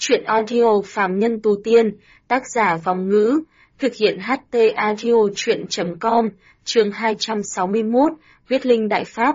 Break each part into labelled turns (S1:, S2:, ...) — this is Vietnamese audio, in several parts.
S1: Chuyện audio Phàm Nhân Tu Tiên, tác giả Vòng Ngữ, thực hiện HT Audio Chuyện.com, chương 261, Huyết Linh Đại Pháp.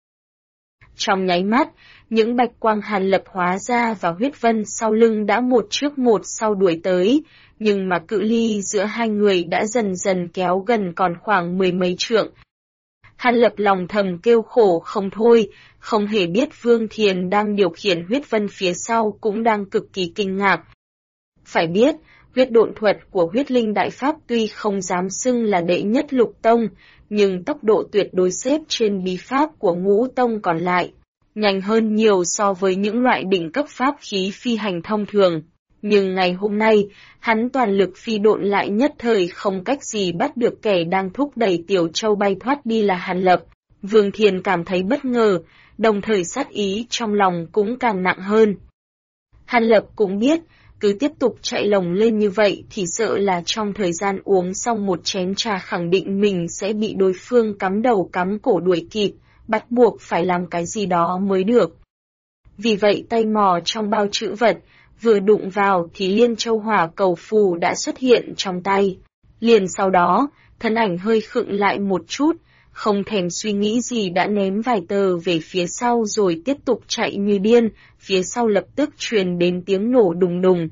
S1: Trong nháy mắt, những bạch quang hàn lập hóa ra và huyết vân sau lưng đã một trước một sau đuổi tới, nhưng mà cự ly giữa hai người đã dần dần kéo gần còn khoảng mười mấy trượng. Hàn lập lòng thầm kêu khổ không thôi, không hề biết Vương Thiền đang điều khiển huyết vân phía sau cũng đang cực kỳ kinh ngạc. Phải biết, huyết độn thuật của huyết linh đại pháp tuy không dám xưng là đệ nhất lục tông, nhưng tốc độ tuyệt đối xếp trên bí pháp của ngũ tông còn lại, nhanh hơn nhiều so với những loại đỉnh cấp pháp khí phi hành thông thường. Nhưng ngày hôm nay, hắn toàn lực phi độn lại nhất thời không cách gì bắt được kẻ đang thúc đẩy Tiểu Châu bay thoát đi là Hàn Lập. Vương Thiền cảm thấy bất ngờ, đồng thời sát ý trong lòng cũng càng nặng hơn. Hàn Lập cũng biết, cứ tiếp tục chạy lồng lên như vậy thì sợ là trong thời gian uống xong một chén trà khẳng định mình sẽ bị đối phương cắm đầu cắm cổ đuổi kịp, bắt buộc phải làm cái gì đó mới được. Vì vậy tay mò trong bao trữ vật, vừa đụng vào thì Liên Châu Hỏa Cầu Phù đã xuất hiện trong tay. Liền sau đó, thân ảnh hơi khựng lại một chút, không thèm suy nghĩ gì đã ném vài tờ về phía sau rồi tiếp tục chạy như điên, phía sau lập tức truyền đến tiếng nổ đùng đùng.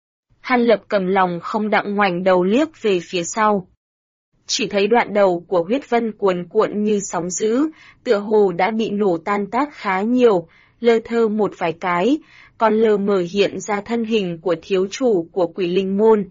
S1: Hàn Lập cầm lòng không đặng ngoảnh đầu liếc về phía sau. Chỉ thấy đoạn đầu của huyết vân cuồn cuộn như sóng dữ, tựa hồ đã bị nổ tan tác khá nhiều, lơ thơ một vài cái, còn lờ mờ hiện ra thân hình của thiếu chủ của Quỷ Linh Môn.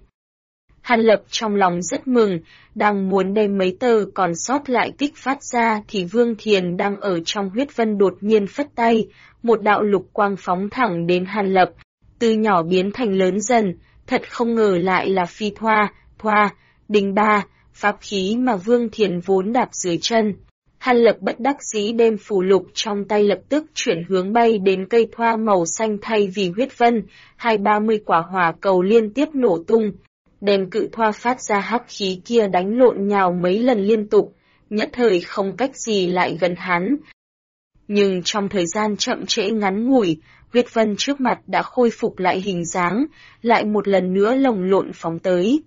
S1: Hàn Lập trong lòng rất mừng, đang muốn đem mấy tờ còn sót lại kích phát ra thì Vương Thiền đang ở trong huyết vân đột nhiên phất tay, một đạo lục quang phóng thẳng đến Hàn Lập, từ nhỏ biến thành lớn dần, thật không ngờ lại là phi thoa, đinh ba, pháp khí mà Vương Thiền vốn đạp dưới chân. Hàn Lập bất đắc dĩ đem phù lục trong tay lập tức chuyển hướng bay đến cây thoa màu xanh thay vì huyết vân, 20-30 quả hỏa cầu liên tiếp nổ tung, đem cự thoa phát ra hắc khí kia đánh lộn nhào mấy lần liên tục, nhất thời không cách gì lại gần hắn. Nhưng trong thời gian chậm trễ ngắn ngủi, huyết vân trước mặt đã khôi phục lại hình dáng, lại một lần nữa lồng lộn phóng tới.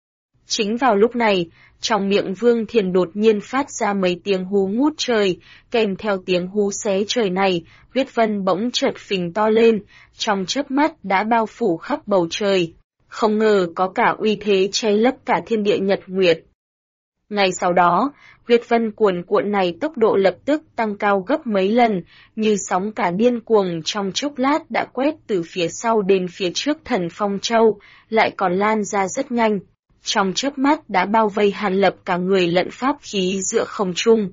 S1: Chính vào lúc này, trong miệng Vương Thiền đột nhiên phát ra mấy tiếng hú ngút trời, kèm theo tiếng hú xé trời này, huyết vân bỗng chợt phình to lên, trong chớp mắt đã bao phủ khắp bầu trời. Không ngờ có cả uy thế che lấp cả thiên địa nhật nguyệt. Ngay sau đó, huyết vân cuồn cuộn này tốc độ lập tức tăng cao gấp mấy lần, như sóng cả điên cuồng trong chốc lát đã quét từ phía sau đến phía trước Thần Phong Châu, lại còn lan ra rất nhanh. Trong chớp mắt đã bao vây Hàn Lập cả người lẫn pháp khí giữa không trung.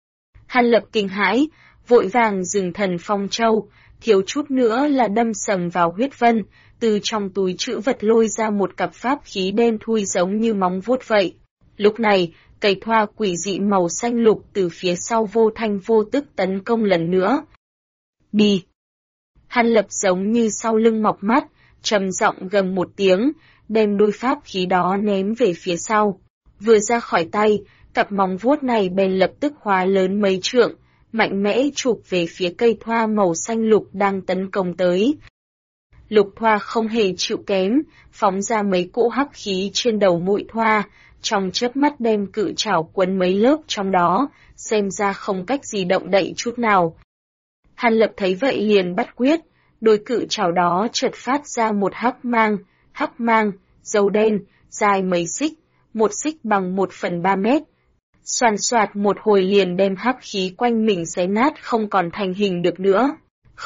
S1: Hàn Lập kinh hãi, vội vàng dừng Thần Phong Châu, thiếu chút nữa là đâm sầm vào huyết vân, từ trong túi trữ vật lôi ra một cặp pháp khí đen thui giống như móng vuốt vậy. Lúc này, cây thoa quỷ dị màu xanh lục từ phía sau vô thanh vô tức tấn công lần nữa. Đi! Hàn Lập giống như sau lưng mọc mắt, trầm giọng gầm một tiếng, đem đôi pháp khí đó ném về phía sau. Vừa ra khỏi tay, cặp móng vuốt này bèn lập tức hóa lớn mấy trượng, mạnh mẽ chụp về phía cây thoa màu xanh lục đang tấn công tới. Lục thoa không hề chịu kém, phóng ra mấy cỗ hắc khí trên đầu mũi thoa, trong chớp mắt đem cự chảo quấn mấy lớp trong đó, xem ra không cách gì động đậy chút nào. Hàn Lập thấy vậy liền bắt quyết, đôi cự chảo đó chợt phát ra một hắc mang, dầu đen, dài mấy xích, một xích bằng 1/3 mét. Xoàn xoạt một hồi liền đem hắc khí quanh mình xé nát không còn thành hình được nữa.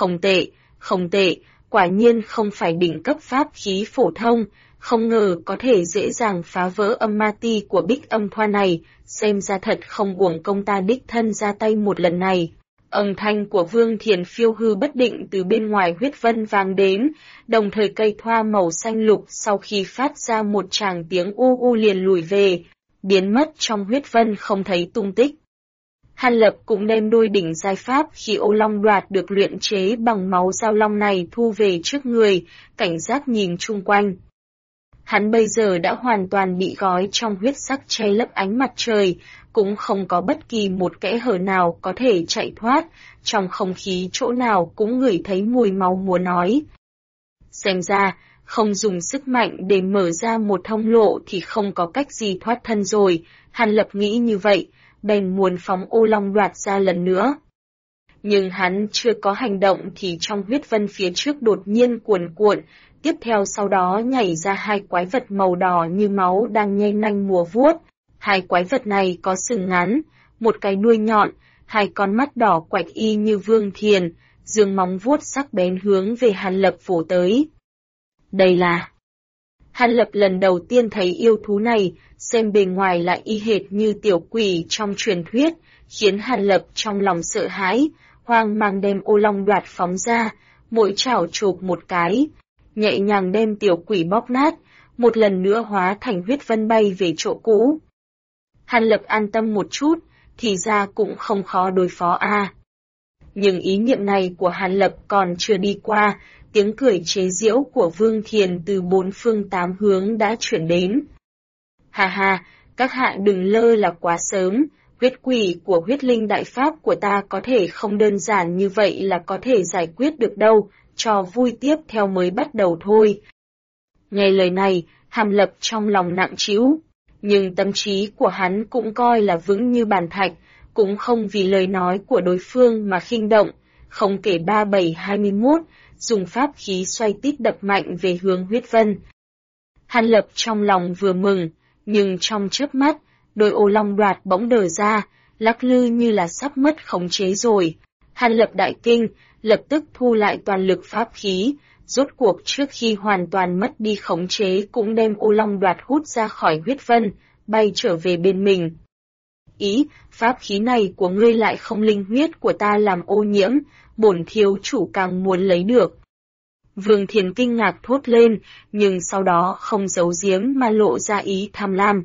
S1: Không tệ, quả nhiên không phải đỉnh cấp pháp khí phổ thông, không ngờ có thể dễ dàng phá vỡ âm ma ti của Bích Âm Thoa này, xem ra thật không uổng công ta đích thân ra tay một lần này. Âm thanh của Vương Thiền phiêu hư bất định từ bên ngoài huyết vân vang đến, đồng thời cây thoa màu xanh lục sau khi phát ra một tràng tiếng u liền lùi về, biến mất trong huyết vân không thấy tung tích. Hàn Lập cũng đem đôi đỉnh giai pháp khi Ô Long đoạt được luyện chế bằng máu giao long này thu về trước người, cảnh giác nhìn chung quanh. Hắn bây giờ đã hoàn toàn bị gói trong huyết sắc che lấp ánh mặt trời, cũng không có bất kỳ một kẽ hở nào có thể chạy thoát, trong không khí chỗ nào cũng ngửi thấy mùi máu múa nói. Xem ra, không dùng sức mạnh để mở ra một thông lộ thì không có cách gì thoát thân rồi, Hàn Lập nghĩ như vậy, bèn muốn phóng ô long đoạt ra lần nữa. Nhưng hắn chưa có hành động thì trong huyết vân phía trước đột nhiên cuồn cuộn, tiếp theo sau đó nhảy ra hai quái vật màu đỏ như máu đang nhe nanh múa vuốt. Hai quái vật này có sừng ngắn, một cái đuôi nhọn, hai con mắt đỏ quạch y như Vương Thiền, dương móng vuốt sắc bén hướng về Hàn Lập vồ tới. Đây là... Hàn Lập lần đầu tiên thấy yêu thú này, xem bề ngoài lại y hệt như tiểu quỷ trong truyền thuyết, khiến Hàn Lập trong lòng sợ hãi, hoang mang đem ô long đoạt phóng ra, mỗi chảo chộp một cái, nhẹ nhàng đem tiểu quỷ bóp nát, một lần nữa hóa thành huyết vân bay về chỗ cũ. Hàn Lập an tâm một chút, thì ra cũng không khó đối phó a. Nhưng ý niệm này của Hàn Lập còn chưa đi qua, tiếng cười chế giễu của Vương Thiền từ bốn phương tám hướng đã chuyển đến. Ha ha, các hạ đừng lơ là quá sớm, huyết quỷ của huyết linh đại pháp của ta có thể không đơn giản như vậy là có thể giải quyết được đâu, trò vui tiếp theo mới bắt đầu thôi. Nghe lời này, Hàn Lập trong lòng nặng trĩu, nhưng tâm trí của hắn cũng coi là vững như bàn thạch, cũng không vì lời nói của đối phương mà khinh động, không kể 3721, dùng pháp khí xoay tít đập mạnh về hướng huyết vân. Hàn Lập trong lòng vừa mừng, nhưng trong chớp mắt, đôi ô long đoạt bỗng đờ ra, lắc lư như là sắp mất khống chế rồi. Hàn Lập đại kinh, lập tức thu lại toàn lực pháp khí, rốt cuộc trước khi hoàn toàn mất đi khống chế cũng đem ô long đoạt hút ra khỏi huyết vân, bay trở về bên mình. Ý, pháp khí này của ngươi lại không linh huyết của ta làm ô nhiễm, bổn thiếu chủ càng muốn lấy được. Vương Thiền kinh ngạc thốt lên, nhưng sau đó không giấu giếm mà lộ ra ý tham lam.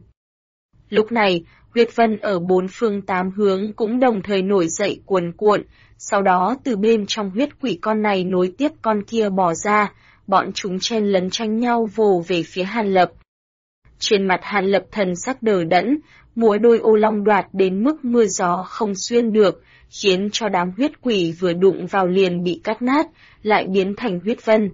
S1: Lúc này, huyết vân ở bốn phương tám hướng cũng đồng thời nổi dậy cuồn cuộn, sau đó từ bên trong huyết quỷ con này nối tiếp con kia bò ra, bọn chúng chen lấn tranh nhau vồ về phía Hàn Lập. Trên mặt Hàn Lập thần sắc đờ đẫn, múa đôi ô long đoạt đến mức mưa gió không xuyên được, khiến cho đám huyết quỷ vừa đụng vào liền bị cắt nát, lại biến thành huyết vân.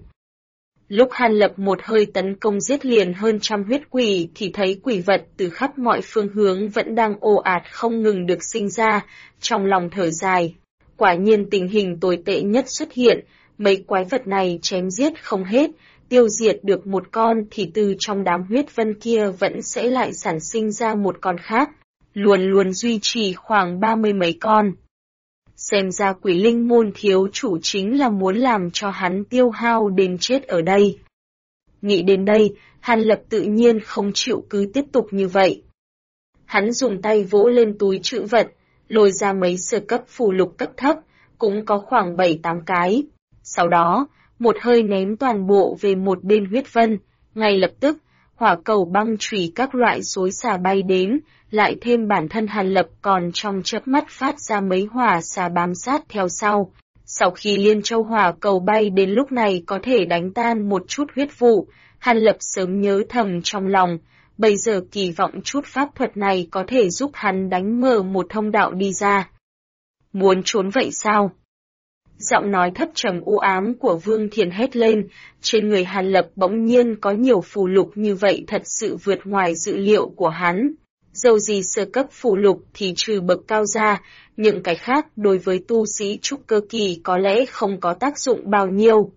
S1: Lúc Hàn Lập một hơi tấn công giết liền hơn trăm huyết quỷ thì thấy quỷ vật từ khắp mọi phương hướng vẫn đang ồ ạt không ngừng được sinh ra, trong lòng thở dài. Quả nhiên tình hình tồi tệ nhất xuất hiện, mấy quái vật này chém giết không hết, tiêu diệt được một con thì từ trong đám huyết vân kia vẫn sẽ lại sản sinh ra một con khác, luôn luôn duy trì khoảng 30 mấy con. Xem ra quỷ linh môn thiếu chủ chính là muốn làm cho hắn tiêu hao đến chết ở đây. Nghĩ đến đây, Hàn Lập tự nhiên không chịu cứ tiếp tục như vậy. Hắn dùng tay vỗ lên túi trữ vật, lôi ra mấy sơ cấp phù lục cấp thấp, cũng có khoảng 7-8 cái. Sau đó, một hơi ném toàn bộ về một bên huyết vân, ngay lập tức, hỏa cầu băng chùy các loại xối xả bay đến, lại thêm bản thân Hàn Lập còn trong chớp mắt phát ra mấy hỏa xà bám sát theo sau. Sau khi liên châu hỏa cầu bay đến lúc này có thể đánh tan một chút huyết vụ, Hàn Lập sớm nhớ thầm trong lòng, bây giờ kỳ vọng chút pháp thuật này có thể giúp hắn đánh mở một thông đạo đi ra. Muốn trốn vậy sao? Giọng nói thấp trầm u ám của Vương Thiền hét lên, trên người Hàn Lập bỗng nhiên có nhiều phù lục như vậy thật sự vượt ngoài dự liệu của hắn. Dầu gì sơ cấp phù lục thì trừ bậc cao ra, những cái khác đối với tu sĩ trúc cơ kỳ có lẽ không có tác dụng bao nhiêu.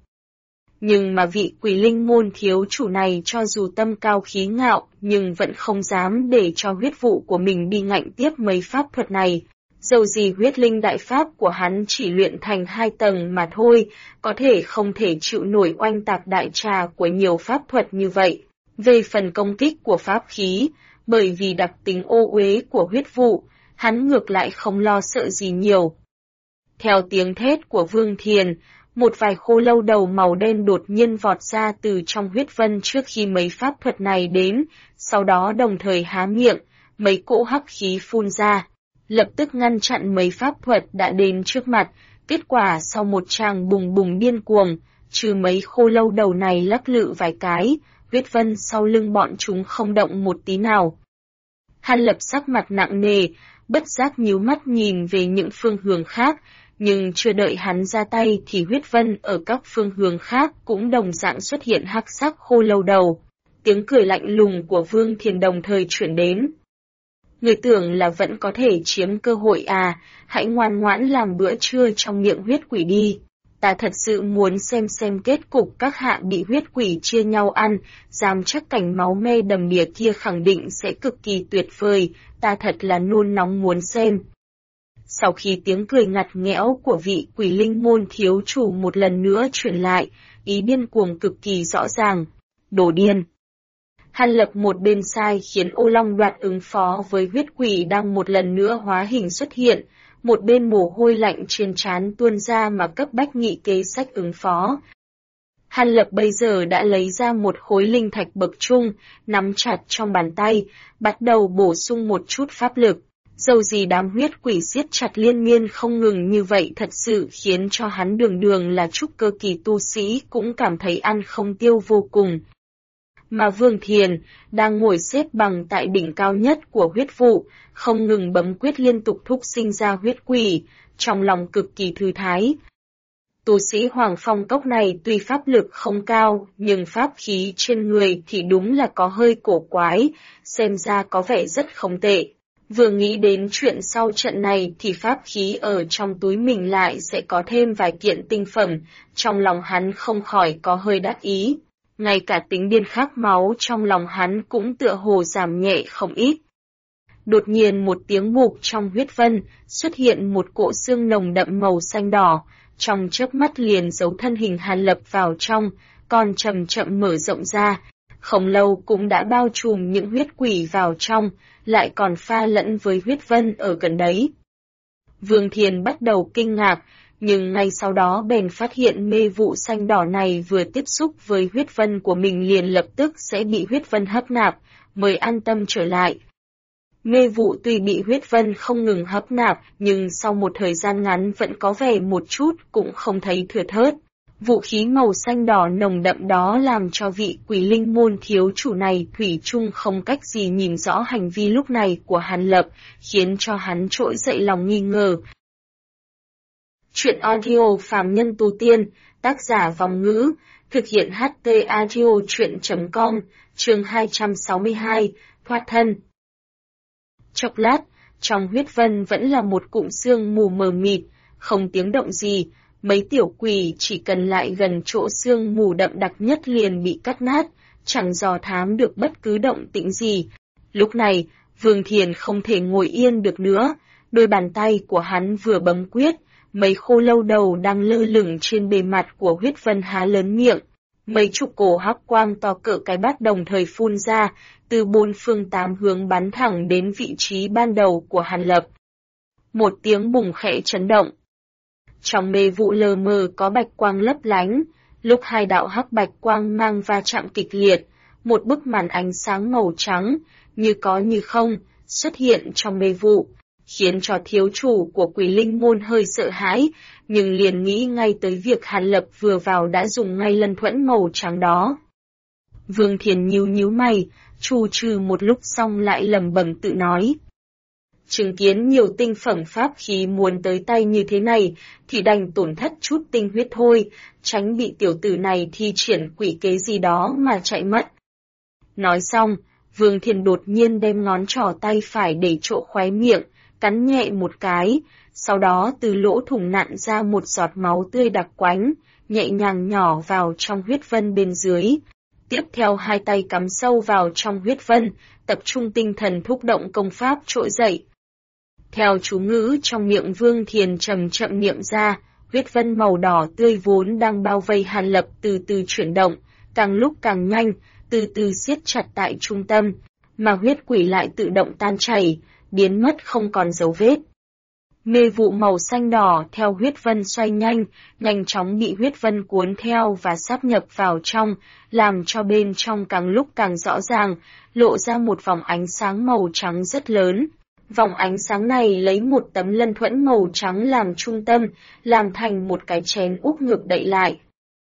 S1: Nhưng mà vị quỷ linh môn thiếu chủ này cho dù tâm cao khí ngạo nhưng vẫn không dám để cho huyết vụ của mình đi ngạnh tiếp mấy pháp thuật này. Dầu gì huyết linh đại pháp của hắn chỉ luyện thành 2 tầng mà thôi, có thể không thể chịu nổi oanh tạc đại trà của nhiều pháp thuật như vậy. Về phần công kích của pháp khí, bởi vì đặc tính ô uế của huyết vụ, hắn ngược lại không lo sợ gì nhiều. Theo tiếng thét của Vương Thiền, một vài khô lâu đầu màu đen đột nhiên vọt ra từ trong huyết vân trước khi mấy pháp thuật này đến, sau đó đồng thời há miệng, mấy cỗ hắc khí phun ra, lập tức ngăn chặn mấy pháp thuật đã đến trước mặt. Kết quả sau một tràng bùng bùng điên cuồng, trừ mấy khô lâu đầu này lắc lự vài cái, huyết vân sau lưng bọn chúng không động một tí nào. Hàn Lập sắc mặt nặng nề, bất giác nhíu mắt nhìn về những phương hướng khác, nhưng chưa đợi hắn ra tay thì huyết vân ở các phương hướng khác cũng đồng dạng xuất hiện hắc sắc khô lâu đầu. Tiếng cười lạnh lùng của Vương Thiền đồng thời chuyển đến. Người tưởng là vẫn có thể chiếm cơ hội à, hãy ngoan ngoãn làm bữa trưa trong miệng huyết quỷ đi. Ta thật sự muốn xem kết cục các hạ bị huyết quỷ chia nhau ăn, dám chắc cảnh máu me đầm đìa kia khẳng định sẽ cực kỳ tuyệt vời, ta thật là nôn nóng muốn xem. Sau khi tiếng cười ngặt nghẽo của vị quỷ linh môn thiếu chủ một lần nữa truyền lại, ý điên cuồng cực kỳ rõ ràng. Đồ điên! Hàn Lập một bên sai khiến Ô Long Đoạt ứng phó với huyết quỷ đang một lần nữa hóa hình xuất hiện, một bên mồ hôi lạnh trên trán tuôn ra mà cấp bách nghị kế sách ứng phó. Hàn Lập bây giờ đã lấy ra một khối linh thạch bậc trung, nắm chặt trong bàn tay, bắt đầu bổ sung một chút pháp lực. Dầu gì đám huyết quỷ siết chặt liên miên không ngừng như vậy thật sự khiến cho hắn đường đường là trúc cơ kỳ tu sĩ cũng cảm thấy ăn không tiêu vô cùng. Mà Vương Thiền, đang ngồi xếp bằng tại đỉnh cao nhất của huyết vụ, không ngừng bấm quyết liên tục thúc sinh ra huyết quỷ, trong lòng cực kỳ thư thái. Tu sĩ Hoàng Phong Cốc này tuy pháp lực không cao, nhưng pháp khí trên người thì đúng là có hơi cổ quái, xem ra có vẻ rất không tệ. Vừa nghĩ đến chuyện sau trận này thì pháp khí ở trong túi mình lại sẽ có thêm vài kiện tinh phẩm, trong lòng hắn không khỏi có hơi đắc ý. Ngay cả tính điên khát máu trong lòng hắn cũng tựa hồ giảm nhẹ không ít. Đột nhiên một tiếng ngục trong huyết vân, xuất hiện một cỗ xương nồng đậm màu xanh đỏ, trong chớp mắt liền giấu thân hình Hàn Lập vào trong, còn chậm chậm mở rộng ra. Không lâu cũng đã bao trùm những huyết quỷ vào trong, lại còn pha lẫn với huyết vân ở gần đấy. Vương Thiền bắt đầu kinh ngạc, nhưng ngay sau đó bèn phát hiện mê vụ xanh đỏ này vừa tiếp xúc với huyết vân của mình liền lập tức sẽ bị huyết vân hấp nạp, mới an tâm trở lại. Mê vụ tuy bị huyết vân không ngừng hấp nạp, nhưng sau một thời gian ngắn vẫn có vẻ một chút cũng không thấy thưa thớt. Vũ khí màu xanh đỏ nồng đậm đó làm cho vị quỷ linh môn thiếu chủ này thủy chung không cách gì nhìn rõ hành vi lúc này của Hàn Lập, khiến cho hắn trỗi dậy lòng nghi ngờ. Chuyện audio phàm nhân tu tiên, tác giả Vòng Ngữ, thực hiện HT audio chuyện.com, chương 262, thoát thân. Chốc lát, trong huyết vân vẫn là một cụm sương mù mờ mịt, không tiếng động gì, mấy tiểu quỷ chỉ cần lại gần chỗ sương mù đậm đặc nhất liền bị cắt nát, chẳng dò thám được bất cứ động tĩnh gì. Lúc này, Vương Thiền không thể ngồi yên được nữa, đôi bàn tay của hắn vừa bấm quyết, mấy khô lâu đầu đang lơ lửng trên bề mặt của huyết vân há lớn miệng. Mấy chục cổ hắc quang to cỡ cái bát đồng thời phun ra, từ bốn phương tám hướng bắn thẳng đến vị trí ban đầu của Hàn Lập. Một tiếng bùng khẽ chấn động. Trong mê vụ lờ mờ có bạch quang lấp lánh, lúc hai đạo hắc bạch quang mang va chạm kịch liệt, một bức màn ánh sáng màu trắng, như có như không, xuất hiện trong mê vụ, khiến cho thiếu chủ của quỷ linh môn hơi sợ hãi, nhưng liền nghĩ ngay tới việc Hàn Lập vừa vào đã dùng ngay lân thuẫn màu trắng đó. Vương Thiền nhíu mày, trù trừ một lúc xong lại lẩm bẩm tự nói. Chứng kiến nhiều tinh phẩm pháp khí muốn tới tay như thế này, thì đành tổn thất chút tinh huyết thôi, tránh bị tiểu tử này thi triển quỷ kế gì đó mà chạy mất. Nói xong, Vương Thiền đột nhiên đem ngón trỏ tay phải để chỗ khóe miệng, cắn nhẹ một cái, sau đó từ lỗ thủng nặn ra một giọt máu tươi đặc quánh, nhẹ nhàng nhỏ vào trong huyết vân bên dưới. Tiếp theo hai tay cắm sâu vào trong huyết vân, tập trung tinh thần thúc động công pháp trỗi dậy. Theo chú ngữ trong miệng Vương Thiền chậm chậm niệm ra, huyết vân màu đỏ tươi vốn đang bao vây Hàn Lập từ từ chuyển động, càng lúc càng nhanh, từ từ siết chặt tại trung tâm, mà huyết quỷ lại tự động tan chảy, biến mất không còn dấu vết. Mê vụ màu xanh đỏ theo huyết vân xoay nhanh chóng bị huyết vân cuốn theo và sáp nhập vào trong, làm cho bên trong càng lúc càng rõ ràng, lộ ra một vòng ánh sáng màu trắng rất lớn. Vòng ánh sáng này lấy một tấm lân thuẫn màu trắng làm trung tâm, làm thành một cái chén úp ngược đậy lại.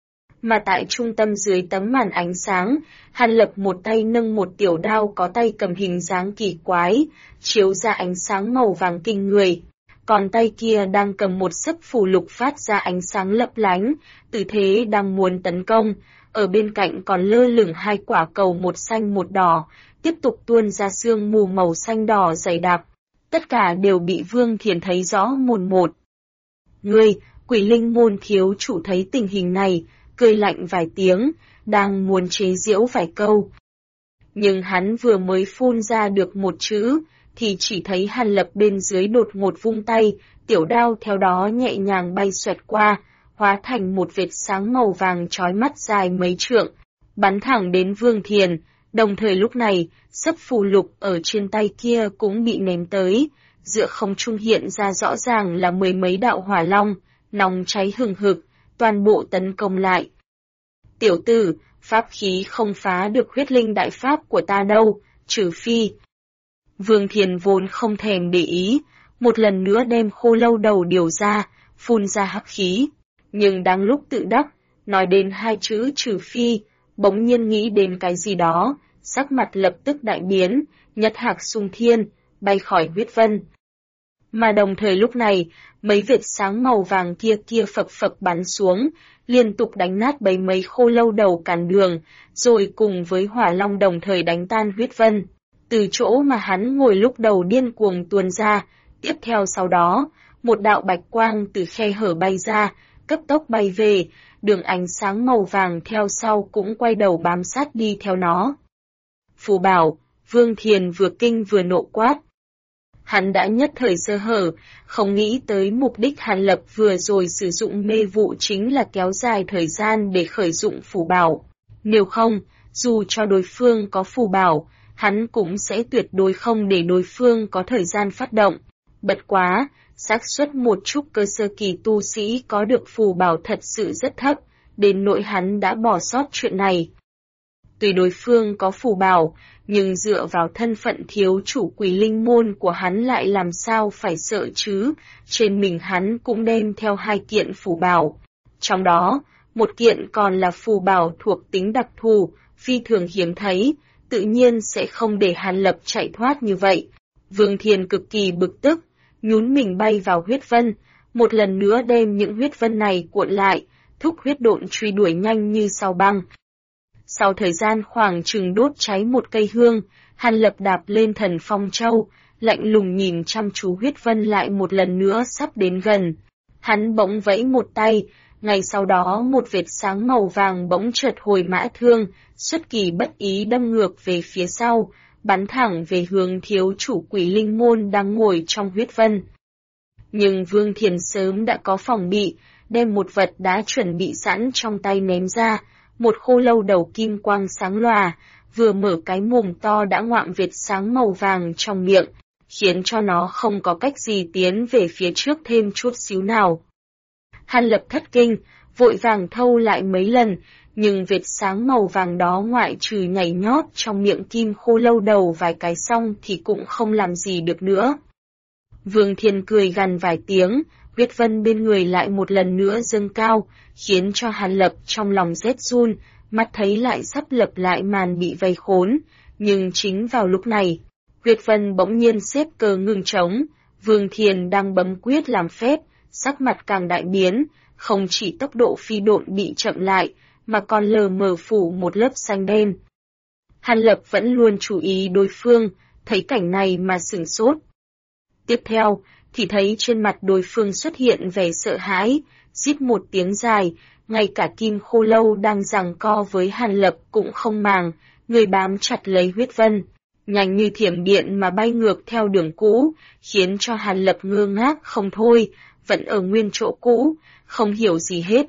S1: Mà tại trung tâm dưới tấm màn ánh sáng, Hàn Lập một tay nâng một tiểu đao có tay cầm hình dáng kỳ quái, chiếu ra ánh sáng màu vàng kinh người. còn tay kia đang cầm một sấp phù lục phát ra ánh sáng lấp lánh, tư thế đang muốn tấn công, ở bên cạnh còn lơ lửng hai quả cầu một xanh một đỏ, tiếp tục tuôn ra sương mù màu xanh đỏ dày đặc. Tất cả đều bị Vương Thiền thấy rõ mồn một. Ngươi, Quỷ Linh môn thiếu chủ thấy tình hình này, cười lạnh vài tiếng, đang muốn chế giễu vài câu. Nhưng hắn vừa mới phun ra được một chữ, thì chỉ thấy Hàn Lập bên dưới đột ngột vung tay, tiểu đao theo đó nhẹ nhàng bay xoẹt qua, hóa thành một vệt sáng màu vàng chói mắt dài mấy trượng, bắn thẳng đến Vương Thiền. Đồng thời lúc này, sấp phù lục ở trên tay kia cũng bị ném tới, giữa không trung hiện ra rõ ràng là mười mấy đạo hỏa long, nóng cháy hừng hực, toàn bộ tấn công lại. Tiểu tử, pháp khí không phá được huyết linh đại pháp của ta đâu, trừ phi. Vương Thiền vốn không thèm để ý, một lần nữa đem khô lâu đầu điều ra, phun ra hắc khí. Nhưng đang lúc tự đắc, nói đến hai chữ trừ phi, bỗng nhiên nghĩ đến cái gì đó, sắc mặt lập tức đại biến, nhất hạc xung thiên, bay khỏi huyết vân. Mà đồng thời lúc này, mấy vệt sáng màu vàng kia phập phập bắn xuống, liên tục đánh nát bấy mấy khô lâu đầu cản đường, rồi cùng với hỏa long đồng thời đánh tan huyết vân. Từ chỗ mà hắn ngồi lúc đầu điên cuồng tuôn ra, tiếp theo sau đó, một đạo bạch quang từ khe hở bay ra, cấp tốc bay về, đường ánh sáng màu vàng theo sau cũng quay đầu bám sát đi theo nó. Phù bảo, Vương Thiền vừa kinh vừa nộ quát. Hắn đã nhất thời sơ hở, không nghĩ tới mục đích Hàn Lập vừa rồi sử dụng mê vụ chính là kéo dài thời gian để khởi dụng phù bảo. Nếu không, dù cho đối phương có phù bảo, hắn cũng sẽ tuyệt đối không để đối phương có thời gian phát động. Bất quá, xác suất một chút cơ sơ kỳ tu sĩ có được phù bảo thật sự rất thấp, đến nỗi hắn đã bỏ sót chuyện này. Tuy đối phương có phù bảo, nhưng dựa vào thân phận thiếu chủ Quỷ Linh môn của hắn lại làm sao phải sợ chứ, trên mình hắn cũng đem theo hai kiện phù bảo. Trong đó, một kiện còn là phù bảo thuộc tính đặc thù, phi thường hiếm thấy, tự nhiên sẽ không để Hàn Lập chạy thoát như vậy. Vương Thiền cực kỳ bực tức, nhún mình bay vào huyết vân, một lần nữa đem những huyết vân này cuộn lại, thúc huyết độn truy đuổi nhanh như sao băng. Sau thời gian khoảng chừng đốt cháy một cây hương, Hàn Lập đạp lên Thần Phong Châu, lạnh lùng nhìn chăm chú huyết vân lại một lần nữa sắp đến gần. Hắn bỗng vẫy một tay, ngay sau đó một vệt sáng màu vàng bỗng chợt hồi mã thương, xuất kỳ bất ý đâm ngược về phía sau, bắn thẳng về hướng thiếu chủ Quỷ Linh môn đang ngồi trong huyết vân. Nhưng Vương Thiền sớm đã có phòng bị, đem một vật đã chuẩn bị sẵn trong tay ném ra, một khô lâu đầu kim quang sáng lòa, vừa mở cái mồm to đã ngoạm vệt sáng màu vàng trong miệng, khiến cho nó không có cách gì tiến về phía trước thêm chút xíu nào. Hàn Lập thất kinh, vội vàng thâu lại mấy lần, nhưng vệt sáng màu vàng đó ngoại trừ nhảy nhót trong miệng kim khô lâu đầu vài cái xong thì cũng không làm gì được nữa. Vương Thiên cười gằn vài tiếng, huyết vân bên người lại một lần nữa dâng cao, khiến cho Hàn Lập trong lòng rét run, mắt thấy lại sắp lập lại màn bị vây khốn. Nhưng chính vào lúc này, huyết vân bỗng nhiên xếp cờ ngừng trống, Vương Thiên đang bấm quyết làm phép, sắc mặt càng đại biến, không chỉ tốc độ phi độn bị chậm lại, mà còn lờ mờ phủ một lớp xanh đen. Hàn Lập vẫn luôn chú ý đối phương, thấy cảnh này mà sửng sốt. Tiếp theo, thì thấy trên mặt đối phương xuất hiện vẻ sợ hãi, rít một tiếng dài, ngay cả kim khô lâu đang giằng co với Hàn Lập cũng không màng, người bám chặt lấy huyết vân, nhanh như thiểm điện mà bay ngược theo đường cũ, khiến cho Hàn Lập ngơ ngác không thôi, vẫn ở nguyên chỗ cũ, không hiểu gì hết.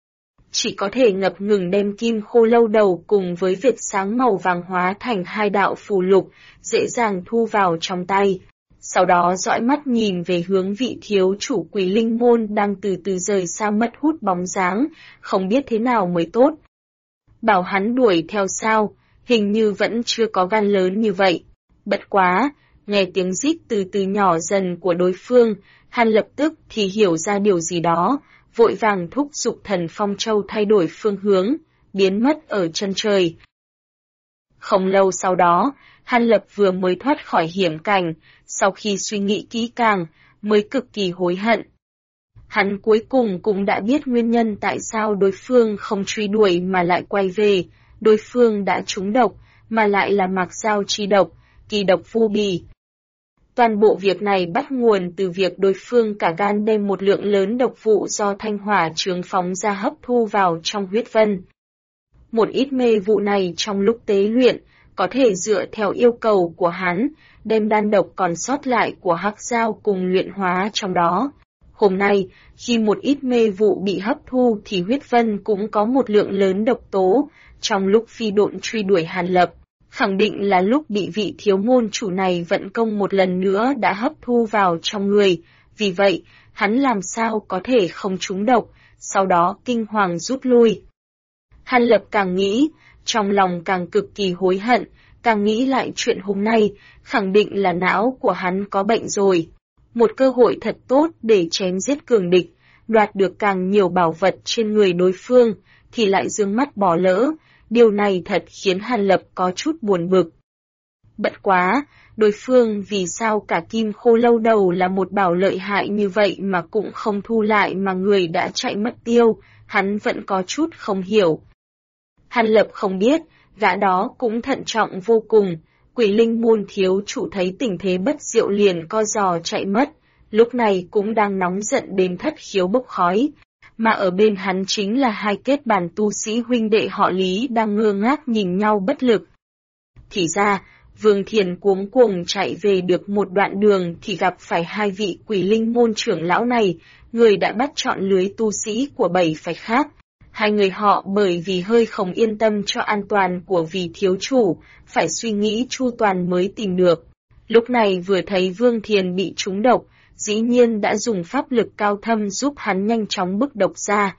S1: Chỉ có thể ngập ngừng đem kim khô lâu đầu cùng với vệt sáng màu vàng hóa thành hai đạo phù lục, dễ dàng thu vào trong tay. Sau đó dõi mắt nhìn về hướng vị thiếu chủ Quỷ Linh môn đang từ từ rời xa mất hút bóng dáng, không biết thế nào mới tốt. Bảo hắn đuổi theo sao, hình như vẫn chưa có gan lớn như vậy. Bất quá, nghe tiếng rít từ từ nhỏ dần của đối phương, Hàn lập tức thì hiểu ra điều gì đó, vội vàng thúc giục Thần Phong Châu thay đổi phương hướng, biến mất ở chân trời. Không lâu sau đó, Hàn Lập vừa mới thoát khỏi hiểm cảnh, sau khi suy nghĩ kỹ càng, mới cực kỳ hối hận. Hắn cuối cùng cũng đã biết nguyên nhân tại sao đối phương không truy đuổi mà lại quay về, đối phương đã trúng độc, mà lại là mạc dao chi độc, kỳ độc vô bì. Toàn bộ việc này bắt nguồn từ việc đối phương cả gan đem một lượng lớn độc vụ do thanh hỏa chướng phóng ra hấp thu vào trong huyết vân. Một ít mê vụ này trong lúc tế luyện, có thể dựa theo yêu cầu của hắn, đem đan độc còn sót lại của hắc dao cùng luyện hóa trong đó. Hôm nay, khi một ít mê vụ bị hấp thu thì huyết vân cũng có một lượng lớn độc tố, trong lúc phi độn truy đuổi Hàn Lập. Khẳng định là lúc bị vị thiếu môn chủ này vận công một lần nữa đã hấp thu vào trong người, vì vậy, hắn làm sao có thể không trúng độc, sau đó kinh hoàng rút lui. Hàn Lập càng nghĩ, trong lòng càng cực kỳ hối hận, càng nghĩ lại chuyện hôm nay, khẳng định là não của hắn có bệnh rồi. Một cơ hội thật tốt để chém giết cường địch, đoạt được càng nhiều bảo vật trên người đối phương, thì lại dương mắt bỏ lỡ. Điều này thật khiến Hàn Lập có chút buồn bực. Bất quá, đối phương vì sao cả kim khô lâu đầu là một bảo lợi hại như vậy mà cũng không thu lại mà người đã chạy mất tiêu, hắn vẫn có chút không hiểu. Hàn Lập không biết, gã đó cũng thận trọng vô cùng, Quỷ Linh môn thiếu chủ thấy tình thế bất diệu liền co giò chạy mất, lúc này cũng đang nóng giận đến thất khiếu bốc khói. Mà ở bên hắn chính là hai kết bàn tu sĩ huynh đệ họ Lý đang ngơ ngác nhìn nhau bất lực. Thì ra, Vương Thiền cuống cuồng chạy về được một đoạn đường thì gặp phải hai vị Quỷ Linh môn trưởng lão này, người đã bắt chọn lưới tu sĩ của 7 phái khác. Hai người họ bởi vì hơi không yên tâm cho an toàn của vị thiếu chủ, phải suy nghĩ chu toàn mới tìm được. Lúc này vừa thấy Vương Thiền bị trúng độc, dĩ nhiên đã dùng pháp lực cao thâm giúp hắn nhanh chóng bức độc ra.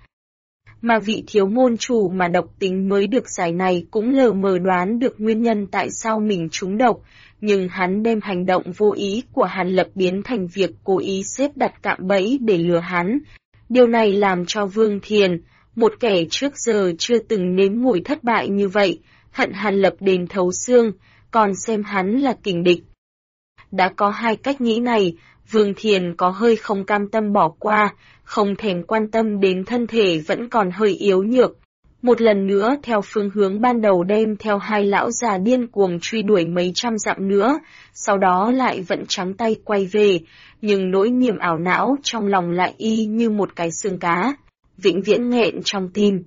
S1: Mà vị thiếu môn chủ mà độc tính mới được giải này cũng lờ mờ đoán được nguyên nhân tại sao mình trúng độc, nhưng hắn đem hành động vô ý của Hàn Lập biến thành việc cố ý xếp đặt cạm bẫy để lừa hắn. Điều này làm cho Vương Thiền, một kẻ trước giờ chưa từng nếm mùi thất bại như vậy, hận Hàn Lập đến thấu xương, còn xem hắn là kình địch. Đã có hai cách nghĩ này, Vương Thiền có hơi không cam tâm bỏ qua, không thèm quan tâm đến thân thể vẫn còn hơi yếu nhược. Một lần nữa theo phương hướng ban đầu đem theo hai lão già điên cuồng truy đuổi mấy trăm dặm nữa, sau đó lại vẫn trắng tay quay về, nhưng nỗi niềm ảo não trong lòng lại y như một cái xương cá, vĩnh viễn nghẹn trong tim.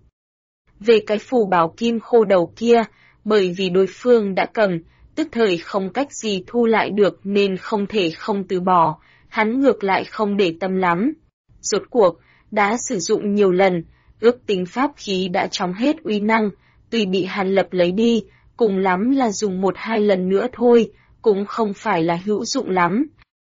S1: Về cái phù bảo kim khô đầu kia, bởi vì đối phương đã cầm, tức thời không cách gì thu lại được nên không thể không từ bỏ, hắn ngược lại không để tâm lắm. Rốt cuộc, đã sử dụng nhiều lần, ước tính pháp khí đã chóng hết uy năng, tùy bị Hàn Lập lấy đi, cùng lắm là dùng 1-2 lần nữa thôi, cũng không phải là hữu dụng lắm.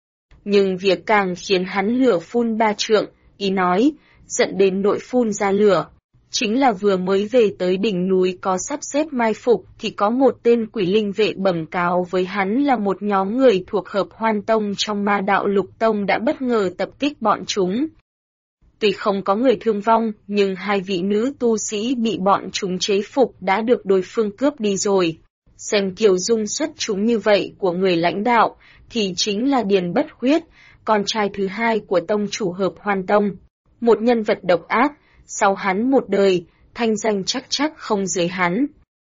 S1: Nhưng việc càng khiến hắn lửa phun 3 trượng, ý nói, dẫn đến nội phun ra lửa. Chính là vừa mới về tới đỉnh núi có sắp xếp mai phục thì có một tên quỷ linh vệ bẩm cáo với hắn là một nhóm người thuộc hợp Hoan Tông trong Ma Đạo Lục Tông đã bất ngờ tập kích bọn chúng. Tuy không có người thương vong, nhưng hai vị nữ tu sĩ bị bọn chúng chế phục đã được đối phương cướp đi rồi. Xem kiều dung xuất chúng như vậy của người lãnh đạo, thì chính là Điền Bất Huyết, con trai thứ hai của tông chủ hợp Hoan Tông. Một nhân vật độc ác, sau hắn một đời, thanh danh chắc không dưới hắn.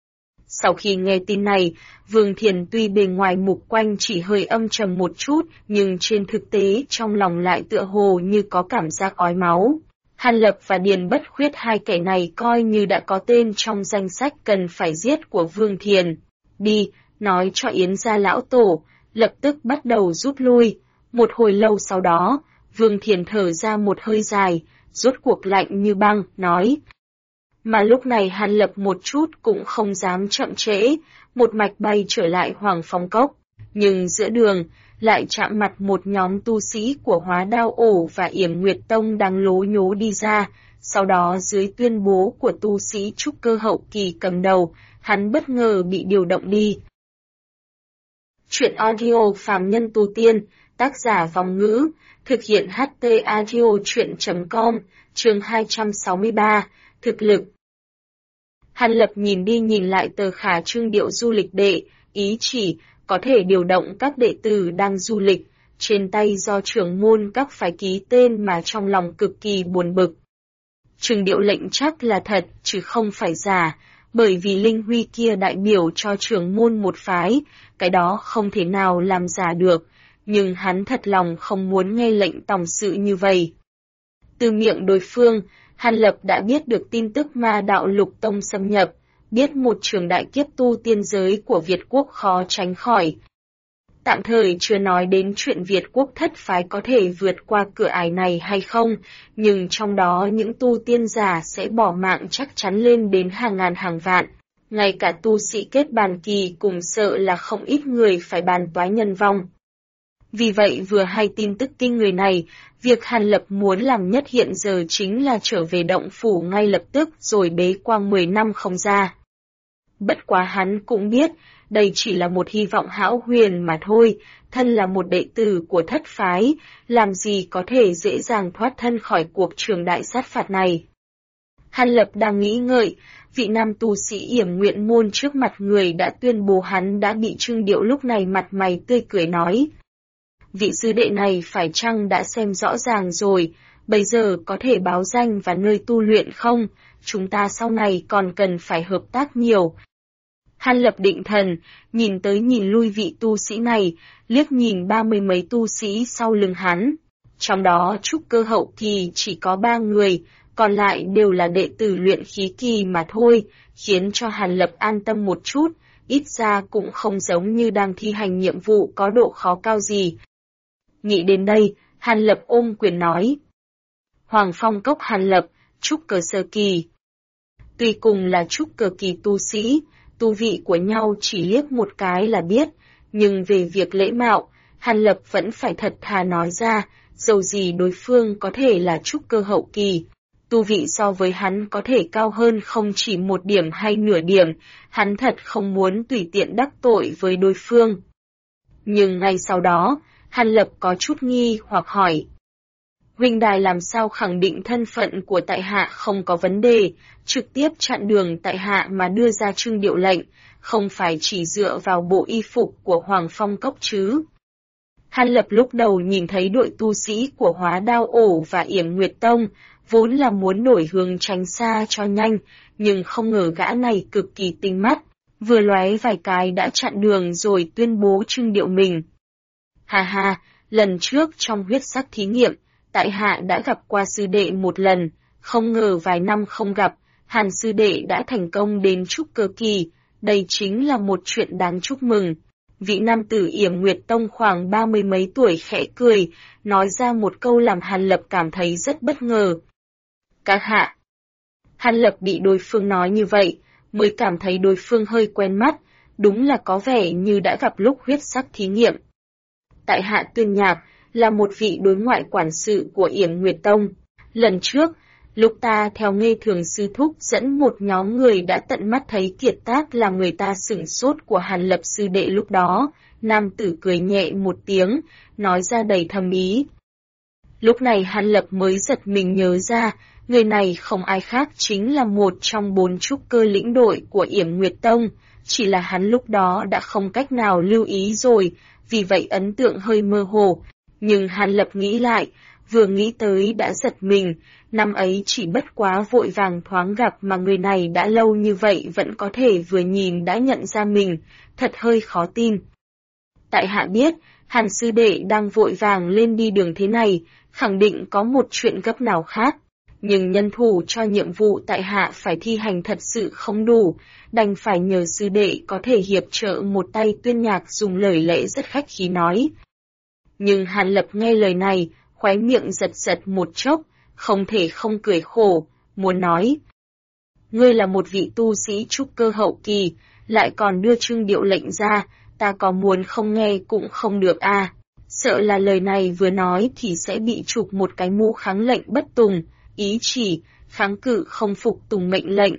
S1: Sau khi nghe tin này, Vương Thiền tuy bề ngoài mục quanh chỉ hơi âm trầm một chút, nhưng trên thực tế trong lòng lại tựa hồ như có cảm giác ói máu. Hàn Lập và Điền Bất Khuyết hai kẻ này coi như đã có tên trong danh sách cần phải giết của Vương Thiền. Đi, nói cho Yến gia lão tổ, lập tức bắt đầu rút lui. Một hồi lâu sau đó, Vương Thiền thở ra một hơi dài, rốt cuộc lạnh như băng, nói. Mà lúc này Hàn Lập một chút cũng không dám chậm trễ, một mạch bay trở lại Hoàng Phong Cốc. Nhưng giữa đường, lại chạm mặt một nhóm tu sĩ của Hóa Đao Ổ và Yểm Nguyệt Tông đang lố nhố đi ra. Sau đó dưới tuyên bố của tu sĩ trúc cơ hậu kỳ cầm đầu, hắn bất ngờ bị điều động đi. Chuyện audio Phàm Nhân Tu Tiên, tác giả Vong Ngữ, thực hiện HT Audio Chuyện.com, chương 263, thực lực. Hàn Lập nhìn đi nhìn lại tờ khả trương điệu du lịch đệ, ý chỉ có thể điều động các đệ tử đang du lịch, trên tay do trưởng môn các phải ký tên mà trong lòng cực kỳ buồn bực. Trừng Điệu lệnh chắc là thật chứ không phải giả, bởi vì Linh Huy kia đại biểu cho trưởng môn một phái, cái đó không thể nào làm giả được, nhưng hắn thật lòng không muốn nghe lệnh tòng sự như vậy. Từ miệng đối phương, Hàn Lập đã biết được tin tức Ma Đạo Lục Tông xâm nhập, biết một trường đại kiếp tu tiên giới của Việt Quốc khó tránh khỏi. Tạm thời chưa nói đến chuyện Việt Quốc thất phái có thể vượt qua cửa ải này hay không, nhưng trong đó những tu tiên giả sẽ bỏ mạng chắc chắn lên đến hàng ngàn hàng vạn. Ngay cả tu sĩ kết bàn kỳ cùng sợ là không ít người phải bàn toái nhân vong. Vì vậy vừa hay tin tức kinh người này, việc Hàn Lập muốn làm nhất hiện giờ chính là trở về động phủ ngay lập tức rồi bế quan 10 năm không ra. Bất quá hắn cũng biết, đây chỉ là một hy vọng hão huyền mà thôi, thân là một đệ tử của thất phái, làm gì có thể dễ dàng thoát thân khỏi cuộc trường đại sát phạt này. Hàn Lập đang nghĩ ngợi, vị nam tu sĩ Yểm Nguyện Môn trước mặt người đã tuyên bố hắn đã bị Trương Điệu lúc này mặt mày tươi cười nói. Vị sư đệ này phải chăng đã xem rõ ràng rồi, bây giờ có thể báo danh và nơi tu luyện không, chúng ta sau này còn cần phải hợp tác nhiều. Hàn Lập định thần, nhìn tới nhìn lui vị tu sĩ này, liếc nhìn 30 mấy tu sĩ sau lưng hắn. Trong đó trúc cơ hậu kỳ chỉ có 3 người, còn lại đều là đệ tử luyện khí kỳ mà thôi, khiến cho Hàn Lập an tâm một chút, ít ra cũng không giống như đang thi hành nhiệm vụ có độ khó cao gì. Nghĩ đến đây, Hàn Lập ôm quyền nói. Hoàng Phong Cốc Hàn Lập, trúc cơ sơ kỳ. Tuy cùng là trúc cơ kỳ tu sĩ, tu vị của nhau chỉ liếc một cái là biết, nhưng về việc lễ mạo, Hàn Lập vẫn phải thật thà nói ra, dầu gì đối phương có thể là trúc cơ hậu kỳ. Tu vị so với hắn có thể cao hơn không chỉ một điểm hay nửa điểm, hắn thật không muốn tùy tiện đắc tội với đối phương. Nhưng ngay sau đó, Hàn Lập có chút nghi hoặc hỏi. Huynh đài làm sao khẳng định thân phận của tại hạ không có vấn đề, trực tiếp chặn đường tại hạ mà đưa ra Trương Điệu lệnh, không phải chỉ dựa vào bộ y phục của Hoàng Phong Cốc chứ? Hàn Lập lúc đầu nhìn thấy đội tu sĩ của Hóa Đao Ổ và Yểm Nguyệt Tông, vốn là muốn đổi hướng tránh xa cho nhanh, nhưng không ngờ gã này cực kỳ tinh mắt, vừa lóe vài cái đã chặn đường rồi tuyên bố Trương Điệu mình. Ha ha, lần trước trong huyết sắc thí nghiệm, tại hạ đã gặp qua sư đệ một lần, không ngờ vài năm không gặp, Hàn sư đệ đã thành công đến trúc cơ kỳ, đây chính là một chuyện đáng chúc mừng. Vị nam tử Yểm Nguyệt Tông khoảng 30 mấy tuổi khẽ cười, nói ra một câu làm Hàn Lập cảm thấy rất bất ngờ. Các hạ. Hàn Lập bị đối phương nói như vậy, mới cảm thấy đối phương hơi quen mắt, đúng là có vẻ như đã gặp lúc huyết sắc thí nghiệm. Tại hạ Tuyên Nhạc, là một vị đối ngoại quản sự của Yểm Nguyệt Tông. Lần trước, lúc ta theo Nghê Thường sư thúc dẫn một nhóm người đã tận mắt thấy kiệt tác làm người ta sửng sốt của Hàn Lập sư đệ lúc đó, nam tử cười nhẹ một tiếng, nói ra đầy thâm ý. Lúc này Hàn Lập mới giật mình nhớ ra, người này không ai khác chính là một trong 4 trúc cơ lĩnh đội của Yểm Nguyệt Tông, chỉ là hắn lúc đó đã không cách nào lưu ý rồi, vì vậy ấn tượng hơi mơ hồ. Nhưng Hàn Lập nghĩ lại, vừa nghĩ tới đã giật mình, năm ấy chỉ bất quá vội vàng thoáng gặp mà người này đã lâu như vậy vẫn có thể vừa nhìn đã nhận ra mình, thật hơi khó tin. Tại hạ biết, Hàn sư đệ đang vội vàng lên đi đường thế này, khẳng định có một chuyện gấp nào khác. Nhưng nhân thủ cho nhiệm vụ tại hạ phải thi hành thật sự không đủ, đành phải nhờ sư đệ có thể hiệp trợ một tay. Tuyên Nhạc dùng lời lẽ rất khách khí nói. Nhưng Hàn Lập nghe lời này, khóe miệng giật giật một chốc, không thể không cười khổ, muốn nói. Ngươi là một vị tu sĩ trúc cơ hậu kỳ, lại còn đưa Trương Điệu lệnh ra, ta có muốn không nghe cũng không được à. Sợ là lời này vừa nói thì sẽ bị chụp một cái mũ kháng lệnh bất tùng, ý chỉ, kháng cự không phục tùng mệnh lệnh.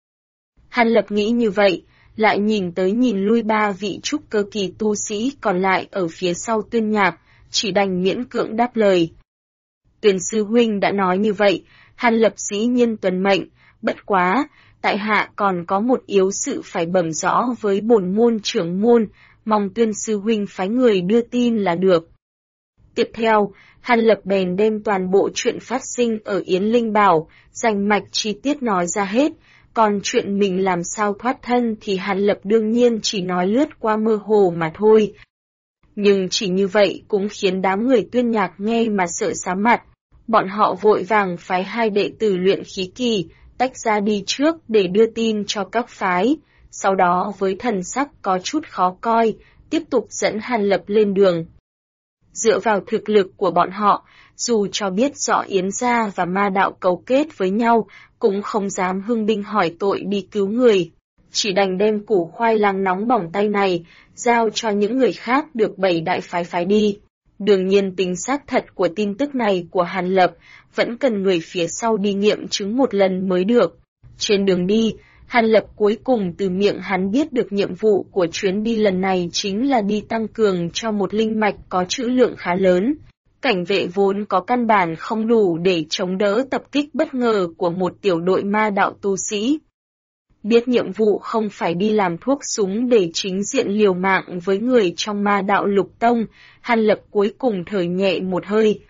S1: Hàn Lập nghĩ như vậy, lại nhìn tới nhìn lui 3 vị trúc cơ kỳ tu sĩ còn lại ở phía sau Tuyên Nhạc, chỉ đành miễn cưỡng đáp lời. Tuyên sư huynh đã nói như vậy, Hàn Lập dĩ nhiên tuân mệnh, bất quá, tại hạ còn có một yếu sự phải bẩm rõ với bổn môn trưởng môn, mong Tuyên sư huynh phái người đưa tin là được. Tiếp theo, Hàn Lập bèn đem toàn bộ chuyện phát sinh ở Yến Linh Bảo, rành mạch chi tiết nói ra hết, còn chuyện mình làm sao thoát thân thì Hàn Lập đương nhiên chỉ nói lướt qua mơ hồ mà thôi. Nhưng chỉ như vậy cũng khiến đám người Tuyên Nhạc nghe mà sợ xá mặt. Bọn họ vội vàng phái 2 đệ tử luyện khí kỳ, tách ra đi trước để đưa tin cho các phái. Sau đó với thần sắc có chút khó coi, tiếp tục dẫn Hàn Lập lên đường. Dựa vào thực lực của bọn họ, dù cho biết rõ Yến gia và ma đạo cấu kết với nhau, cũng không dám hưng binh hỏi tội đi cứu người. Chỉ đành đem củ khoai lang nóng bỏng tay này, giao cho những người khác được 7 đại phái phái đi. Đương nhiên tính xác thật của tin tức này của Hàn Lập, vẫn cần người phía sau đi nghiệm chứng một lần mới được. Trên đường đi, Hàn Lập cuối cùng từ miệng hắn biết được nhiệm vụ của chuyến đi lần này chính là đi tăng cường cho một linh mạch có trữ lượng khá lớn. Cảnh vệ vốn có căn bản không đủ để chống đỡ tập kích bất ngờ của một tiểu đội ma đạo tu sĩ. Biết nhiệm vụ không phải đi làm thuốc súng để chính diện liều mạng với người trong ma đạo Lục Tông, Hàn Lập cuối cùng thở nhẹ một hơi.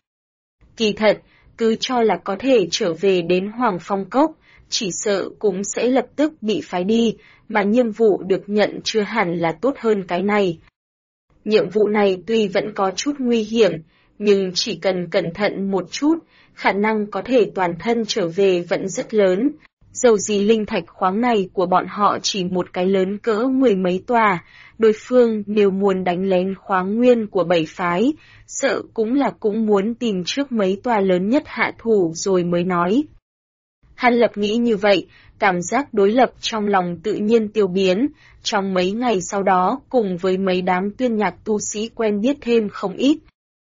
S1: Kỳ thật, cứ cho là có thể trở về đến Hoàng Phong Cốc, chỉ sợ cũng sẽ lập tức bị phái đi, mà nhiệm vụ được nhận chưa hẳn là tốt hơn cái này. Nhiệm vụ này tuy vẫn có chút nguy hiểm, nhưng chỉ cần cẩn thận một chút, khả năng có thể toàn thân trở về vẫn rất lớn. Dầu gì linh thạch khoáng này của bọn họ chỉ một cái lớn cỡ 10 mấy tòa, đối phương nếu muốn đánh lén khoáng nguyên của 7 phái, sợ cũng muốn tìm trước mấy tòa lớn nhất hạ thủ rồi mới nói. Hàn Lập nghĩ như vậy, cảm giác đối lập trong lòng tự nhiên tiêu biến, trong mấy ngày sau đó cùng với mấy đám Tuyên Nhạc tu sĩ quen biết thêm không ít.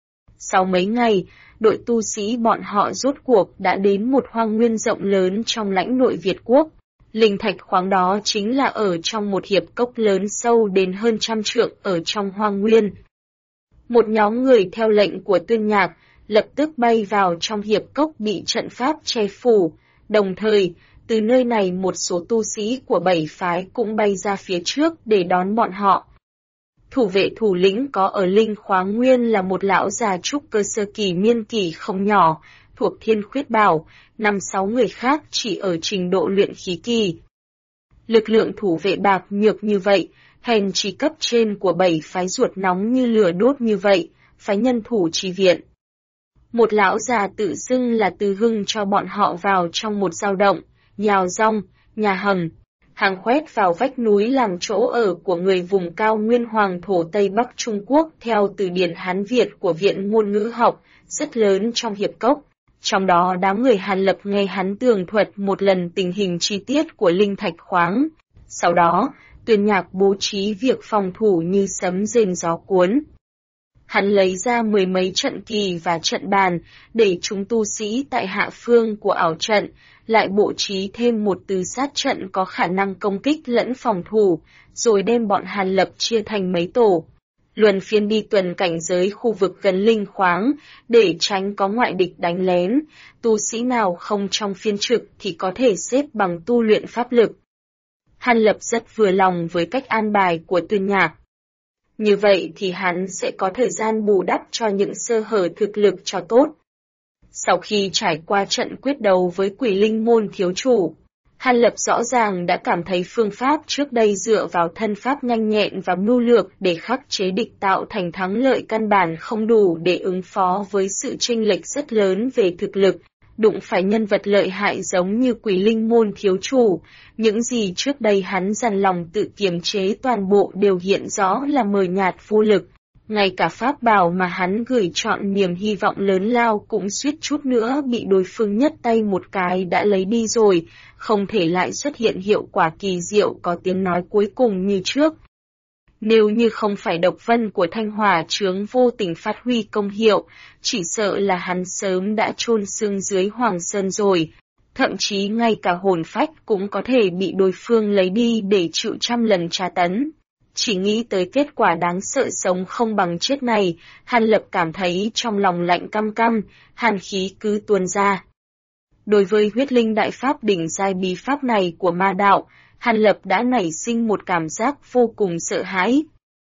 S1: Sau mấy ngày, đội tu sĩ bọn họ rốt cuộc đã đến một hoang nguyên rộng lớn trong lãnh nội Việt Quốc. Linh thạch khoáng đó chính là ở trong một hiệp cốc lớn sâu đến hơn 100 trượng ở trong hoang nguyên. Một nhóm người theo lệnh của Tuyên Nhạc, lập tức bay vào trong hiệp cốc bị trận pháp che phủ, đồng thời, từ nơi này một số tu sĩ của 7 phái cũng bay ra phía trước để đón bọn họ. Thủ vệ thủ lĩnh có ở Linh Khoáng Nguyên là một lão già trúc cơ sơ kỳ niên kỷ không nhỏ, thuộc Thiên Khuyết Bảo, 5-6 người khác chỉ ở trình độ luyện khí kỳ. Lực lượng thủ vệ bạc nhược như vậy, hèn chỉ cấp trên của 7 phái ruột nóng như lửa đốt như vậy, phái nhân thủ trì viện. Một lão già tự xưng là Từ Hưng cho bọn họ vào trong một dao động, nhào rong, nhà hầm. Hàng khoét vào vách núi làm chỗ ở của người vùng cao nguyên hoàng thổ Tây Bắc Trung Quốc theo từ điển Hán Việt của Viện Ngôn ngữ học, rất lớn trong hiệp cốc. Trong đó đám người Hàn Lập nghe hắn tường thuật một lần tình hình chi tiết của linh thạch khoáng. Sau đó, Tuyên Nhạc bố trí việc phòng thủ như sấm rền gió cuốn. Hắn lấy ra 10 mấy trận kỳ và trận bàn, để chúng tu sĩ tại hạ phương của ảo trận, lại bố trí thêm một tứ sát trận có khả năng công kích lẫn phòng thủ, rồi đem bọn Hàn Lập chia thành mấy tổ. Luân phiên đi tuần cảnh giới khu vực gần linh khoáng, để tránh có ngoại địch đánh lén, tu sĩ nào không trong phiên trực thì có thể xếp bằng tu luyện pháp lực. Hàn Lập rất vừa lòng với cách an bài của Tuyên Nhạc. Như vậy thì hắn sẽ có thời gian bù đắp cho những sơ hở thực lực cho tốt. Sau khi trải qua trận quyết đấu với Quỷ Linh môn thiếu chủ, Hàn Lập rõ ràng đã cảm thấy phương pháp trước đây dựa vào thân pháp nhanh nhẹn và mưu lược để khắc chế địch tạo thành thắng lợi căn bản không đủ để ứng phó với sự chênh lệch rất lớn về thực lực. Đụng phải nhân vật lợi hại giống như Quỷ Linh môn thiếu chủ, những gì trước đây hắn dằn lòng tự kiềm chế toàn bộ đều hiện rõ là mờ nhạt vô lực. Ngay cả pháp bảo mà hắn gửi chọn niềm hy vọng lớn lao cũng suýt chút nữa bị đối phương nhất tay một cái đã lấy đi rồi, không thể lại xuất hiện hiệu quả kỳ diệu có tiếng nói cuối cùng như trước. Nếu như không phải độc vân của Thanh Hỏa Chướng vô tình phát huy công hiệu, chỉ sợ là hắn sớm đã chôn xương dưới Hoàng Sơn rồi. Thậm chí ngay cả hồn phách cũng có thể bị đối phương lấy đi để chịu 100 lần tra tấn. Chỉ nghĩ tới kết quả đáng sợ sống không bằng chết này, Hàn Lập cảm thấy trong lòng lạnh căm căm, hàn khí cứ tuôn ra. Đối với huyết linh đại pháp đỉnh giai bí pháp này của ma đạo, Hàn Lập đã nảy sinh một cảm giác vô cùng sợ hãi.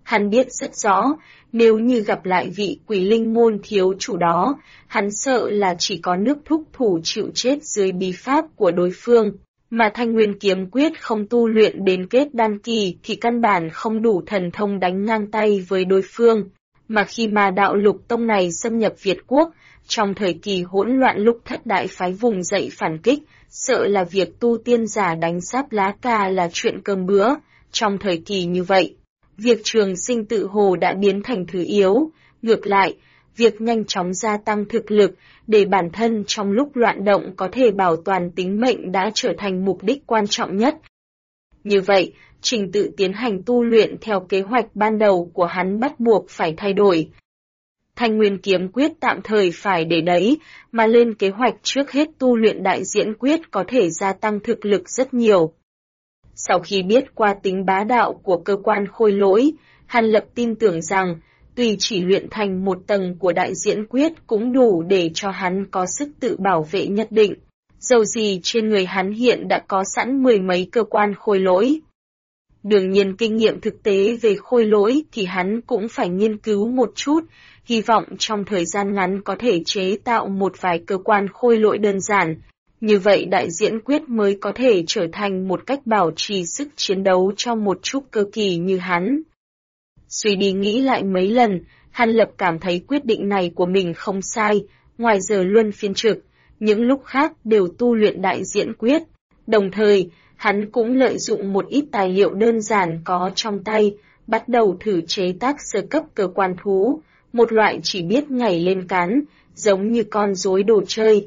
S1: Hắn biết rất rõ, nếu như gặp lại vị quỷ linh môn thiếu chủ đó, hắn sợ là chỉ có nước thúc thủ chịu chết dưới bí pháp của đối phương. Mà Thanh Nguyên kiếm quyết không tu luyện đến kết đan kỳ thì căn bản không đủ thần thông đánh ngang tay với đối phương. Mà khi mà đạo lục tông này xâm nhập Việt Quốc, trong thời kỳ hỗn loạn lúc thất đại phái vùng dậy phản kích, sợ là việc tu tiên giả đánh sáp lá cà là chuyện cơm bữa. Trong thời kỳ như vậy, việc trường sinh tự hồ đã biến thành thứ yếu. Ngược lại, việc nhanh chóng gia tăng thực lực để bản thân trong lúc loạn động có thể bảo toàn tính mệnh đã trở thành mục đích quan trọng nhất. Như vậy, trình tự tiến hành tu luyện theo kế hoạch ban đầu của hắn bắt buộc phải thay đổi. Thanh Nguyên kiếm quyết tạm thời phải để đấy, mà lên kế hoạch trước hết tu luyện đại diễn quyết có thể gia tăng thực lực rất nhiều. Sau khi biết qua tính bá đạo của cơ quan khôi lỗi, Hàn Lập tin tưởng rằng, tuy chỉ luyện thành một tầng của đại diễn quyết cũng đủ để cho hắn có sức tự bảo vệ nhất định. Dầu gì trên người hắn hiện đã có sẵn mười mấy cơ quan khôi lỗi. Đương nhiên kinh nghiệm thực tế về khôi lỗi thì hắn cũng phải nghiên cứu một chút, hy vọng trong thời gian ngắn có thể chế tạo một vài cơ quan khôi lỗi đơn giản. Như vậy đại diễn quyết mới có thể trở thành một cách bảo trì sức chiến đấu cho một chút cơ kỳ như hắn. Suy đi nghĩ lại mấy lần, Hàn Lập cảm thấy quyết định này của mình không sai, ngoài giờ luân phiên trực, những lúc khác đều tu luyện đại diễn quyết. Đồng thời, hắn cũng lợi dụng một ít tài liệu đơn giản có trong tay, bắt đầu thử chế tác sơ cấp cơ quan thú, một loại chỉ biết nhảy lên cán, giống như con rối đồ chơi.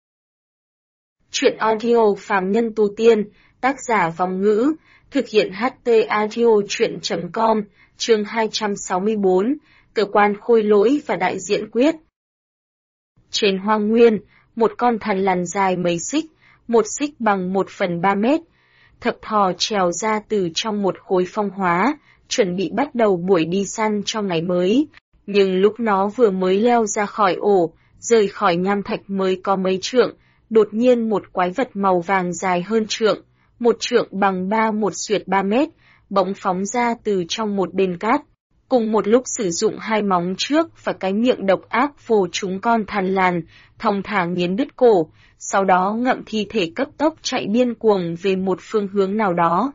S1: Chuyện audio phàm nhân tu tiên, tác giả Vong Ngữ, thực hiện HT Audio Chuyện.com, chương 264, cơ quan khôi lỗi và đại diễn quyết. Trên hoang nguyên, một con thằn lằn dài mấy xích, một xích bằng 1/3 mét, thập thò trèo ra từ trong một khối phong hóa, chuẩn bị bắt đầu buổi đi săn cho ngày mới. Nhưng lúc nó vừa mới leo ra khỏi ổ, rời khỏi nham thạch mới có mấy trượng, đột nhiên một quái vật màu vàng dài hơn trượng, một trượng bằng 3 mét, bỗng phóng ra từ trong một đền cát. Cùng một lúc sử dụng hai móng trước và cái miệng độc ác vồ trúng con thằn lằn, thong thả nghiến đứt cổ, sau đó ngậm thi thể cấp tốc chạy điên cuồng về một phương hướng nào đó.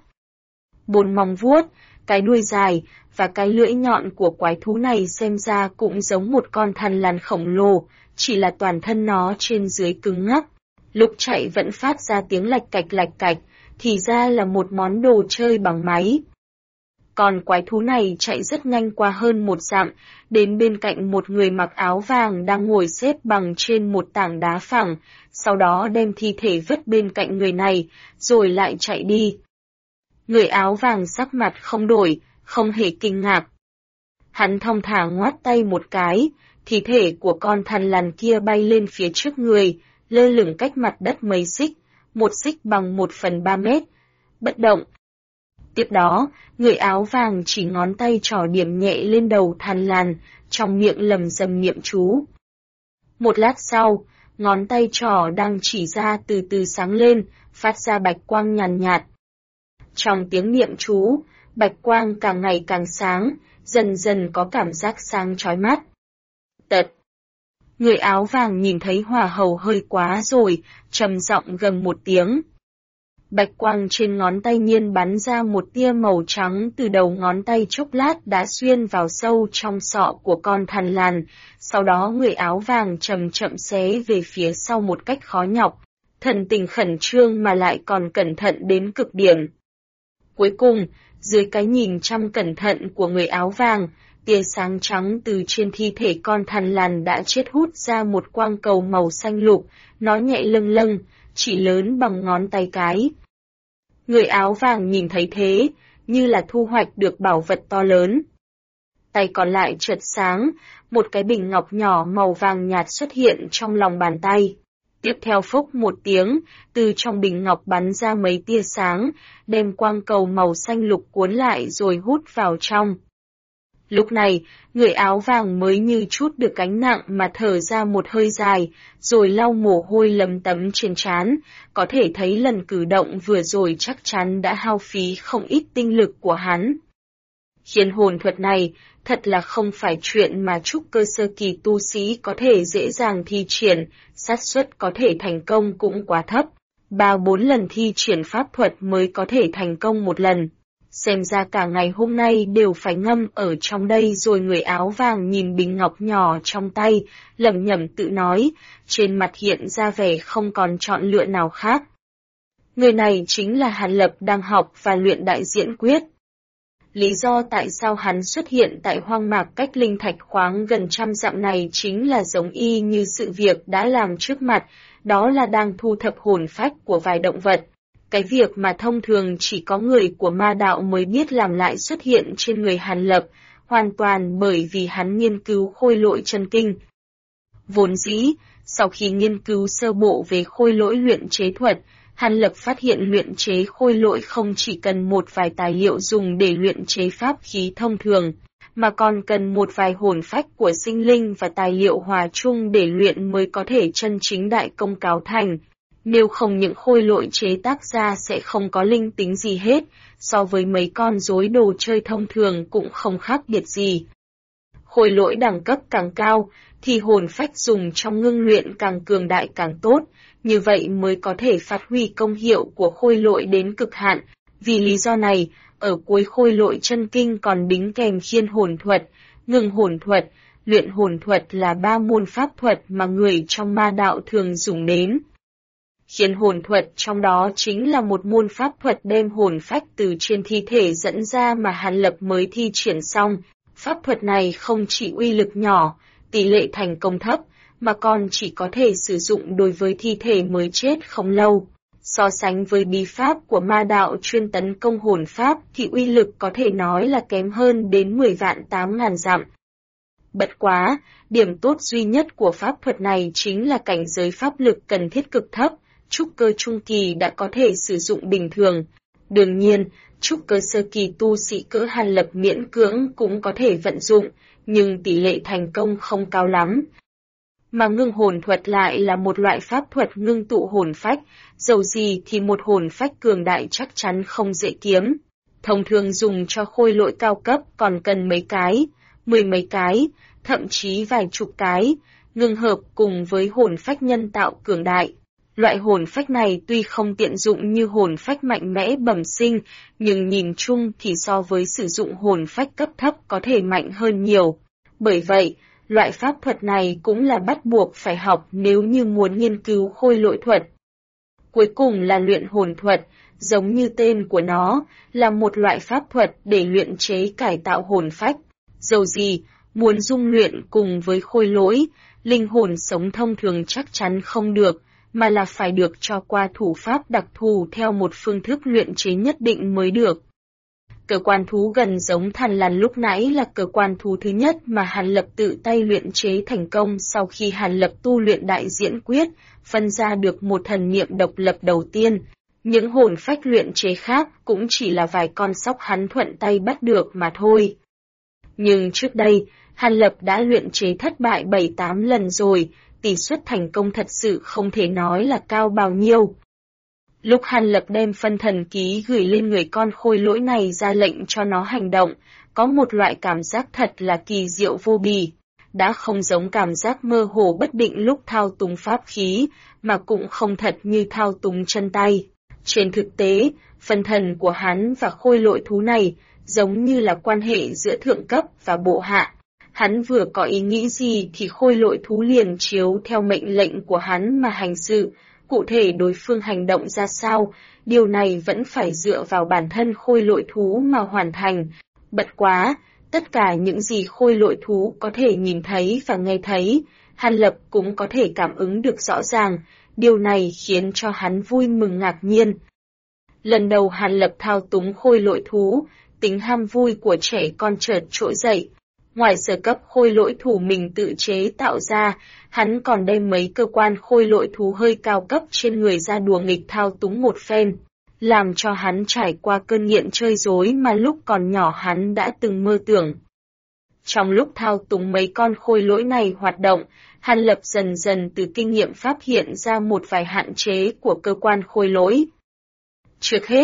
S1: Bốn móng vuốt, cái đuôi dài và cái lưỡi nhọn của quái thú này xem ra cũng giống một con thằn lằn khổng lồ, chỉ là toàn thân nó trên dưới cứng ngắc. Lúc chạy vẫn phát ra tiếng lạch cạch, thì ra là một món đồ chơi bằng máy. Còn quái thú này chạy rất nhanh qua hơn 1 dặm, đến bên cạnh một người mặc áo vàng đang ngồi xếp bằng trên một tảng đá phẳng, sau đó đem thi thể vứt bên cạnh người này, rồi lại chạy đi. Người áo vàng sắc mặt không đổi, không hề kinh ngạc. Hắn thong thả ngoắt tay một cái, thi thể của con thằn lằn kia bay lên phía trước người, lơ lửng cách mặt đất mấy xích, một xích bằng 1/3 mét, bất động. Tiếp đó, người áo vàng chỉ ngón tay trỏ điểm nhẹ lên đầu thằn lằn, trong miệng lầm rầm niệm chú. Một lát sau, ngón tay trỏ đang chỉ ra từ từ sáng lên, phát ra bạch quang nhàn nhạt. Trong tiếng niệm chú, bạch quang càng ngày càng sáng, dần dần có cảm giác sáng chói mắt. Tật! Người áo vàng nhìn thấy hỏa hầu hơi quá rồi, trầm giọng gầm một tiếng. Bạch quang trên ngón tay nhiên bắn ra một tia màu trắng từ đầu ngón tay chốc lát đã xuyên vào sâu trong sọ của con thằn lằn, sau đó người áo vàng chậm chậm xé về phía sau một cách khó nhọc, thần tình khẩn trương mà lại còn cẩn thận đến cực điểm. Cuối cùng, dưới cái nhìn chăm cẩn thận của người áo vàng, tia sáng trắng từ trên thi thể con thằn lằn đã chết hút ra một quang cầu màu xanh lục, nó nhẹ lâng lâng, chỉ lớn bằng ngón tay cái. Người áo vàng nhìn thấy thế, như là thu hoạch được bảo vật to lớn. Tay còn lại chợt sáng, một cái bình ngọc nhỏ màu vàng nhạt xuất hiện trong lòng bàn tay. Tiếp theo phốc một tiếng, từ trong bình ngọc bắn ra mấy tia sáng, đem quang cầu màu xanh lục cuốn lại rồi hút vào trong. Lúc này, người áo vàng mới như chút được gánh nặng mà thở ra một hơi dài, rồi lau mồ hôi lấm tấm trên trán, có thể thấy lần cử động vừa rồi chắc chắn đã hao phí không ít tinh lực của hắn. Khiên hồn thuật này thật là không phải chuyện mà trúc cơ sơ kỳ tu sĩ có thể dễ dàng thi triển, xác suất có thể thành công cũng quá thấp. 3-4 lần thi triển pháp thuật mới có thể thành công một lần. Xem ra cả ngày hôm nay đều phải ngâm ở trong đây rồi. Người áo vàng nhìn bình ngọc nhỏ trong tay, lẩm nhẩm tự nói, trên mặt hiện ra vẻ không còn chọn lựa nào khác. Người này chính là Hàn Lập đang học và luyện đại diễn quyết. Lý do tại sao hắn xuất hiện tại hoang mạc cách linh thạch khoáng gần 100 dặm này chính là giống y như sự việc đã làm trước mặt, đó là đang thu thập hồn phách của vài động vật. Cái việc mà thông thường chỉ có người của ma đạo mới biết làm lại xuất hiện trên người Hàn Lập, hoàn toàn bởi vì hắn nghiên cứu khôi lỗi chân kinh. Vốn dĩ, sau khi nghiên cứu sơ bộ về khôi lỗi luyện chế thuật, Hàn Lập phát hiện luyện chế khôi lỗi không chỉ cần một vài tài liệu dùng để luyện chế pháp khí thông thường, mà còn cần một vài hồn phách của sinh linh và tài liệu hòa chung để luyện mới có thể chân chính đại công cáo thành. Nếu không những khôi lỗi chế tác ra sẽ không có linh tính gì hết, so với mấy con rối đồ chơi thông thường cũng không khác biệt gì. Khôi lỗi đẳng cấp càng cao, thì hồn phách dùng trong ngưng luyện càng cường đại càng tốt, như vậy mới có thể phát huy công hiệu của khôi lỗi đến cực hạn. Vì lý do này, ở cuối khôi lỗi chân kinh còn đính kèm khiên hồn thuật, ngưng hồn thuật, luyện hồn thuật là 3 môn pháp thuật mà người trong ma đạo thường dùng đến. Khiên hồn thuật trong đó chính là một môn pháp thuật đem hồn phách từ trên thi thể dẫn ra mà Hàn Lập mới thi triển xong. Pháp thuật này không chỉ uy lực nhỏ, tỷ lệ thành công thấp, mà còn chỉ có thể sử dụng đối với thi thể mới chết không lâu. So sánh với bí pháp của ma đạo chuyên tấn công hồn pháp thì uy lực có thể nói là kém hơn đến 10.800.000 dặm. Bất quá, điểm tốt duy nhất của pháp thuật này chính là cảnh giới pháp lực cần thiết cực thấp, trúc cơ trung kỳ đã có thể sử dụng bình thường. Đương nhiên, trúc cơ sơ kỳ tu sĩ cỡ Hàn Lập miễn cưỡng cũng có thể vận dụng, nhưng tỷ lệ thành công không cao lắm. Mà ngưng hồn thuật lại là một loại pháp thuật ngưng tụ hồn phách, dầu gì thì một hồn phách cường đại chắc chắn không dễ kiếm. Thông thường dùng cho khôi lỗi cao cấp còn cần mấy cái, 10 mấy cái, thậm chí vài chục cái, ngưng hợp cùng với hồn phách nhân tạo cường đại. Loại hồn phách này tuy không tiện dụng như hồn phách mạnh mẽ bẩm sinh, nhưng nhìn chung thì so với sử dụng hồn phách cấp thấp có thể mạnh hơn nhiều. Bởi vậy, loại pháp thuật này cũng là bắt buộc phải học nếu như muốn nghiên cứu khôi lỗi thuật. Cuối cùng là luyện hồn thuật, giống như tên của nó, là một loại pháp thuật để luyện chế cải tạo hồn phách. Dầu gì, muốn dung luyện cùng với khôi lỗi, linh hồn sống thông thường chắc chắn không được, mà là phải được cho qua thủ pháp đặc thù theo một phương thức luyện chế nhất định mới được. Cơ quan thú gần giống thằn lằn lúc nãy là cơ quan thú thứ nhất mà Hàn Lập tự tay luyện chế thành công sau khi Hàn Lập tu luyện đại diễn quyết, phân ra được một thần niệm độc lập đầu tiên. Những hồn phách luyện chế khác cũng chỉ là vài con sóc hắn thuận tay bắt được mà thôi. Nhưng trước đây, Hàn Lập đã luyện chế thất bại 7-8 lần rồi, tỷ suất thành công thật sự không thể nói là cao bao nhiêu. Lúc Hàn Lập đem phân thần ký gửi lên người con khôi lỗi này ra lệnh cho nó hành động, có một loại cảm giác thật là kỳ diệu vô bì, đã không giống cảm giác mơ hồ bất định lúc thao túng pháp khí, mà cũng không thật như thao túng chân tay. Trên thực tế, phân thần của hắn và khôi lỗi thú này giống như là quan hệ giữa thượng cấp và bộ hạ. Hắn vừa có ý nghĩ gì thì khôi lỗi thú liền chiếu theo mệnh lệnh của hắn mà hành sự. Cụ thể đối phương hành động ra sao, điều này vẫn phải dựa vào bản thân khôi lỗi thú mà hoàn thành. Bất quá, tất cả những gì khôi lỗi thú có thể nhìn thấy và nghe thấy, Hàn Lập cũng có thể cảm ứng được rõ ràng, điều này khiến cho hắn vui mừng ngạc nhiên. Lần đầu Hàn Lập thao túng khôi lỗi thú, tính ham vui của trẻ con chợt trỗi dậy. Ngoài sơ cấp khôi lỗi thú mình tự chế tạo ra, hắn còn đem mấy cơ quan khôi lỗi thú hơi cao cấp trên người ra đùa nghịch thao túng một phen, làm cho hắn trải qua cơn nghiện chơi rối mà lúc còn nhỏ hắn đã từng mơ tưởng. Trong lúc thao túng mấy con khôi lỗi này hoạt động, Hàn Lập dần dần từ kinh nghiệm phát hiện ra một vài hạn chế của cơ quan khôi lỗi. Trước hết,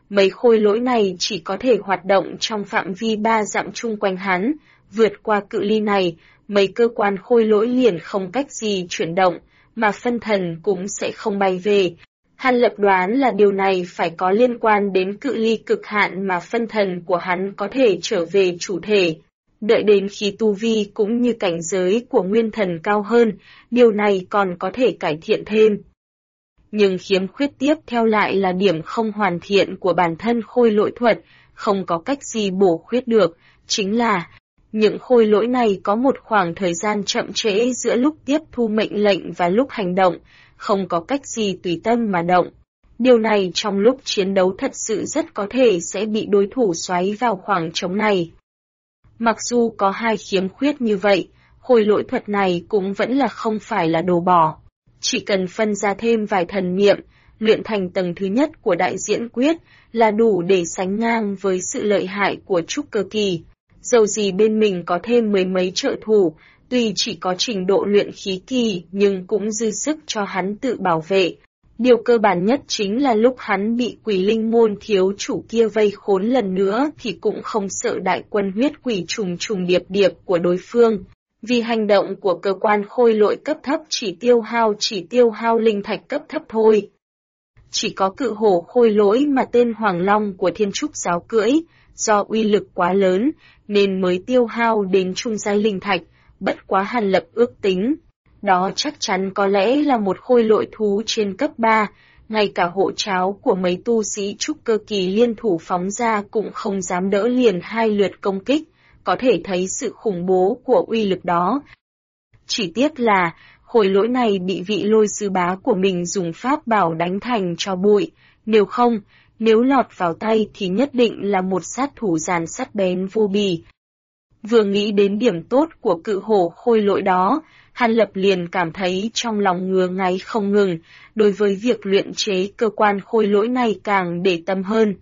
S1: Mấy khôi lỗi này chỉ có thể hoạt động trong phạm vi 3 dặm chung quanh hắn, vượt qua cự ly này, mấy cơ quan khôi lỗi liền không cách gì chuyển động, mà phân thần cũng sẽ không bay về. Hàn Lập đoán là điều này phải có liên quan đến cự ly cực hạn mà phân thần của hắn có thể trở về chủ thể. Đợi đến khi tu vi cũng như cảnh giới của nguyên thần cao hơn, điều này còn có thể cải thiện thêm. Nhưng khiếm khuyết tiếp theo lại là điểm không hoàn thiện của bản thân khôi lỗi thuật, không có cách gì bổ khuyết được, chính là những khôi lỗi này có một khoảng thời gian chậm trễ giữa lúc tiếp thu mệnh lệnh và lúc hành động, không có cách gì tùy tâm mà động. Điều này trong lúc chiến đấu thật sự rất có thể sẽ bị đối thủ xoáy vào khoảng trống này. Mặc dù có hai khiếm khuyết như vậy, khôi lỗi thuật này cũng vẫn là không phải là đồ bỏ. Chỉ cần phân ra thêm vài thần niệm, luyện thành tầng thứ nhất của đại diễn quyết là đủ để sánh ngang với sự lợi hại của trúc cơ kỳ. Dầu gì bên mình có thêm mười mấy trợ thủ, tuy chỉ có trình độ luyện khí kỳ nhưng cũng dư sức cho hắn tự bảo vệ. Điều cơ bản nhất chính là lúc hắn bị quỷ linh môn thiếu chủ kia vây khốn lần nữa thì cũng không sợ đại quân huyết quỷ trùng trùng điệp điệp của đối phương. Vì hành động của cơ quan khôi lỗi cấp thấp chỉ tiêu hao linh thạch cấp thấp thôi. Chỉ có cự hổ khôi lỗi mà tên Hoàng Long của Thiên Trúc giáo cưỡi, do uy lực quá lớn nên mới tiêu hao đến trung giai linh thạch, bất quá Hàn Lập ước tính. Đó chắc chắn có lẽ là một khôi lỗi thú trên cấp 3, ngay cả hộ tráo của mấy tu sĩ trúc cơ kỳ liên thủ phóng ra cũng không dám đỡ liền 2 lượt công kích, có thể thấy sự khủng bố của uy lực đó. Chỉ tiếc là, khôi lỗi này bị vị lôi sư bá của mình dùng pháp bảo đánh thành cho bụi, nếu lọt vào tay thì nhất định là một sát thủ giàn sắt bén vô bì. Vừa nghĩ đến điểm tốt của cự hổ khôi lỗi đó, Hàn Lập liền cảm thấy trong lòng ngứa ngáy không ngừng, đối với việc luyện chế cơ quan khôi lỗi này càng để tâm hơn.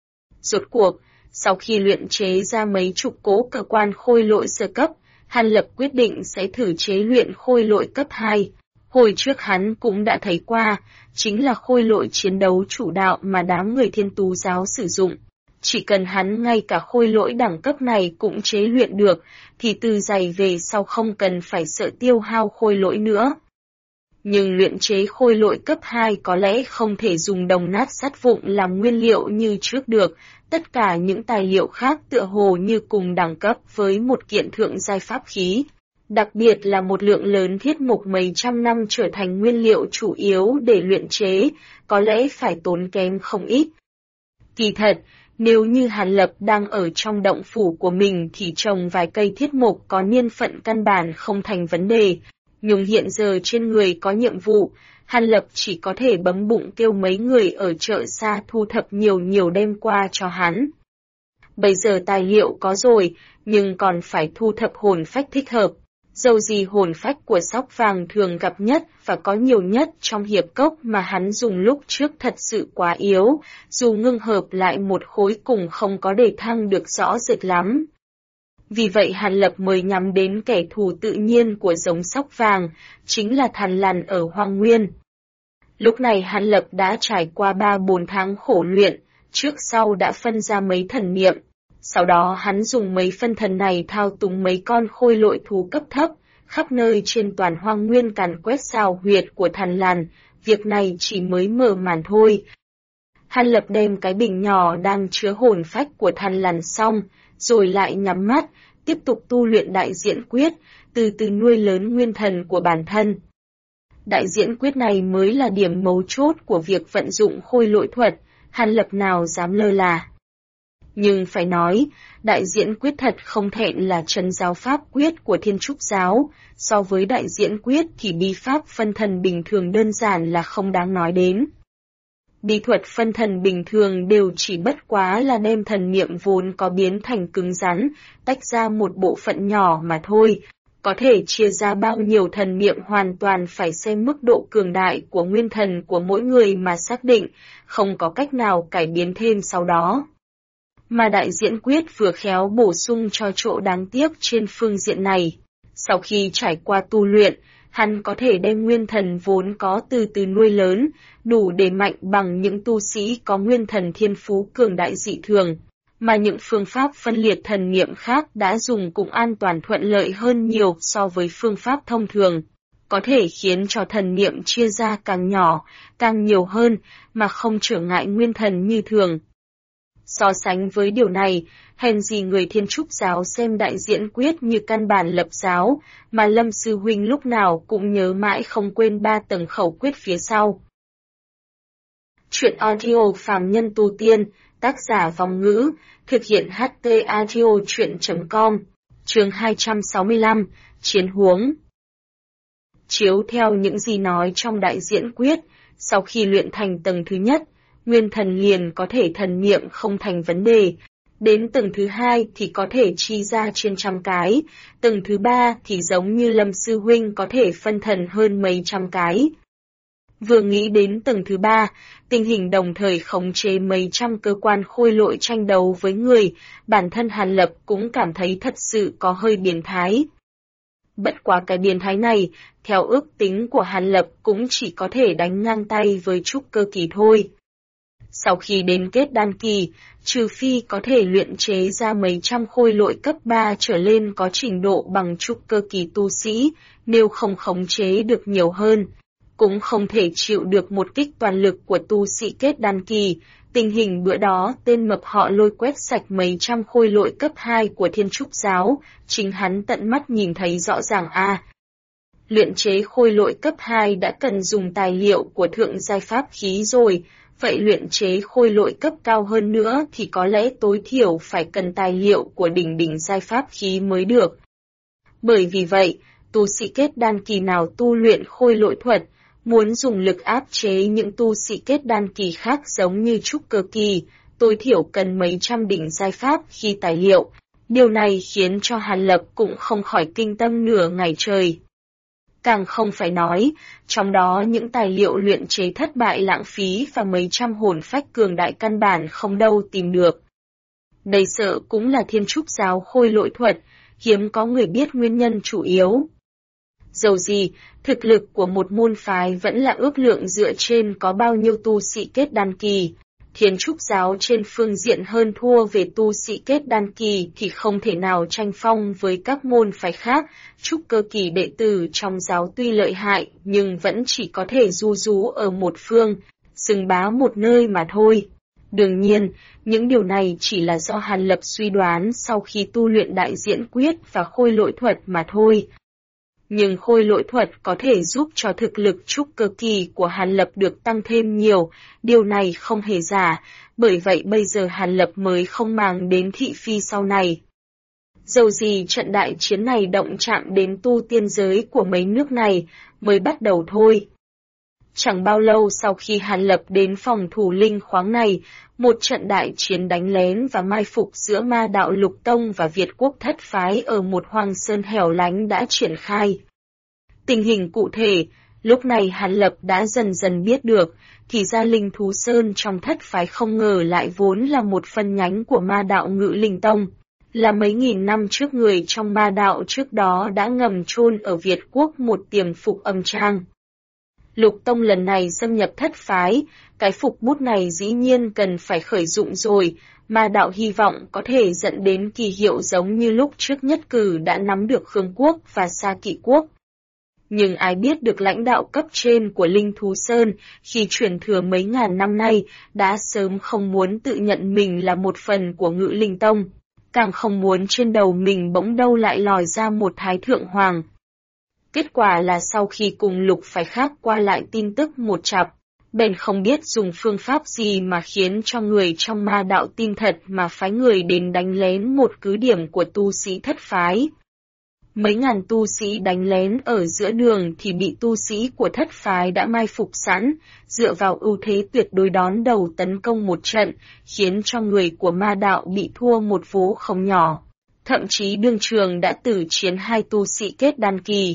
S1: Rốt cuộc, sau khi luyện chế ra mấy chục cố cơ quan khôi lỗi sơ cấp, Hàn Lập quyết định sẽ thử chế luyện khôi lỗi cấp 2. Hồi trước hắn cũng đã thấy qua, chính là khôi lỗi chiến đấu chủ đạo mà đám người Thiên Tú giáo sử dụng. Chỉ cần hắn ngay cả khôi lỗi đẳng cấp này cũng chế luyện được, thì từ giày về sau không cần phải sợ tiêu hao khôi lỗi nữa. Nhưng luyện chế khôi lỗi cấp 2 có lẽ không thể dùng đồng nát sắt vụn làm nguyên liệu như trước được, tất cả những tài liệu khác tựa hồ như cùng đẳng cấp với một kiện thượng giai pháp khí. Đặc biệt là một lượng lớn thiết mục mấy trăm năm trở thành nguyên liệu chủ yếu để luyện chế, có lẽ phải tốn kém không ít. Kỳ thật, nếu như Hàn Lập đang ở trong động phủ của mình thì trồng vài cây thiết mục có niên phận căn bản không thành vấn đề. Nhưng hiện giờ trên người có nhiệm vụ, Hàn Lập chỉ có thể bấm bụng kêu mấy người ở chợ xa thu thập nhiều đem qua cho hắn. Bây giờ tài liệu có rồi, nhưng còn phải thu thập hồn phách thích hợp. Dầu gì hồn phách của sóc vàng thường gặp nhất và có nhiều nhất trong hiệp cốc mà hắn dùng lúc trước thật sự quá yếu, dù ngưng hợp lại một khối cùng không có để thăng được rõ rệt lắm. Vì vậy Hàn Lập mới nhắm đến kẻ thù tự nhiên của giống sóc vàng, chính là Thằn Lằn ở Hoang Nguyên. Lúc này Hàn Lập đã trải qua 3-4 tháng khổ luyện, trước sau đã phân ra mấy thần niệm. Sau đó hắn dùng mấy phân thần này thao túng mấy con khôi lỗi thú cấp thấp, khắp nơi trên toàn Hoang Nguyên càn quét xào huyệt của Thằn Lằn, việc này chỉ mới mở màn thôi. Hàn Lập đem cái bình nhỏ đang chứa hồn phách của Thằn Lằn xong, rồi lại nhắm mắt, tiếp tục tu luyện đại diễn quyết, từ từ nuôi lớn nguyên thần của bản thân. Đại diễn quyết này mới là điểm mấu chốt của việc vận dụng khôi lỗi thuật, Hàn Lập nào dám lơ là. Nhưng phải nói, đại diễn quyết thật không thẹn là trấn giáo pháp quyết của Thiên Trúc giáo, so với đại diễn quyết thì bí pháp phân thần bình thường đơn giản là không đáng nói đến. Bí thuật phân thần bình thường đều chỉ bất quá là đem thần niệm vốn có biến thành cứng rắn, tách ra một bộ phận nhỏ mà thôi. Có thể chia ra bao nhiêu thần niệm hoàn toàn phải xem mức độ cường đại của nguyên thần của mỗi người mà xác định, không có cách nào cải biến thêm sau đó. Mà đại diễn quyết vừa khéo bổ sung cho chỗ đáng tiếc trên phương diện này. Sau khi trải qua tu luyện, hắn có thể đem nguyên thần vốn có từ từ nuôi lớn, đủ để mạnh bằng những tu sĩ có nguyên thần thiên phú cường đại dị thường, mà những phương pháp phân liệt thần niệm khác đã dùng cũng an toàn thuận lợi hơn nhiều so với phương pháp thông thường, có thể khiến cho thần niệm chia ra càng nhỏ, càng nhiều hơn, mà không trở ngại nguyên thần như thường. So sánh với điều này, hèn gì người Thiên Trúc giáo xem Đại Diễn Quyết như căn bản lập giáo, mà Lâm Sư Huynh lúc nào cũng nhớ mãi không quên 3 tầng khẩu quyết phía sau. Chuyện audio phàm nhân tu tiên, tác giả Vong Ngữ, thực hiện HT audio chuyện.com, chương 265, Chiến huống. Chiếu theo những gì nói trong Đại Diễn Quyết, sau khi luyện thành tầng thứ nhất, nguyên thần liền có thể thần niệm không thành vấn đề. Đến tầng thứ hai thì có thể chi ra trên trăm cái, tầng thứ ba thì giống như Lâm Sư Huynh có thể phân thần hơn mấy trăm cái. Vừa nghĩ đến tầng thứ ba, tình hình đồng thời khống chế mấy trăm cơ quan khôi lỗi tranh đấu với người, bản thân Hàn Lập cũng cảm thấy thật sự có hơi biến thái. Bất quá cái biến thái này, theo ước tính của Hàn Lập cũng chỉ có thể đánh ngang tay với trúc cơ kỳ thôi. Sau khi đến kết đan kỳ, trừ phi có thể luyện chế ra mấy trăm khôi lỗi cấp 3 trở lên có trình độ bằng trúc cơ kỳ tu sĩ, nếu không khống chế được nhiều hơn, cũng không thể chịu được một kích toàn lực của tu sĩ kết đan kỳ. Tình hình bữa đó tên mập họ Lôi quét sạch mấy trăm khôi lỗi cấp 2 của Thiên Trúc giáo, chính hắn tận mắt nhìn thấy rõ ràng luyện chế khôi lỗi cấp 2 đã cần dùng tài liệu của thượng giai pháp khí rồi, vậy luyện chế khôi lỗi cấp cao hơn nữa thì có lẽ tối thiểu phải cần tài liệu của đỉnh giai pháp khí mới được. Bởi vì vậy, tu sĩ kết đan kỳ nào tu luyện khôi lỗi thuật, muốn dùng lực áp chế những tu sĩ kết đan kỳ khác giống như trúc cơ kỳ, tối thiểu cần mấy trăm đỉnh giai pháp khí tài liệu. Điều này khiến cho Hàn Lập cũng không khỏi kinh tâm nửa ngày trời. Càng không phải nói, trong đó những tài liệu luyện chế thất bại lãng phí và mấy trăm hồn phách cường đại căn bản không đâu tìm được. Đây sợ cũng là Thiên Trúc giáo khôi lỗi thuật, hiếm có người biết nguyên nhân chủ yếu. Dầu gì, thực lực của một môn phái vẫn là ước lượng dựa trên có bao nhiêu tu sĩ kết đan kỳ. Thiên Trúc giáo trên phương diện hơn thua về tu sĩ kết đan kỳ thì không thể nào tranh phong với các môn phái khác. Trúc cơ kỳ đệ tử trong giáo tuy lợi hại nhưng vẫn chỉ có thể du rú ở một phương, xưng bá một nơi mà thôi. Đương nhiên, những điều này chỉ là do Hàn Lập suy đoán sau khi tu luyện Đại Diễn Quyết và khôi lỗi thuật mà thôi. Nhưng khôi lỗi thuật có thể giúp cho thực lực trúc cơ kỳ của Hàn Lập được tăng thêm nhiều, điều này không hề giả, bởi vậy bây giờ Hàn Lập mới không màng đến thị phi sau này. Dầu gì trận đại chiến này động chạm đến tu tiên giới của mấy nước này, mới bắt đầu thôi. Chẳng bao lâu sau khi Hàn Lập đến phòng thủ linh khoáng này, một trận đại chiến đánh lén và mai phục giữa Ma đạo Lục Tông và Việt Quốc Thất phái ở một hoang sơn hẻo lánh đã triển khai. Tình hình cụ thể, lúc này Hàn Lập đã dần dần biết được, thì ra Linh Thú Sơn trong thất phái không ngờ lại vốn là một phân nhánh của Ma đạo Ngự Linh Tông, là mấy nghìn năm trước người trong Ma đạo trước đó đã ngầm chôn ở Việt Quốc một tiềm phục âm trang. Lục Tông lần này xâm nhập thất phái, cái phục bút này dĩ nhiên cần phải khởi dụng rồi, Ma đạo hy vọng có thể dẫn đến kỳ hiệu giống như lúc trước Nhất Cử đã nắm được Khương Quốc và Sa Kỵ Quốc. Nhưng ai biết được lãnh đạo cấp trên của Linh Thú Sơn khi truyền thừa mấy ngàn năm nay đã sớm không muốn tự nhận mình là một phần của Ngự Linh Tông, càng không muốn trên đầu mình bỗng đâu lại lòi ra một Thái Thượng Hoàng. Kết quả là sau khi cùng lục phái khác qua lại tin tức một chặp, bèn không biết dùng phương pháp gì mà khiến cho người trong Ma đạo tin thật mà phái người đến đánh lén một cứ điểm của tu sĩ thất phái. Mấy ngàn tu sĩ đánh lén ở giữa đường thì bị tu sĩ của thất phái đã mai phục sẵn, dựa vào ưu thế tuyệt đối đón đầu tấn công một trận, khiến cho người của Ma đạo bị thua một vố không nhỏ. Thậm chí đương trường đã tử chiến 2 tu sĩ kết đan kỳ.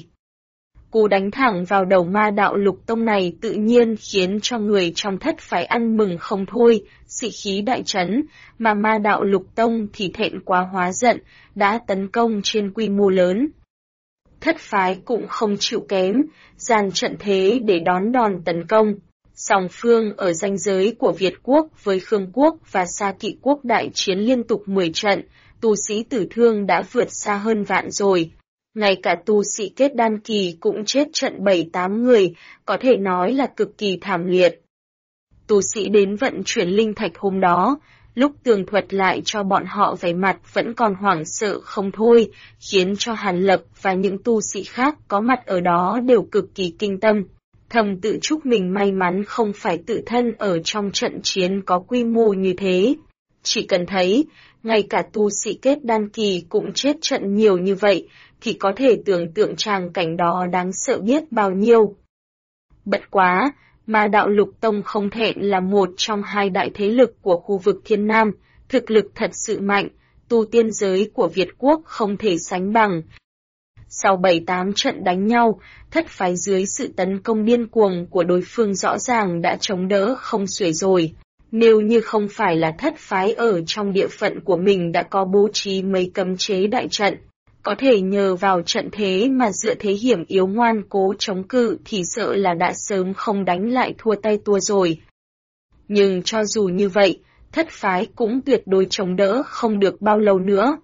S1: Cú đánh thẳng vào đầu Ma đạo Lục Tông này tự nhiên khiến cho người trong thất phái ăn mừng không thôi, sĩ khí đại trấn, mà Ma đạo Lục Tông thì thẹn quá hóa giận, đã tấn công trên quy mô lớn. Thất phái cũng không chịu kém, dàn trận thế để đón đòn tấn công. Song phương ở ranh giới của Việt quốc với Khương quốc và Sa Kỵ quốc đại chiến liên tục 10 trận, tu sĩ tử thương đã vượt xa hơn vạn rồi. Ngay cả tu sĩ kết đan kỳ cũng chết trận 7-8 người, có thể nói là cực kỳ thảm liệt. Tu sĩ đến vận chuyển linh thạch hôm đó, lúc tường thuật lại cho bọn họ vẻ mặt vẫn còn hoảng sợ không thôi, khiến cho Hàn Lập và những tu sĩ khác có mặt ở đó đều cực kỳ kinh tâm. Thầm tự chúc mình may mắn không phải tự thân ở trong trận chiến có quy mô như thế. Chỉ cần thấy, ngay cả tu sĩ kết đan kỳ cũng chết trận nhiều như vậy, thì có thể tưởng tượng tràng cảnh đó đáng sợ biết bao nhiêu. Bất quá, Ma Đạo Lục Tông không thẹn là một trong hai đại thế lực của khu vực Thiên Nam, thực lực thật sự mạnh, tu tiên giới của Việt quốc không thể sánh bằng. Sau 7-8 trận đánh nhau, thất phái dưới sự tấn công điên cuồng của đối phương rõ ràng đã chống đỡ không xuể rồi. Nếu như không phải là thất phái ở trong địa phận của mình đã có bố trí mấy cấm chế đại trận, có thể nhờ vào trận thế mà dựa thế hiểm yếu ngoan cố chống cự thì sợ là đã sớm không đánh lại thua tay tua rồi. Nhưng cho dù như vậy, thất phái cũng tuyệt đối chống đỡ không được bao lâu nữa.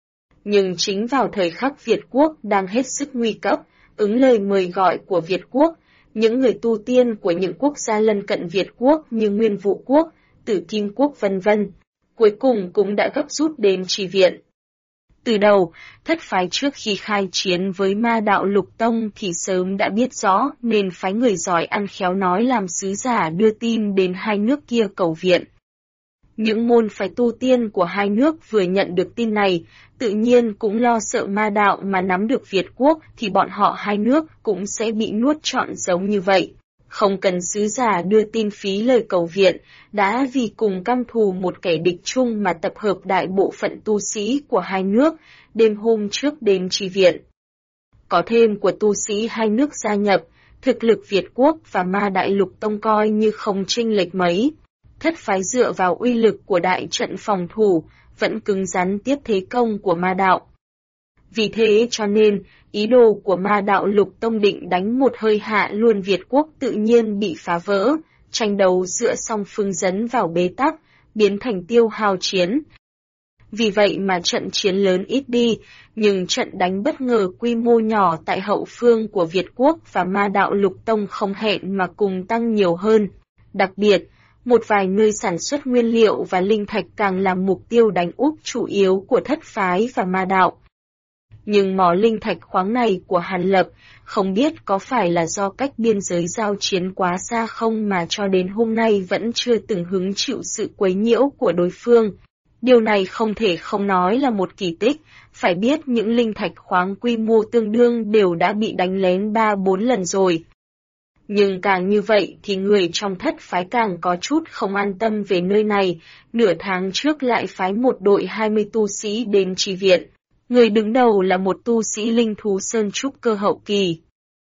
S1: Nhưng chính vào thời khắc Việt quốc đang hết sức nguy cấp, ứng lời mời gọi của Việt quốc, những người tu tiên của những quốc gia lân cận Việt quốc như Nguyên Vũ quốc, Tử Kim quốc vân vân, cuối cùng cũng đã gấp rút đến trì viện. Từ đầu, thất phái trước khi khai chiến với Ma Đạo Lục Tông thì sớm đã biết rõ nên phái người giỏi ăn khéo nói làm sứ giả đưa tin đến hai nước kia cầu viện. Những môn phái tu tiên của hai nước vừa nhận được tin này, tự nhiên cũng lo sợ Ma Đạo mà nắm được Việt quốc thì bọn họ hai nước cũng sẽ bị nuốt trọn giống như vậy. Không cần sứ giả đưa tin phí lời cầu viện, đã vì cùng căm thù một kẻ địch chung mà tập hợp đại bộ phận tu sĩ của hai nước, đêm hôm trước đến trì viện. Có thêm của tu sĩ hai nước gia nhập, thực lực Việt quốc và Ma Đại Lục Tông coi như không chênh lệch mấy. Thất phái dựa vào uy lực của đại trận phòng thủ, vẫn cứng rắn tiếp thế công của Ma Đạo. Vì thế cho nên, ý đồ của Ma Đạo Lục Tông định đánh một hơi hạ luôn Việt quốc tự nhiên bị phá vỡ, tranh đấu giữa song phương dấn vào bế tắc, biến thành tiêu hao chiến. Vì vậy mà trận chiến lớn ít đi, nhưng trận đánh bất ngờ quy mô nhỏ tại hậu phương của Việt quốc và Ma Đạo Lục Tông không hẹn mà cùng tăng nhiều hơn. Đặc biệt, một vài nơi sản xuất nguyên liệu và linh thạch càng làm mục tiêu đánh úp chủ yếu của thất phái và Ma Đạo. Nhưng mỏ linh thạch khoáng này của Hàn Lập, không biết có phải là do cách biên giới giao chiến quá xa không mà cho đến hôm nay vẫn chưa từng hứng chịu sự quấy nhiễu của đối phương. Điều này không thể không nói là một kỳ tích, phải biết những linh thạch khoáng quy mô tương đương đều đã bị đánh lén 3-4 lần rồi. Nhưng càng như vậy thì người trong thất phái càng có chút không an tâm về nơi này, nửa tháng trước lại phái một đội 20 tu sĩ đến trì viện. Người đứng đầu là một tu sĩ linh thú sơn trúc cơ hậu kỳ.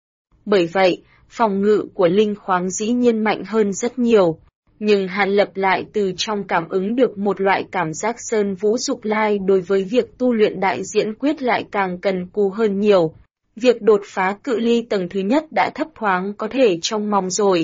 S1: Bởi vậy, phòng ngự của linh khoáng dĩ nhiên mạnh hơn rất nhiều. Nhưng Hàn Lập lại từ trong cảm ứng được một loại cảm giác sơn vũ dục lai đối với việc tu luyện đại diễn quyết lại càng cần cù hơn nhiều. Việc đột phá cự ly tầng thứ nhất đã thấp thoáng có thể trông mong rồi.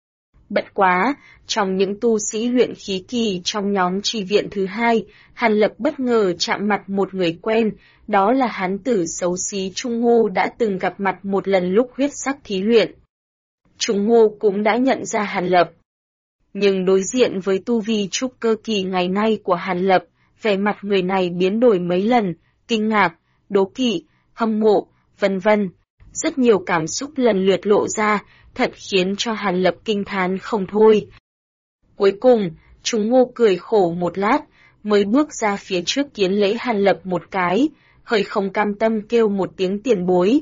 S1: Bất quá, trong những tu sĩ luyện khí kỳ trong nhóm trì viện thứ hai, Hàn Lập bất ngờ chạm mặt một người quen, đó là hán tử xấu xí Trung Ngô đã từng gặp mặt một lần lúc huyết sắc thí luyện. Trung Ngô cũng đã nhận ra Hàn Lập. Nhưng đối diện với tu vi trúc cơ kỳ ngày nay của Hàn Lập, vẻ mặt người này biến đổi mấy lần, kinh ngạc, đố kỵ, hâm mộ, vân vân. Rất nhiều cảm xúc lần lượt lộ ra, thật khiến cho Hàn Lập kinh thán không thôi. Cuối cùng, Trung Ngô cười khổ một lát, mới bước ra phía trước kiến lễ Hàn Lập một cái, hơi không cam tâm kêu một tiếng tiền bối.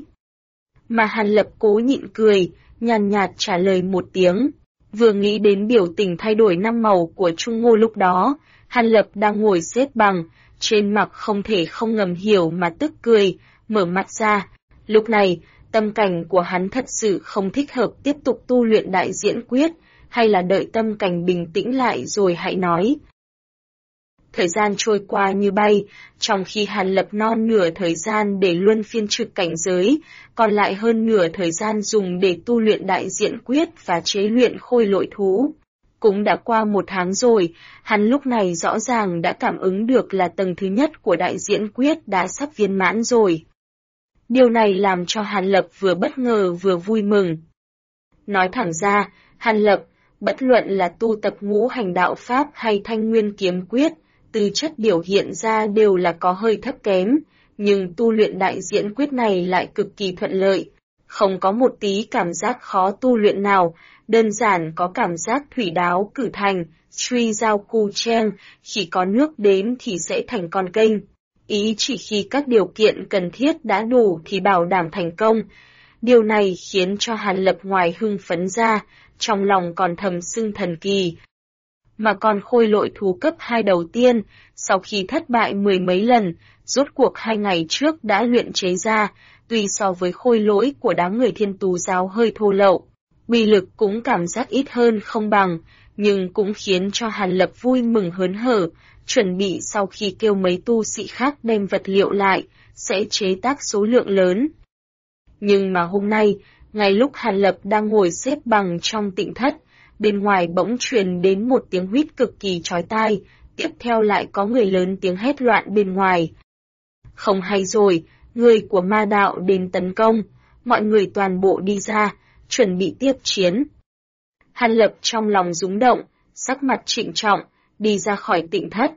S1: Mà Hàn Lập cố nhịn cười, nhàn nhạt trả lời một tiếng. Vừa nghĩ đến biểu tình thay đổi năm màu của Trung Ngô lúc đó, Hàn Lập đang ngồi xếp bằng, trên mặt không thể không ngầm hiểu mà tức cười, mở mắt ra. Lúc này, tâm cảnh của hắn thật sự không thích hợp tiếp tục tu luyện đại diễn quyết, hay là đợi tâm cảnh bình tĩnh lại rồi hãy nói. Thời gian trôi qua như bay, trong khi Hàn Lập non nửa thời gian để luân phiên trực cảnh giới, còn lại hơn nửa thời gian dùng để tu luyện đại diện quyết và chế luyện khôi lỗi thú. Cũng đã qua 1 tháng rồi, hắn lúc này rõ ràng đã cảm ứng được là tầng thứ nhất của đại diễn quyết đã sắp viên mãn rồi. Điều này làm cho Hàn Lập vừa bất ngờ vừa vui mừng. Nói thẳng ra, Hàn Lập, bất luận là tu tập ngũ hành đạo pháp hay thanh nguyên kiếm quyết, từ chất biểu hiện ra đều là có hơi thấp kém, nhưng tu luyện đại diễn quyết này lại cực kỳ thuận lợi. Không có một tí cảm giác khó tu luyện nào, đơn giản có cảm giác thủy đáo cử thành, truy giao cu chen, khi có nước đến thì sẽ thành con kênh. Ý chỉ khi các điều kiện cần thiết đã đủ thì bảo đảm thành công. Điều này khiến cho Hàn Lập ngoài hưng phấn ra, trong lòng còn thầm xưng thần kỳ. Mà còn khôi lỗi thú cấp 2 đầu tiên, sau khi thất bại 10 mấy lần, rốt cuộc 2 ngày trước đã luyện chế ra, tuy so với khôi lỗi của đám người Thiên Tú giáo hơi thô lậu, uy lực cũng cảm giác ít hơn không bằng, nhưng cũng khiến cho Hàn Lập vui mừng hớn hở, chuẩn bị sau khi kêu mấy tu sĩ khác đem vật liệu lại, sẽ chế tác số lượng lớn. Nhưng mà hôm nay, ngay lúc Hàn Lập đang ngồi xếp bằng trong tịnh thất, bên ngoài bỗng truyền đến một tiếng huýt cực kỳ chói tai, tiếp theo lại có người lớn tiếng hét loạn bên ngoài. Không hay rồi, người của ma đạo đến tấn công, mọi người toàn bộ đi ra, chuẩn bị tiếp chiến. Hàn Lập trong lòng rúng động, sắc mặt trịnh trọng, đi ra khỏi tịnh thất.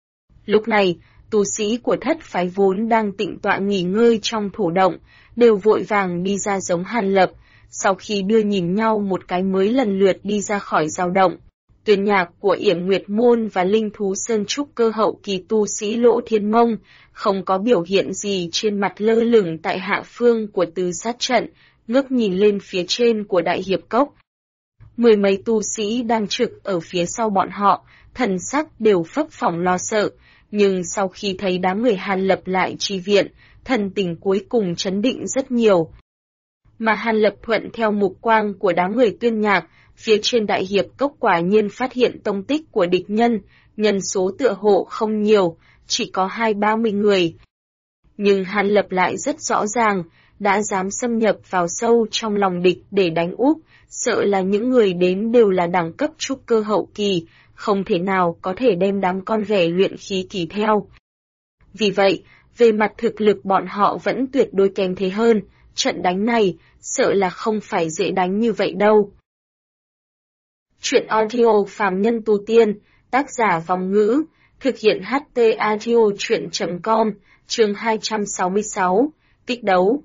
S1: Lúc này, tu sĩ của thất phái vốn đang tịnh tọa nghỉ ngơi trong thổ động, đều vội vàng đi ra giống Hàn Lập, sau khi đưa nhìn nhau một cái mới lần lượt đi ra khỏi dao động. Tuyên nhạc của Yểm Nguyệt Môn và Linh Thú Sơn trúc cơ hậu kỳ tu sĩ Lỗ Thiên Mông, không có biểu hiện gì trên mặt lơ lửng tại hạ phương của tứ sát trận, ngước nhìn lên phía trên của Đại Hiệp Cốc. 10 mấy tu sĩ đang trực ở phía sau bọn họ, thần sắc đều phấp phỏng lo sợ, nhưng sau khi thấy đám người Hàn Lập lại chi viện, thần tình cuối cùng chấn định rất nhiều. Mà Hàn Lập thuận theo mục quang của đám người Tuyên nhạc, phía trên Đại Hiệp Cốc quả nhiên phát hiện tông tích của địch nhân, nhân số tựa hộ không nhiều, chỉ có 20-30 người. Nhưng Hàn Lập lại rất rõ ràng, đã dám xâm nhập vào sâu trong lòng địch để đánh úp, sợ là những người đến đều là đẳng cấp trúc cơ hậu kỳ, không thể nào có thể đem đám con ghẻ luyện khí kỳ theo. Vì vậy, về mặt thực lực bọn họ vẫn tuyệt đối kém thế hơn, trận đánh này, sợ là không phải dễ đánh như vậy đâu. Chuyện audio phàm nhân tu tiên, tác giả Vong Ngữ, thực hiện HT audio chuyện.com, chương 266, kích đấu.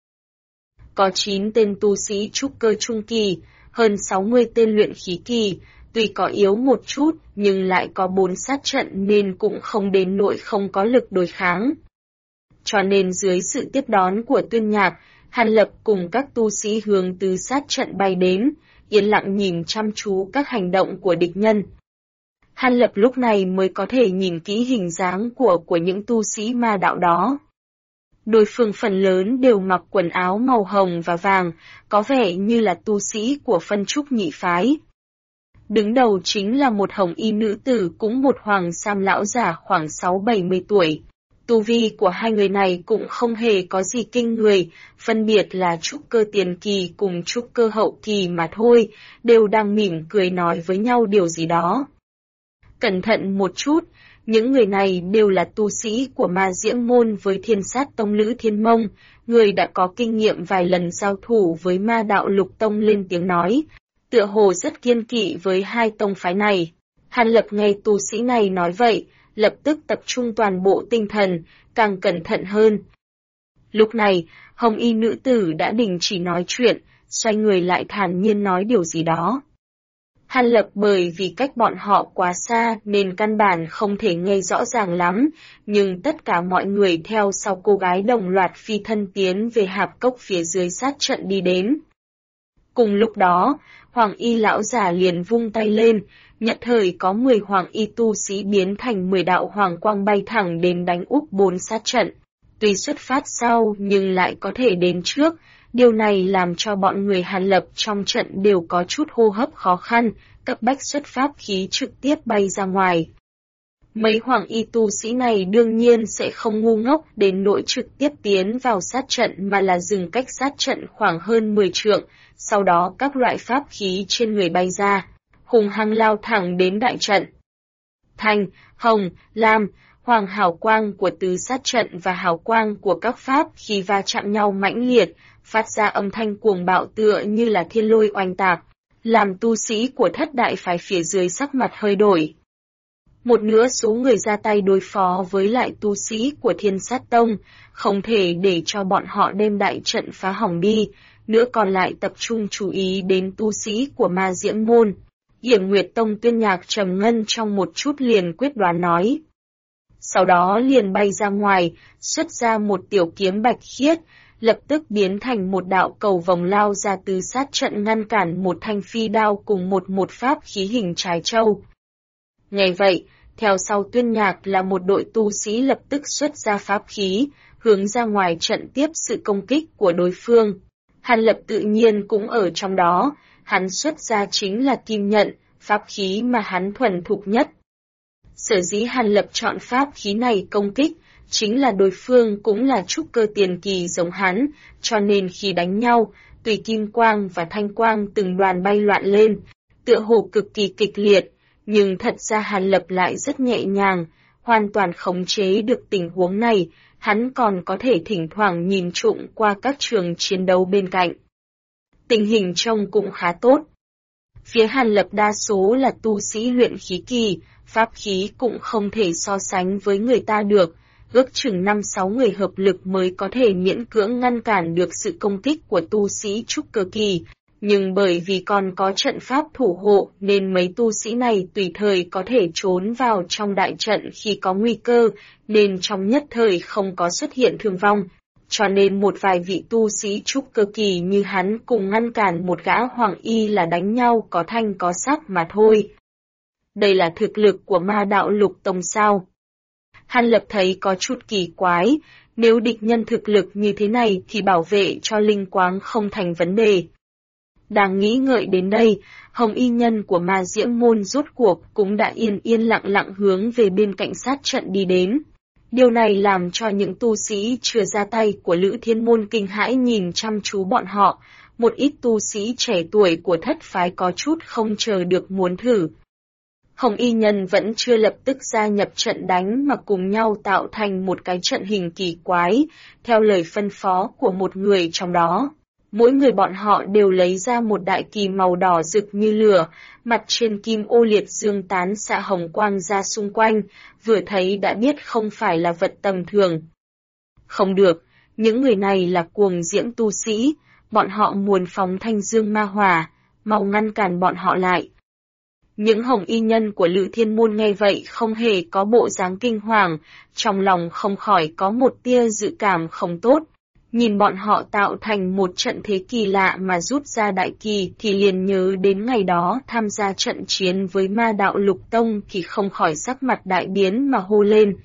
S1: Có 9 tên tu sĩ trúc cơ trung kỳ, hơn 60 tên luyện khí kỳ, tuy có yếu một chút nhưng lại có 4 sát trận nên cũng không đến nỗi không có lực đối kháng. Cho nên dưới sự tiếp đón của Tuyên nhạc, Hàn Lập cùng các tu sĩ hướng từ sát trận bay đến, yên lặng nhìn chăm chú các hành động của địch nhân. Hàn Lập lúc này mới có thể nhìn kỹ hình dáng của những tu sĩ ma đạo đó. Đối phương phần lớn đều mặc quần áo màu hồng và vàng, có vẻ như là tu sĩ của phân trúc nhị phái. Đứng đầu chính là một hồng y nữ tử cũng một hoàng sam lão giả khoảng 6-70 tuổi. Tu vi của hai người này cũng không hề có gì kinh người, phân biệt là trúc cơ tiền kỳ cùng trúc cơ hậu kỳ mà thôi, đều đang mỉm cười nói với nhau điều gì đó. Cẩn thận một chút, những người này đều là tu sĩ của Ma Diễm Môn với Thiên Sát Tông Lữ Thiên Mông, người đã có kinh nghiệm vài lần giao thủ với Ma Đạo Lục Tông lên tiếng nói, tựa hồ rất kiên kỵ với hai tông phái này. Hàn Lập nghe tu sĩ này nói vậy, lập tức tập trung toàn bộ tinh thần, càng cẩn thận hơn. Lúc này, hồng y nữ tử đã đình chỉ nói chuyện, xoay người lại thản nhiên nói điều gì đó. Hàn Lập bởi vì cách bọn họ quá xa nên căn bản không thể nghe rõ ràng lắm, nhưng tất cả mọi người theo sau cô gái đồng loạt phi thân tiến về hạp cốc phía dưới sát trận đi đến. Cùng lúc đó, Hoàng Y lão già liền vung tay lên, nhất thời có 10 Hoàng Y tu sĩ biến thành 10 đạo hoàng quang bay thẳng đến đánh úp 4 sát trận. Tuy xuất phát sau nhưng lại có thể đến trước, điều này làm cho bọn người Hàn Lập trong trận đều có chút hô hấp khó khăn, cấp bách xuất pháp khí trực tiếp bay ra ngoài. Mấy hoàng y tu sĩ này đương nhiên sẽ không ngu ngốc đến nỗi trực tiếp tiến vào sát trận mà là dừng cách sát trận khoảng hơn 10 trượng, sau đó các loại pháp khí trên người bay ra, hùng hăng lao thẳng đến đại trận. Thanh, hồng, lam, hoàng hào quang của tứ sát trận và hào quang của các pháp khí va chạm nhau mãnh liệt, phát ra âm thanh cuồng bạo tựa như là thiên lôi oanh tạc, làm tu sĩ của thất đại phái phía dưới sắc mặt hơi đổi. Một nửa số người ra tay đối phó với lại tu sĩ của Thiên Sát Tông, không thể để cho bọn họ đem đại trận phá hỏng đi, nữa còn lại tập trung chú ý đến tu sĩ của Ma Diễm Môn. Yểm Nguyệt Tông Tuyên Nhạc trầm ngân trong một chút liền quyết đoán nói. Sau đó liền bay ra ngoài, xuất ra một tiểu kiếm bạch khiết, lập tức biến thành một đạo cầu vòng lao ra từ sát trận ngăn cản một thanh phi đao cùng một pháp khí hình trái châu. Nghe vậy, theo sau Tuyên Nhạc là một đội tu sĩ lập tức xuất ra pháp khí, hướng ra ngoài trận tiếp sự công kích của đối phương. Hàn Lập tự nhiên cũng ở trong đó, hắn xuất ra chính là kim nhận, pháp khí mà hắn thuần thục nhất. Sở dĩ Hàn Lập chọn pháp khí này công kích, chính là đối phương cũng là trúc cơ tiền kỳ giống hắn, cho nên khi đánh nhau, tùy kim quang và thanh quang từng đoàn bay loạn lên, tựa hồ cực kỳ kịch liệt, nhưng thật ra Hàn Lập lại rất nhẹ nhàng, hoàn toàn khống chế được tình huống này, hắn còn có thể thỉnh thoảng nhìn trộm qua các trường chiến đấu bên cạnh. Tình hình trông cũng khá tốt. Phía Hàn Lập đa số là tu sĩ luyện khí kỳ, pháp khí cũng không thể so sánh với người ta được, ước chừng 5-6 người hợp lực mới có thể miễn cưỡng ngăn cản được sự công kích của tu sĩ trúc cơ kỳ. Nhưng bởi vì còn có trận pháp thủ hộ nên mấy tu sĩ này tùy thời có thể trốn vào trong đại trận khi có nguy cơ, nên trong nhất thời không có xuất hiện thương vong. Cho nên một vài vị tu sĩ trúc cơ kỳ như hắn cùng ngăn cản một gã hoàng y là đánh nhau có thanh có sắc mà thôi. Đây là thực lực của Ma Đạo Lục Tông sao? Hàn Lập thấy có chút kỳ quái, nếu địch nhân thực lực như thế này thì bảo vệ cho linh quáng không thành vấn đề. Đang nghĩ ngợi đến đây, Hồng Y Nhân của Ma Diễm Môn rốt cuộc cũng đã yên lặng hướng về bên cạnh sát trận đi đến. Điều này làm cho những tu sĩ chưa ra tay của Lữ Thiên Môn kinh hãi nhìn chăm chú bọn họ, một ít tu sĩ trẻ tuổi của thất phái có chút không chờ được muốn thử. Hồng Y Nhân vẫn chưa lập tức gia nhập trận đánh mà cùng nhau tạo thành một cái trận hình kỳ quái, theo lời phân phó của một người trong đó. Mỗi người bọn họ đều lấy ra một đại kỳ màu đỏ rực như lửa, mặt trên kim ô liệt dương tán xạ hồng quang ra xung quanh, vừa thấy đã biết không phải là vật tầm thường. Không được, những người này là cuồng diễm tu sĩ, bọn họ muốn phóng thanh dương ma hỏa, mau ngăn cản bọn họ lại. Những Hồng Y Nhân của Lữ Thiên Môn nghe vậy không hề có bộ dáng kinh hoàng, trong lòng không khỏi có một tia dự cảm không tốt. Nhìn bọn họ tạo thành một trận thế kỳ lạ mà rút ra đại kỳ thì liền nhớ đến ngày đó tham gia trận chiến với Ma Đạo Lục Tông thì không khỏi sắc mặt đại biến mà hô lên.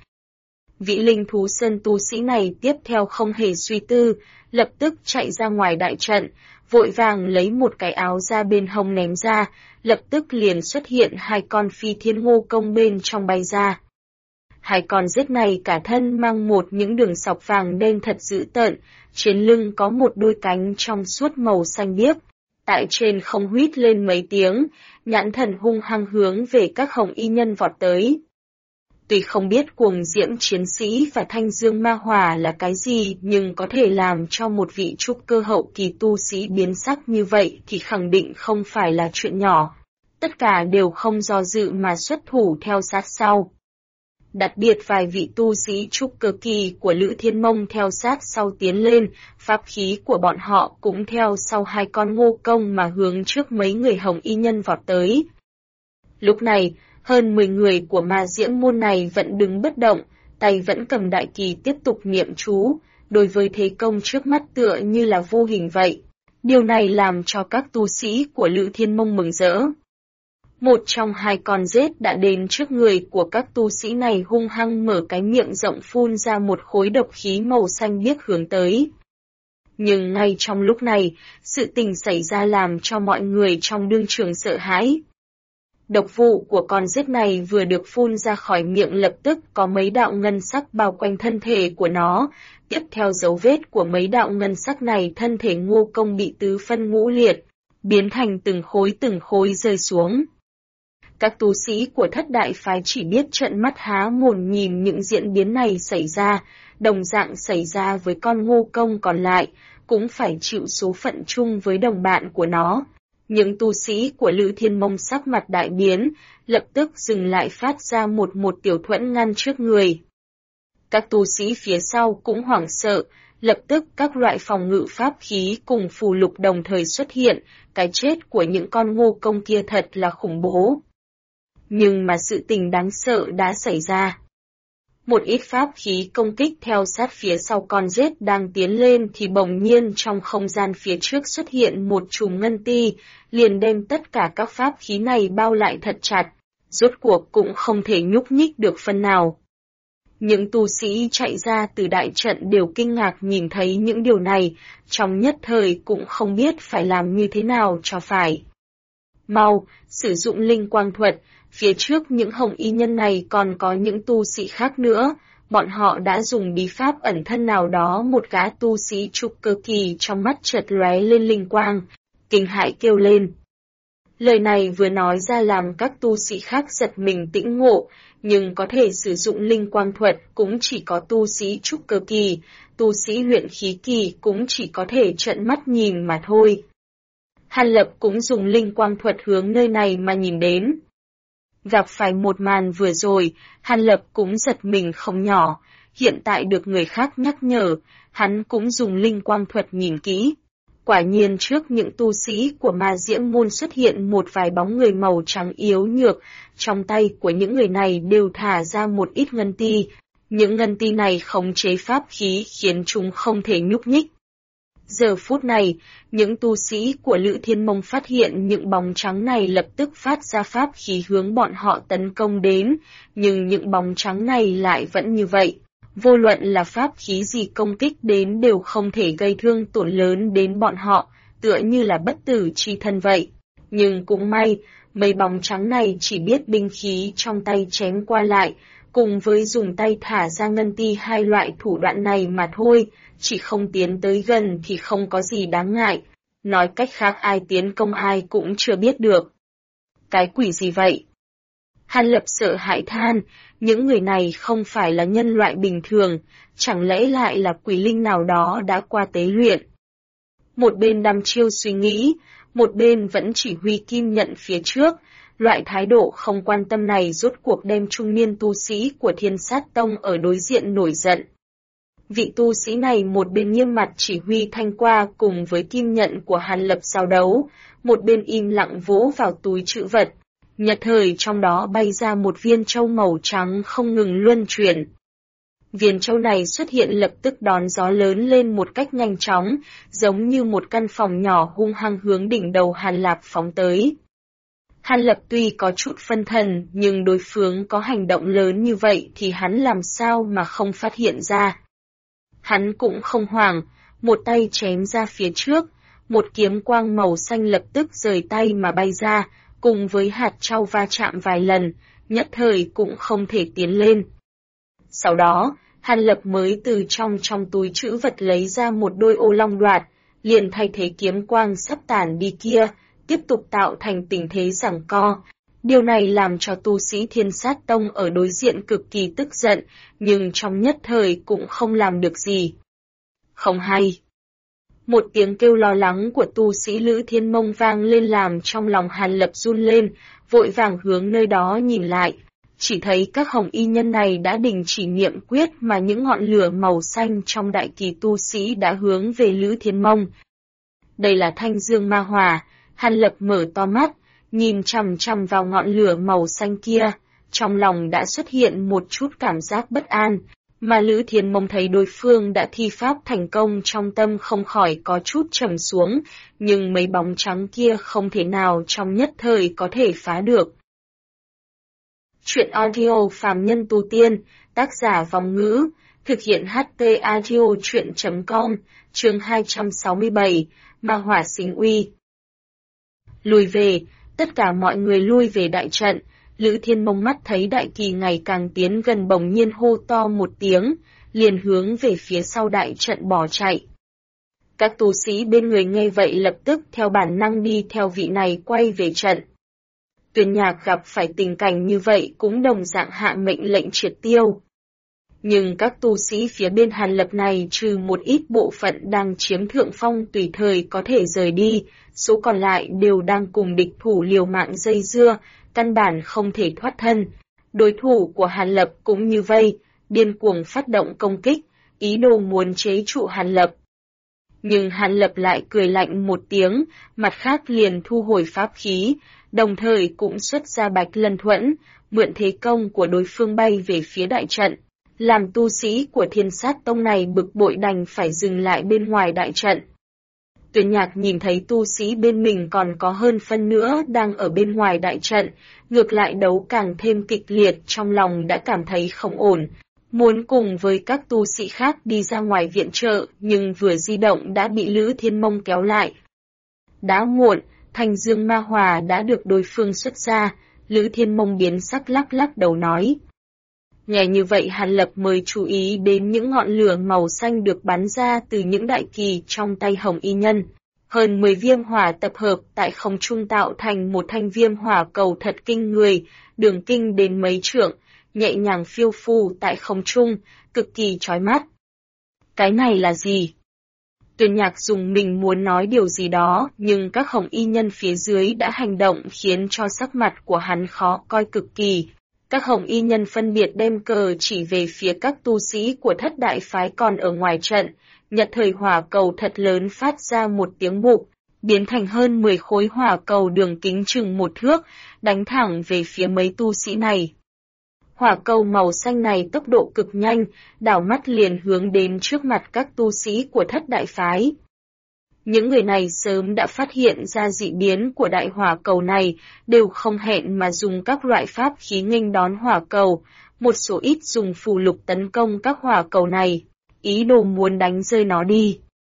S1: Vị linh thú sơn tu sĩ này tiếp theo không hề suy tư, lập tức chạy ra ngoài đại trận, vội vàng lấy một cái áo ra bên hông ném ra, lập tức liền xuất hiện hai con phi thiên ngô công bên trong bay ra. Hai con rết này cả thân mang những đường sọc vàng đen thật dữ tợn, trên lưng có một đôi cánh trong suốt màu xanh biếc. Tại trên không huýt lên mấy tiếng, nhãn thần hung hăng hướng về các Hồng Y Nhân vọt tới. Tuy không biết cuồng diễm chiến sĩ và thanh dương ma hỏa là cái gì nhưng có thể làm cho một vị trúc cơ hậu kỳ tu sĩ biến sắc như vậy thì khẳng định không phải là chuyện nhỏ. Tất cả đều không do dự mà xuất thủ theo sát sau. Đặc biệt vài vị tu sĩ trúc cơ kỳ của Lữ Thiên Mông theo sát sau tiến lên, pháp khí của bọn họ cũng theo sau hai con ngô công mà hướng trước mấy người Hồng Y Nhân vọt tới. Lúc này, hơn 10 người của Ma Diễm Môn này vẫn đứng bất động, tay vẫn cầm đại kỳ tiếp tục niệm chú, đối với thế công trước mắt tựa như là vô hình vậy. Điều này làm cho các tu sĩ của Lữ Thiên Mông mừng rỡ. Một trong hai con rết đã đến trước người của các tu sĩ này hung hăng mở cái miệng rộng phun ra một khối độc khí màu xanh biếc hướng tới. Nhưng ngay trong lúc này, sự tình xảy ra làm cho mọi người trong đương trường sợ hãi. Độc vụ của con rết này vừa được phun ra khỏi miệng lập tức có mấy đạo ngân sắc bao quanh thân thể của nó. Tiếp theo dấu vết của mấy đạo ngân sắc này, thân thể Ngô Công bị tứ phân ngũ liệt, biến thành từng khối rơi xuống. Các tu sĩ của Thất Đại Phái chỉ biết trợn mắt há mồm nhìn những diễn biến này xảy ra, đồng dạng xảy ra với con Ngô Công còn lại, cũng phải chịu số phận chung với đồng bạn của nó. Những tu sĩ của Lữ Thiên Mông sắc mặt đại biến, lập tức dừng lại phát ra một tiểu thuẫn ngăn trước người. Các tu sĩ phía sau cũng hoảng sợ, lập tức các loại phòng ngự pháp khí cùng phù lục đồng thời xuất hiện, cái chết của những con Ngô Công kia thật là khủng bố. Nhưng mà sự tình đáng sợ đã xảy ra. Một ít pháp khí công kích theo sát phía sau con rết đang tiến lên thì bỗng nhiên trong không gian phía trước xuất hiện một chùm ngân ti, liền đem tất cả các pháp khí này bao lại thật chặt, rốt cuộc cũng không thể nhúc nhích được phân nào. Những tu sĩ chạy ra từ đại trận đều kinh ngạc nhìn thấy những điều này, trong nhất thời cũng không biết phải làm như thế nào cho phải. Mau, sử dụng linh quang thuật, phía trước những hồng y nhân này còn có những tu sĩ khác nữa, bọn họ đã dùng bí pháp ẩn thân nào đó. Một gã tu sĩ trúc cơ kỳ trong mắt chợt lóe lên linh quang, kinh hãi kêu lên. Lời này vừa nói ra làm các tu sĩ khác giật mình tĩnh ngộ, nhưng có thể sử dụng linh quang thuật cũng chỉ có tu sĩ trúc cơ kỳ, tu sĩ luyện khí kỳ cũng chỉ có thể trợn mắt nhìn mà thôi. Hàn Lập cũng dùng linh quang thuật hướng nơi này mà nhìn đến. Gặp phải một màn vừa rồi, Hàn Lập cũng giật mình không nhỏ, hiện tại được người khác nhắc nhở, hắn cũng dùng linh quang thuật nhìn kỹ. Quả nhiên trước những tu sĩ của Ma Diễm Môn xuất hiện một vài bóng người màu trắng yếu nhược, trong tay của những người này đều thả ra một ít ngân ti. Những ngân ti này khống chế pháp khí khiến chúng không thể nhúc nhích. Giờ phút này, những tu sĩ của Lữ Thiên Mông phát hiện những bóng trắng này lập tức phát ra pháp khí hướng bọn họ tấn công đến, nhưng những bóng trắng này lại vẫn như vậy. Vô luận là pháp khí gì công kích đến đều không thể gây thương tổn lớn đến bọn họ, tựa như là bất tử chi thân vậy. Nhưng cũng may, mấy bóng trắng này chỉ biết binh khí trong tay chém qua lại, cùng với dùng tay thả ra ngân ti hai loại thủ đoạn này mà thôi, chỉ không tiến tới gần thì không có gì đáng ngại. Nói cách khác ai tiến công ai cũng chưa biết được. Cái quỷ gì vậy? Hàn Lập sợ hãi than, những người này không phải là nhân loại bình thường, chẳng lẽ lại là quỷ linh nào đó đã qua tế luyện. Một bên đăm chiêu suy nghĩ, một bên vẫn chỉ huy kim nhận phía trước, loại thái độ không quan tâm này rốt cuộc đem trung niên tu sĩ của Thiên Sát Tông ở đối diện nổi giận. Vị tu sĩ này một bên nghiêm mặt chỉ huy thanh qua cùng với kim nhận của Hàn Lập giao đấu, một bên im lặng vỗ vào túi trữ vật. Nhất thời trong đó bay ra một viên châu màu trắng không ngừng luân chuyển. Viên châu này xuất hiện lập tức đón gió lớn lên một cách nhanh chóng, giống như một căn phòng nhỏ hung hăng hướng đỉnh đầu Hàn Lập phóng tới. Hàn Lập tuy có chút phân thần, nhưng đối phương có hành động lớn như vậy thì hắn làm sao mà không phát hiện ra. Hắn cũng không hoảng, một tay chém ra phía trước, một kiếm quang màu xanh lập tức rời tay mà bay ra, cùng với hạt châu va chạm vài lần, nhất thời cũng không thể tiến lên. Sau đó, Hàn Lập mới từ trong túi trữ vật lấy ra một đôi ô long đoạt, liền thay thế kiếm quang sắp tản đi kia, tiếp tục tạo thành tình thế giằng co. Điều này làm cho tu sĩ Thiên Sát Tông ở đối diện cực kỳ tức giận, nhưng trong nhất thời cũng không làm được gì. Không hay. Một tiếng kêu lo lắng của tu sĩ Lữ Thiên Mông vang lên làm trong lòng Hàn Lập run lên, vội vàng hướng nơi đó nhìn lại. Chỉ thấy các hồng y nhân này đã đình chỉ niệm quyết mà những ngọn lửa màu xanh trong đại kỳ tu sĩ đã hướng về Lữ Thiên Mông. Đây là Thanh Dương Ma Hỏa. Hàn Lập mở to mắt, nhìn chằm chằm vào ngọn lửa màu xanh kia, trong lòng đã xuất hiện một chút cảm giác bất an, mà Lữ Thiên Mông thấy đối phương đã thi pháp thành công trong tâm không khỏi có chút trầm xuống, nhưng mấy bóng trắng kia không thể nào trong nhất thời có thể phá được. Chuyện audio phàm nhân tu tiên, tác giả Vong Ngữ, thực hiện HT audio chuyện.com, chương 267, Ma Hỏa Sinh Uy. Lùi về, Tất cả mọi người lui về đại trận. Lữ Thiên Mông mắt thấy đại kỳ ngày càng tiến gần bỗng nhiên hô to một tiếng, liền hướng về phía sau đại trận bỏ chạy. Các tu sĩ bên người nghe vậy lập tức theo bản năng đi theo vị này quay về trận. Tuyền Nhạc gặp phải tình cảnh như vậy cũng đồng dạng hạ mệnh lệnh triệt tiêu. Nhưng các tu sĩ phía bên Hàn Lập này trừ một ít bộ phận đang chiếm thượng phong tùy thời có thể rời đi, số còn lại đều đang cùng địch thủ liều mạng dây dưa, căn bản không thể thoát thân. Đối thủ của Hàn Lập cũng như vây, điên cuồng phát động công kích, ý đồ muốn chế trụ Hàn Lập. Nhưng Hàn Lập lại cười lạnh một tiếng, mặt khác liền thu hồi pháp khí, đồng thời cũng xuất ra Bạch Lân Thuẫn, mượn thế công của đối phương bay về phía đại trận. Làm tu sĩ của Thiên Sát Tông này bực bội đành phải dừng lại bên ngoài đại trận. Tuyền Nhạc nhìn thấy tu sĩ bên mình còn có hơn phân nữa đang ở bên ngoài đại trận, ngược lại đấu càng thêm kịch liệt, trong lòng đã cảm thấy không ổn. Muốn cùng với các tu sĩ khác đi ra ngoài viện trợ, nhưng vừa di động đã bị Lữ Thiên Mông kéo lại. Đã muộn, Thanh Dương Ma Hỏa đã được đối phương xuất ra, Lữ Thiên Mông biến sắc lắc lắc đầu nói. Nghe như vậy Hàn Lập mới chú ý đến những ngọn lửa màu xanh được bắn ra từ những đại kỳ trong tay Hồng Y Nhân. Hơn 10 viêm hỏa tập hợp tại không trung tạo thành một thanh viêm hỏa cầu thật kinh người, đường kinh đến mấy trượng, nhẹ nhàng phiêu phù tại không trung, cực kỳ chói mắt. Cái này là gì? Tuyền Nhạc dùng mình muốn nói điều gì đó, nhưng các Hồng Y Nhân phía dưới đã hành động khiến cho sắc mặt của hắn khó coi cực kỳ. Các Hồng Y Nhân phân biệt đem cờ chỉ về phía các tu sĩ của Thất Đại Phái còn ở ngoài trận, nhật thời hỏa cầu thật lớn phát ra một tiếng bụp, biến thành hơn 10 khối hỏa cầu đường kính chừng 1 thước, đánh thẳng về phía mấy tu sĩ này. Hỏa cầu màu xanh này tốc độ cực nhanh, đảo mắt liền hướng đến trước mặt các tu sĩ của Thất Đại Phái. Những người này sớm đã phát hiện ra dị biến của đại hỏa cầu này, đều không hẹn mà dùng các loại pháp khí nghênh đón hỏa cầu, một số ít dùng phù lục tấn công các hỏa cầu này, ý đồ muốn đánh rơi nó đi.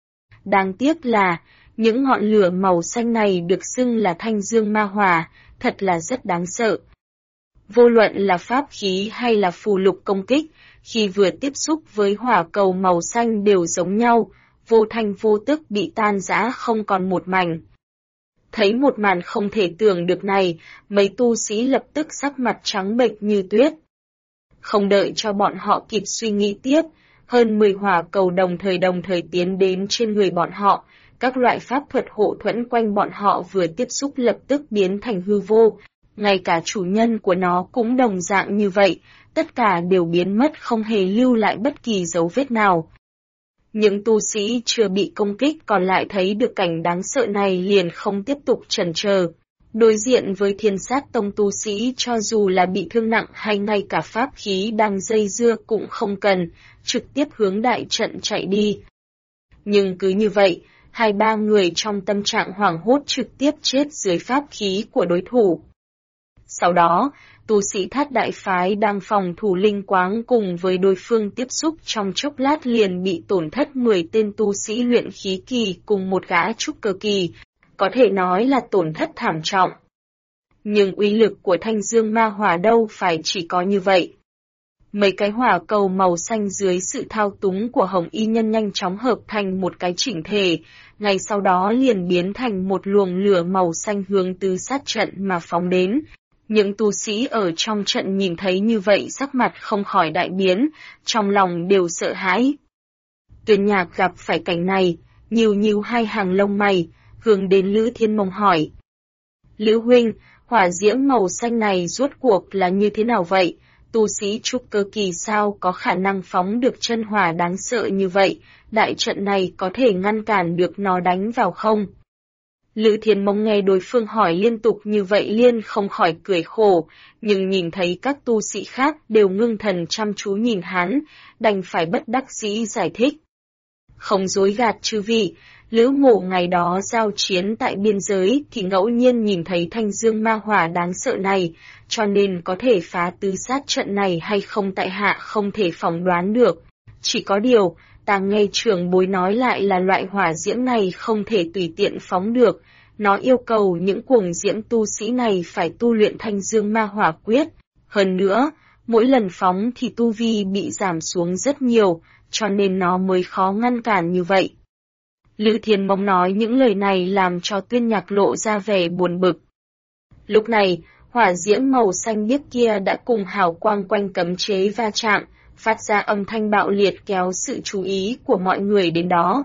S1: Đáng tiếc là, những ngọn lửa màu xanh này được xưng là Thanh Dương Ma Hỏa, thật là rất đáng sợ. Vô luận là pháp khí hay là phù lục công kích, khi vừa tiếp xúc với hỏa cầu màu xanh đều giống nhau, vô thanh vô tức bị tan rã không còn một mảnh. Thấy một màn không thể tưởng được này, mấy tu sĩ lập tức sắc mặt trắng bệch như tuyết. Không đợi cho bọn họ kịp suy nghĩ tiếp, hơn 10 hỏa cầu đồng thời tiến đến trên người bọn họ, các loại pháp thuật hộ thuẫn quanh bọn họ vừa tiếp xúc lập tức biến thành hư vô, ngay cả chủ nhân của nó cũng đồng dạng như vậy, tất cả đều biến mất không hề lưu lại bất kỳ dấu vết nào. Những tu sĩ chưa bị công kích còn lại thấy được cảnh đáng sợ này liền không tiếp tục chần chờ. Đối diện với Thiên Sát Tông tu sĩ cho dù là bị thương nặng hay ngay cả pháp khí đang dây dưa cũng không cần, trực tiếp hướng đại trận chạy đi. Nhưng cứ như vậy, 2-3 người trong tâm trạng hoảng hốt trực tiếp chết dưới pháp khí của đối thủ. Sau đó, tu sĩ Thất Đại Phái đang phòng thủ linh quáng cùng với đối phương tiếp xúc trong chốc lát liền bị tổn thất 10 tên tu sĩ luyện khí kỳ cùng một gã trúc cơ kỳ, có thể nói là tổn thất thảm trọng. Nhưng uy lực của Thanh Dương Ma Hỏa đâu phải chỉ có như vậy. Mấy cái hỏa cầu màu xanh dưới sự thao túng của Hồng Y Nhân nhanh chóng hợp thành một cái chỉnh thể, ngay sau đó liền biến thành một luồng lửa màu xanh hướng từ sát trận mà phóng đến. Những tu sĩ ở trong trận nhìn thấy như vậy sắc mặt không khỏi đại biến, trong lòng đều sợ hãi. Tuyền Nhạc gặp phải cảnh này, nhíu hai hàng lông mày, hướng đến Lữ Thiên Mông hỏi. Lữ huynh, hỏa diễm màu xanh này rốt cuộc là như thế nào vậy? Tu sĩ trúc cơ kỳ sao có khả năng phóng được chân hỏa đáng sợ như vậy, đại trận này có thể ngăn cản được nó đánh vào không? Lữ Thiên Mông nghe đối phương hỏi liên tục như vậy liền không khỏi cười khổ, nhưng nhìn thấy các tu sĩ khác đều ngưng thần chăm chú nhìn hắn, đành phải bất đắc dĩ giải thích. Không dối gạt chư vị, Lữ Mộ ngày đó giao chiến tại biên giới thì ngẫu nhiên nhìn thấy Thanh Dương Ma Hỏa đáng sợ này, cho nên có thể phá tứ sát trận này hay không tại hạ không thể phỏng đoán được. Chỉ có điều, ta nghe trưởng bối nói lại là loại hỏa diễm này không thể tùy tiện phóng được, Nó yêu cầu những cuồng diễm tu sĩ này phải tu luyện Thanh Dương Ma Hỏa Quyết. Hơn nữa, mỗi lần phóng thì tu vi bị giảm xuống rất nhiều, cho nên nó mới khó ngăn cản như vậy. Lữ Thiên Mông nói những lời này làm cho Tuyên Nhạc lộ ra vẻ buồn bực. Lúc này, hỏa diễm màu xanh biếc kia đã cùng hào quang quanh cấm chế va chạm, phát ra âm thanh bạo liệt kéo sự chú ý của mọi người đến đó.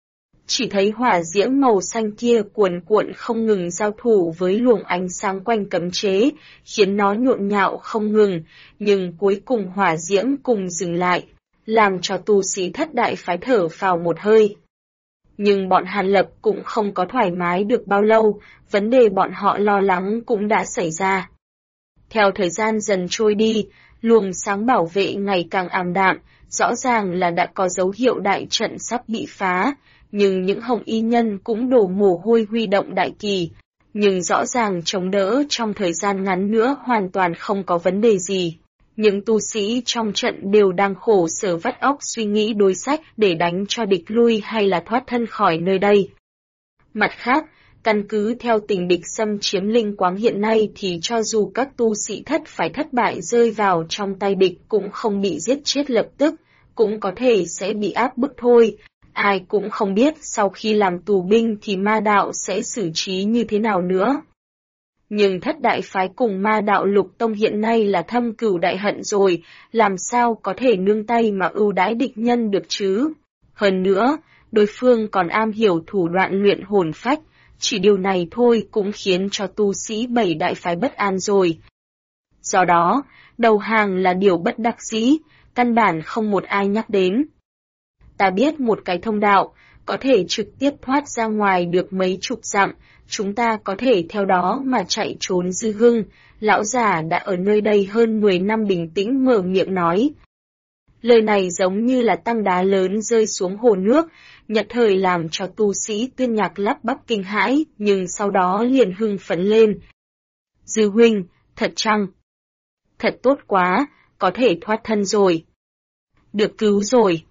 S1: Chỉ thấy hỏa diễm màu xanh kia cuồn cuộn không ngừng giao thủ với luồng ánh sáng quanh cấm chế, khiến nó nhộn nhạo không ngừng, nhưng cuối cùng hỏa diễm cùng dừng lại, làm cho tu sĩ Thất Đại Phái thở phào một hơi. Nhưng bọn Hàn Lập cũng không có thoải mái được bao lâu, vấn đề bọn họ lo lắng cũng đã xảy ra. Theo thời gian dần trôi đi, luồng sáng bảo vệ ngày càng ảm đạm, rõ ràng là đã có dấu hiệu đại trận sắp bị phá, nhưng những hồng y nhân cũng đổ mồ hôi huy động đại kỳ, nhưng rõ ràng chống đỡ trong thời gian ngắn nữa hoàn toàn không có vấn đề gì. Những tu sĩ trong trận đều đang khổ sở vắt óc suy nghĩ đối sách để đánh cho địch lui hay là thoát thân khỏi nơi đây. Mặt khác, căn cứ theo tình địch xâm chiếm Linh Quáng hiện nay thì cho dù các tu sĩ Thất Phái thất bại rơi vào trong tay địch cũng không bị giết chết lập tức, cũng có thể sẽ bị áp bức thôi. Ai cũng không biết sau khi làm tù binh thì ma đạo sẽ xử trí như thế nào nữa. Nhưng Thất Đại Phái cùng ma đạo Lục Tông hiện nay là thâm cửu đại hận rồi, làm sao có thể nương tay mà ưu đãi địch nhân được chứ? Hơn nữa, đối phương còn am hiểu thủ đoạn luyện hồn phách, chỉ điều này thôi cũng khiến cho tu sĩ 7 đại phái bất an rồi. Do đó, đầu hàng là điều bất đắc dĩ, căn bản không một ai nhắc đến. Ta biết một cái thông đạo, có thể trực tiếp thoát ra ngoài được mấy chục dặm, chúng ta có thể theo đó mà chạy trốn. Dư Hưng, lão già đã ở nơi đây hơn 10 năm bình tĩnh mở miệng nói. Lời này giống như là tảng đá lớn rơi xuống hồ nước, nhất thời làm cho tu sĩ Tuyên Nhạc lắp bắp kinh hãi, nhưng sau đó liền hưng phấn lên. Dư huynh, thật chăng? Thật tốt quá, có thể thoát thân rồi. Được cứu rồi.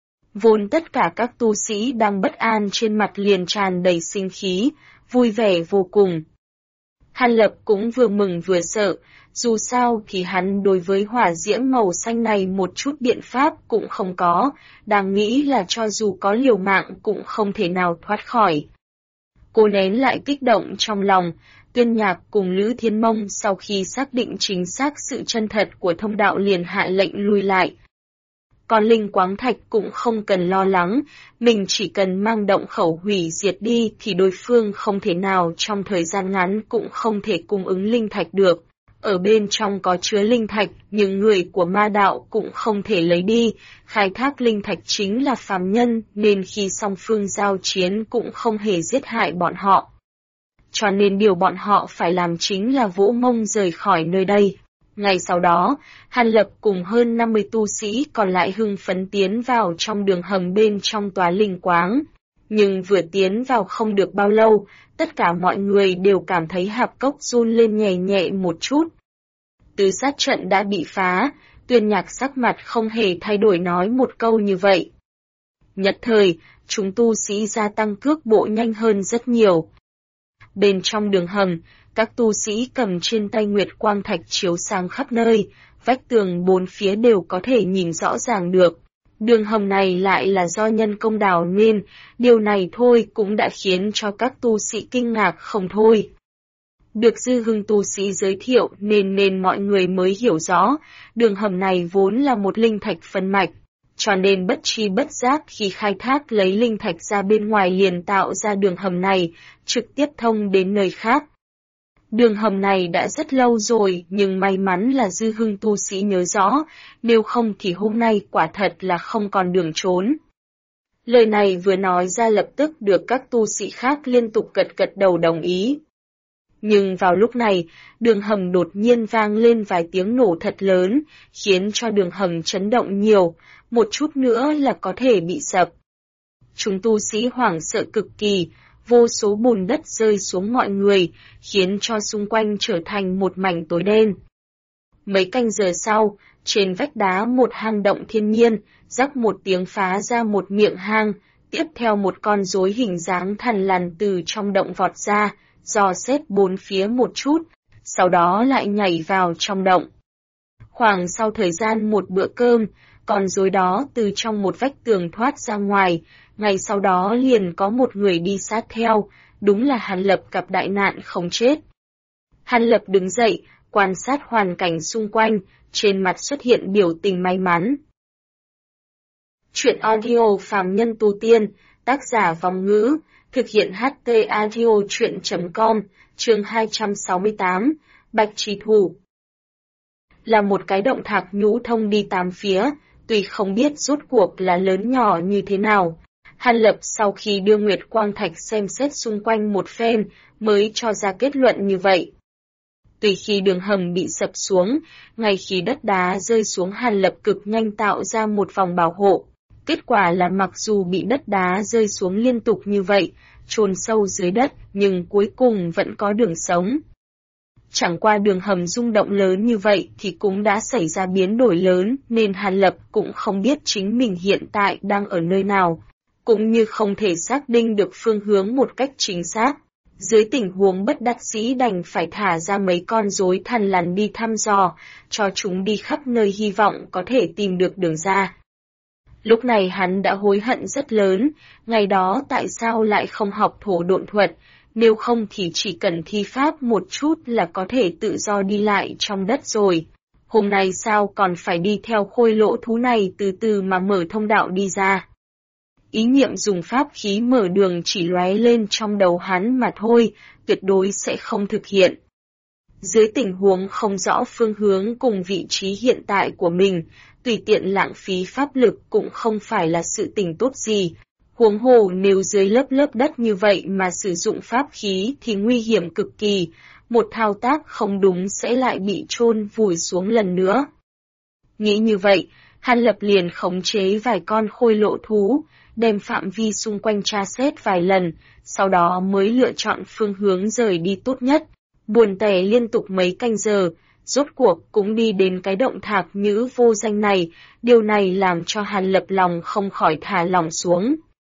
S1: Vốn tất cả các tu sĩ đang bất an trên mặt liền tràn đầy sinh khí, vui vẻ vô cùng. Hàn Lập cũng vừa mừng vừa sợ, dù sao thì hắn đối với hỏa diễm màu xanh này một chút biện pháp cũng không có, đang nghĩ là cho dù có liều mạng cũng không thể nào thoát khỏi. Cô nén lại kích động trong lòng, Tuyên Nhạc cùng Lữ Thiên Mông sau khi xác định chính xác sự chân thật của thông đạo liền hạ lệnh lui lại. Còn Linh Quáng Thạch cũng không cần lo lắng, mình chỉ cần mang động khẩu hủy diệt đi thì đối phương không thể nào trong thời gian ngắn cũng không thể cung ứng linh thạch được. Ở bên trong có chứa linh thạch, nhưng người của ma đạo cũng không thể lấy đi, khai thác linh thạch chính là phàm nhân nên khi song phương giao chiến cũng không hề giết hại bọn họ. Cho nên điều bọn họ phải làm chính là vỗ mông rời khỏi nơi đây. Ngày sau đó, Hàn Lập cùng hơn 50 tu sĩ còn lại hưng phấn tiến vào trong đường hầm bên trong tòa Linh Quáng. Nhưng vừa tiến vào không được bao lâu, tất cả mọi người đều cảm thấy hạp cốc run lên nhẹ nhẹ một chút. Tứ sát trận đã bị phá, Tuyên Nhạc sắc mặt không hề thay đổi nói một câu như vậy. Nhất thời, chúng tu sĩ gia tăng cước bộ nhanh hơn rất nhiều. Bên trong đường hầm, các tu sĩ cầm trên tay nguyệt quang thạch chiếu sang khắp nơi, vách tường bốn phía đều có thể nhìn rõ ràng được. Đường hầm này lại là do nhân công đào nên, điều này thôi cũng đã khiến cho các tu sĩ kinh ngạc không thôi. Được Dư Hưng tu sĩ giới thiệu nên mọi người mới hiểu rõ, đường hầm này vốn là một linh thạch phân mạch, cho nên bất tri bất giác khi khai thác lấy linh thạch ra bên ngoài liền tạo ra đường hầm này, trực tiếp thông đến nơi khác. Đường hầm này đã rất lâu rồi, nhưng may mắn là Dư Hưng tu sĩ nhớ rõ, nếu không thì hôm nay quả thật là không còn đường trốn. Lời này vừa nói ra lập tức được các tu sĩ khác liên tục gật đầu đồng ý. Nhưng vào lúc này, đường hầm đột nhiên vang lên vài tiếng nổ thật lớn, khiến cho đường hầm chấn động nhiều, một chút nữa là có thể bị sập. Chúng tu sĩ hoảng sợ cực kỳ, vô số bùn đất rơi xuống mọi người, khiến cho xung quanh trở thành một mảnh tối đen. Mấy canh giờ sau, trên vách đá một hang động thiên nhiên, rắc một tiếng phá ra một miệng hang, Tiếp theo một con rối hình dáng thằn lằn từ trong động vọt ra, dò xét bốn phía một chút, sau đó lại nhảy vào trong động. Khoảng sau thời gian một bữa cơm, con rối đó từ trong một vách tường thoát ra ngoài, ngay sau đó liền có một người đi sát theo, đúng là Hàn Lập gặp đại nạn không chết. Hàn Lập đứng dậy, quan sát hoàn cảnh xung quanh, trên mặt xuất hiện biểu tình may mắn. Chuyện audio Phàm Nhân Tu Tiên, tác giả Vong Ngữ, thực hiện HT Audio Chuyện.com, chương 268, Bạch Trì Thủ. Là một cái động thạch nhũ thông đi tám phía, tuy không biết rốt cuộc là lớn nhỏ như thế nào. Hàn Lập sau khi đưa Nguyệt Quang Thạch xem xét xung quanh một phen, mới cho ra kết luận như vậy. Tùy khi đường hầm bị sập xuống, ngay khi đất đá rơi xuống Hàn Lập cực nhanh tạo ra một vòng bảo hộ. Kết quả là mặc dù bị đất đá rơi xuống liên tục như vậy, chôn sâu dưới đất, nhưng cuối cùng vẫn có đường sống. Chẳng qua đường hầm rung động lớn như vậy thì cũng đã xảy ra biến đổi lớn, nên Hàn Lập cũng không biết chính mình hiện tại đang ở nơi nào, cũng như không thể xác định được phương hướng một cách chính xác. Dưới tình huống bất đắc dĩ đành phải thả ra mấy con rối thằn lằn đi thăm dò, cho chúng đi khắp nơi hy vọng có thể tìm được đường ra. Lúc này hắn đã hối hận rất lớn, ngày đó tại sao lại không học thổ độn thuật, nếu không thì chỉ cần thi pháp một chút là có thể tự do đi lại trong đất rồi. Hôm nay sao còn phải đi theo khôi lỗ thú này từ từ mà mở thông đạo đi ra. Ý niệm dùng pháp khí mở đường chỉ lóe lên trong đầu hắn mà thôi, tuyệt đối sẽ không thực hiện. Dưới tình huống không rõ phương hướng cùng vị trí hiện tại của mình, tùy tiện lãng phí pháp lực cũng không phải là sự tình tốt gì. Huống hồ nếu dưới lớp đất như vậy mà sử dụng pháp khí thì nguy hiểm cực kỳ, một thao tác không đúng sẽ lại bị chôn vùi xuống lần nữa. Nghĩ như vậy, Hàn Lập liền khống chế vài con khôi lỗ thú, đem phạm vi xung quanh tra xét vài lần, sau đó mới lựa chọn phương hướng rời đi tốt nhất. Buồn tẻ liên tục mấy canh giờ, rốt cuộc cũng đi đến cái động thạch nhũ vô danh này, điều này làm cho Hàn Lập lòng không khỏi thả lỏng xuống.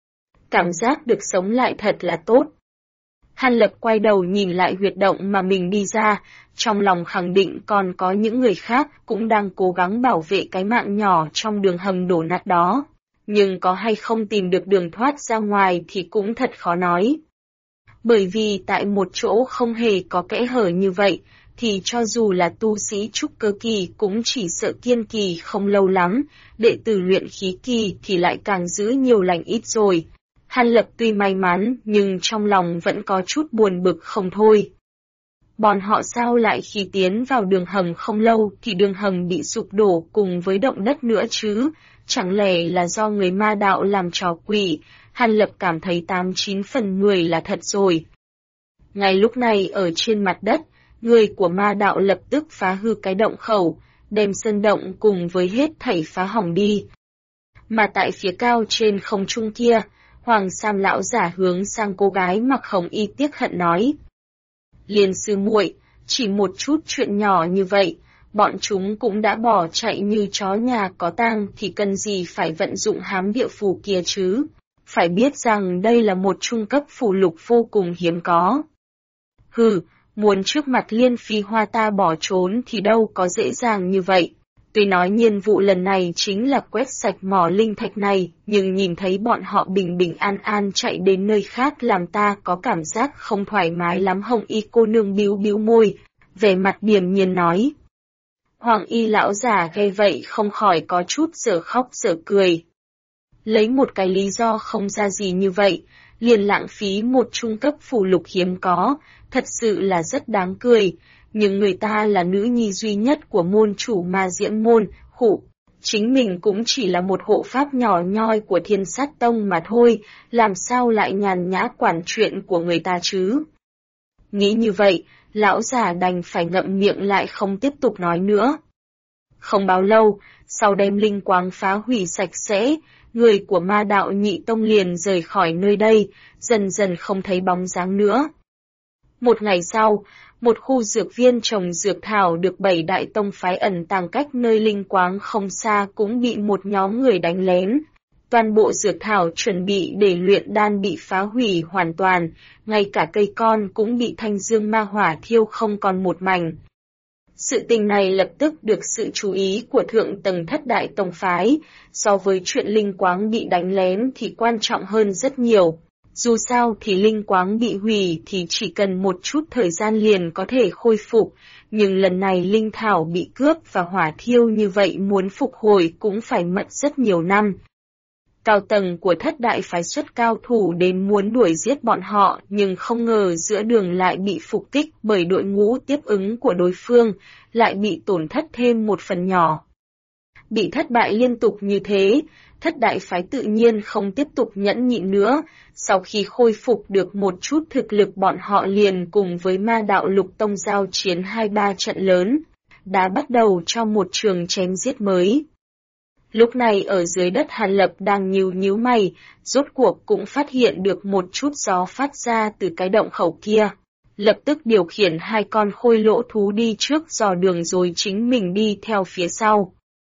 S1: Cảm giác được sống lại thật là tốt. Hàn Lập quay đầu nhìn lại huyệt động mà mình đi ra, trong lòng khẳng định còn có những người khác cũng đang cố gắng bảo vệ cái mạng nhỏ trong đường hầm đổ nát đó. Nhưng có hay không tìm được đường thoát ra ngoài thì cũng thật khó nói. Bởi vì tại một chỗ không hề có kẽ hở như vậy, thì cho dù là tu sĩ trúc cơ kỳ cũng chỉ sợ kiên kỳ không lâu lắm, đệ tử luyện khí kỳ thì lại càng giữ nhiều lành ít rồi. Hàn Lập tuy may mắn nhưng trong lòng vẫn có chút buồn bực không thôi. Bọn họ sao lại khi tiến vào đường hầm không lâu thì đường hầm bị sụp đổ cùng với động đất nữa chứ? Chẳng lẽ là do người ma đạo làm trò quỷ? Hàn Lập cảm thấy 89 phần 10 là thật rồi. Ngay lúc này ở trên mặt đất, người của ma đạo lập tức phá hư cái động khẩu, đem sơn động cùng với hết thảy phá hỏng đi. Mà tại phía cao trên không trung kia, Hoàng Sam lão giả hướng sang cô gái mặc hồng y tiếc hận nói. Liên sư muội, chỉ một chút chuyện nhỏ như vậy, bọn chúng cũng đã bỏ chạy như chó nhà có tang thì cần gì phải vận dụng hám địa phù kia chứ. Phải biết rằng đây là một trung cấp phù lục vô cùng hiếm có. Hừ, muốn trước mặt Liên Phi Hoa ta bỏ trốn thì đâu có dễ dàng như vậy. Tuy nói nhiên vụ lần này chính là quét sạch mỏ linh thạch này, nhưng nhìn thấy bọn họ bình bình an an chạy đến nơi khác làm ta có cảm giác không thoải mái lắm. Hồng y cô nương bĩu bĩu môi, vẻ mặt điềm nhiên nói. Hoàng y lão già nghe vậy không khỏi có chút dở khóc dở cười. Lấy một cái lý do không ra gì như vậy, liền lãng phí một trung cấp phù lục hiếm có, thật sự là rất đáng cười. Nhưng người ta là nữ nhi duy nhất của môn chủ Ma Diễm môn, khụ. Chính mình cũng chỉ là một hộ pháp nhỏ nhoi của Thiên Sát Tông mà thôi, làm sao lại nhàn nhã quản chuyện của người ta chứ? Nghĩ như vậy, lão già đành phải ngậm miệng lại không tiếp tục nói nữa. Không bao lâu, sau đem linh quáng phá hủy sạch sẽ, người của ma đạo Nhị Tông liền rời khỏi nơi đây, dần dần không thấy bóng dáng nữa. Một ngày sau, một khu dược viên trồng dược thảo được 7 đại tông phái ẩn tàng cách nơi linh quáng không xa cũng bị một nhóm người đánh lén. Toàn bộ dược thảo chuẩn bị để luyện đan bị phá hủy hoàn toàn, ngay cả cây con cũng bị thanh dương ma hỏa thiêu không còn một mảnh. Sự tình này lập tức được sự chú ý của thượng tầng thất đại tông phái, so với chuyện linh quáng bị đánh lén thì quan trọng hơn rất nhiều. Dù sao thì linh quáng bị hủy thì chỉ cần một chút thời gian liền có thể khôi phục, nhưng lần này linh thảo bị cướp và hỏa thiêu như vậy muốn phục hồi cũng phải mất rất nhiều năm. Cao tầng của thất đại phái xuất cao thủ đến muốn đuổi giết bọn họ, nhưng không ngờ giữa đường lại bị phục kích bởi đội ngũ tiếp ứng của đối phương, lại bị tổn thất thêm một phần nhỏ. Bị thất bại liên tục như thế, thất đại phái tự nhiên không tiếp tục nhẫn nhịn nữa, sau khi khôi phục được một chút thực lực bọn họ liền cùng với ma đạo lục tông giao chiến 2-3 trận lớn, đã bắt đầu cho một trường chém giết mới. Lúc này ở dưới đất Hàn Lập đang nhíu mày, rốt cuộc cũng phát hiện được một chút gió phát ra từ cái động khẩu kia. Lập tức điều khiển 2 con khôi lỗ thú đi trước dò đường rồi chính mình đi theo phía sau.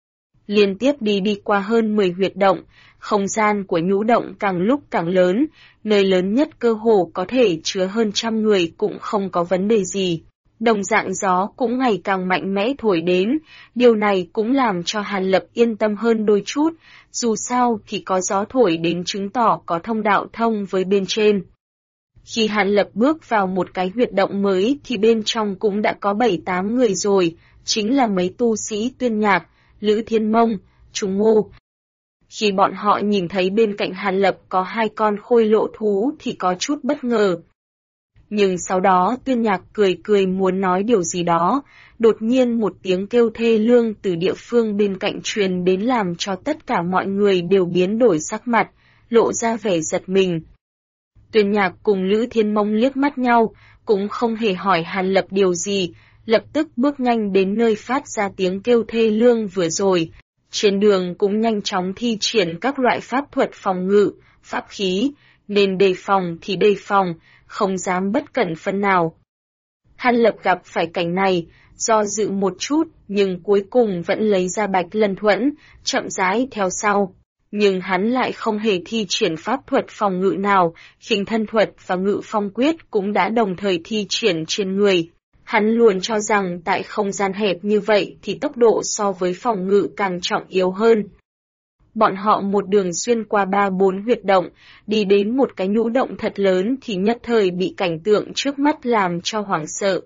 S1: Liên tiếp đi qua hơn 10 huyệt động, không gian của nhũ động càng lúc càng lớn, nơi lớn nhất cơ hồ có thể chứa hơn 100 người cũng không có vấn đề gì. Đồng dạng gió cũng ngày càng mạnh mẽ thổi đến, điều này cũng làm cho Hàn Lập yên tâm hơn đôi chút, dù sao thì có gió thổi đến chứng tỏ có thông đạo thông với bên trên. Khi Hàn Lập bước vào một cái huyệt động mới thì bên trong cũng đã có 7-8 người rồi, chính là mấy tu sĩ Tuyên Nhạc, Lữ Thiên Mông, Trùng Ngô. Khi bọn họ nhìn thấy bên cạnh Hàn Lập có 2 con khôi lỗ thú thì có chút bất ngờ. Nhưng sau đó Tuyên Nhạc cười muốn nói điều gì đó, đột nhiên một tiếng kêu thê lương từ địa phương bên cạnh truyền đến làm cho tất cả mọi người đều biến đổi sắc mặt, lộ ra vẻ giật mình. Tuyên Nhạc cùng Lữ Thiên Mông liếc mắt nhau, cũng không hề hỏi Hàn Lập điều gì, lập tức bước nhanh đến nơi phát ra tiếng kêu thê lương vừa rồi. Trên đường cũng nhanh chóng thi triển các loại pháp thuật phòng ngự, pháp khí, nên đề phòng thì đề phòng, không dám bất cẩn phân nào. Hàn Lập gặp phải cảnh này, do dự một chút, nhưng cuối cùng vẫn lấy ra Bạch Lân Thuẫn, chậm rãi theo sau. Nhưng hắn lại không hề thi triển pháp thuật phòng ngự nào, khinh thân thuật và ngự phong quyết cũng đã đồng thời thi triển trên người. Hắn luôn cho rằng tại không gian hẹp như vậy thì tốc độ so với phòng ngự càng trọng yếu hơn. Bọn họ một đường xuyên qua 3-4 huyệt động, đi đến một cái nhũ động thật lớn thì nhất thời bị cảnh tượng trước mắt làm cho hoảng sợ.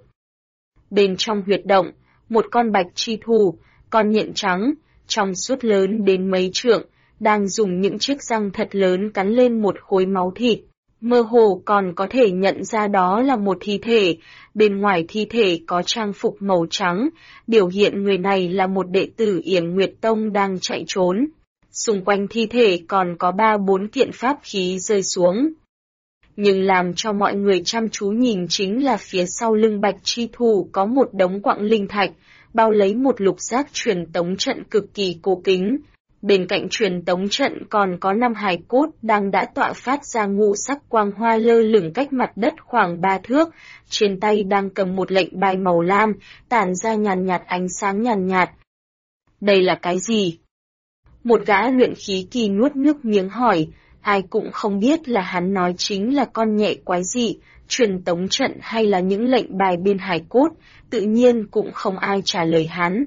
S1: Bên trong huyệt động, một con bạch chi thù, con nhện trắng, trong suốt lớn đến mấy trượng, đang dùng những chiếc răng thật lớn cắn lên một khối máu thịt. Mơ hồ còn có thể nhận ra đó là một thi thể, bên ngoài thi thể có trang phục màu trắng, biểu hiện người này là một đệ tử Yểm Nguyệt Tông đang chạy trốn. Xung quanh thi thể còn có 3-4 kiện pháp khí rơi xuống. Nhưng làm cho mọi người chăm chú nhìn chính là phía sau lưng bạch chi thù có một đống quặng linh thạch, bao lấy một lục giác truyền tống trận cực kỳ cổ kính. Bên cạnh truyền tống trận còn có 5 hài cốt đang đã tọa phát ra ngũ sắc quang hoa lơ lửng cách mặt đất khoảng 3 thước, trên tay đang cầm một lệnh bài màu lam, tản ra nhàn nhạt ánh sáng nhàn nhạt. Đây là cái gì? Một gã luyện khí kỳ nuốt nước miếng hỏi, ai cũng không biết là hắn nói chính là con nhẹ quái dị, truyền tống trận hay là những lệnh bài bên hài cốt, tự nhiên cũng không ai trả lời hắn.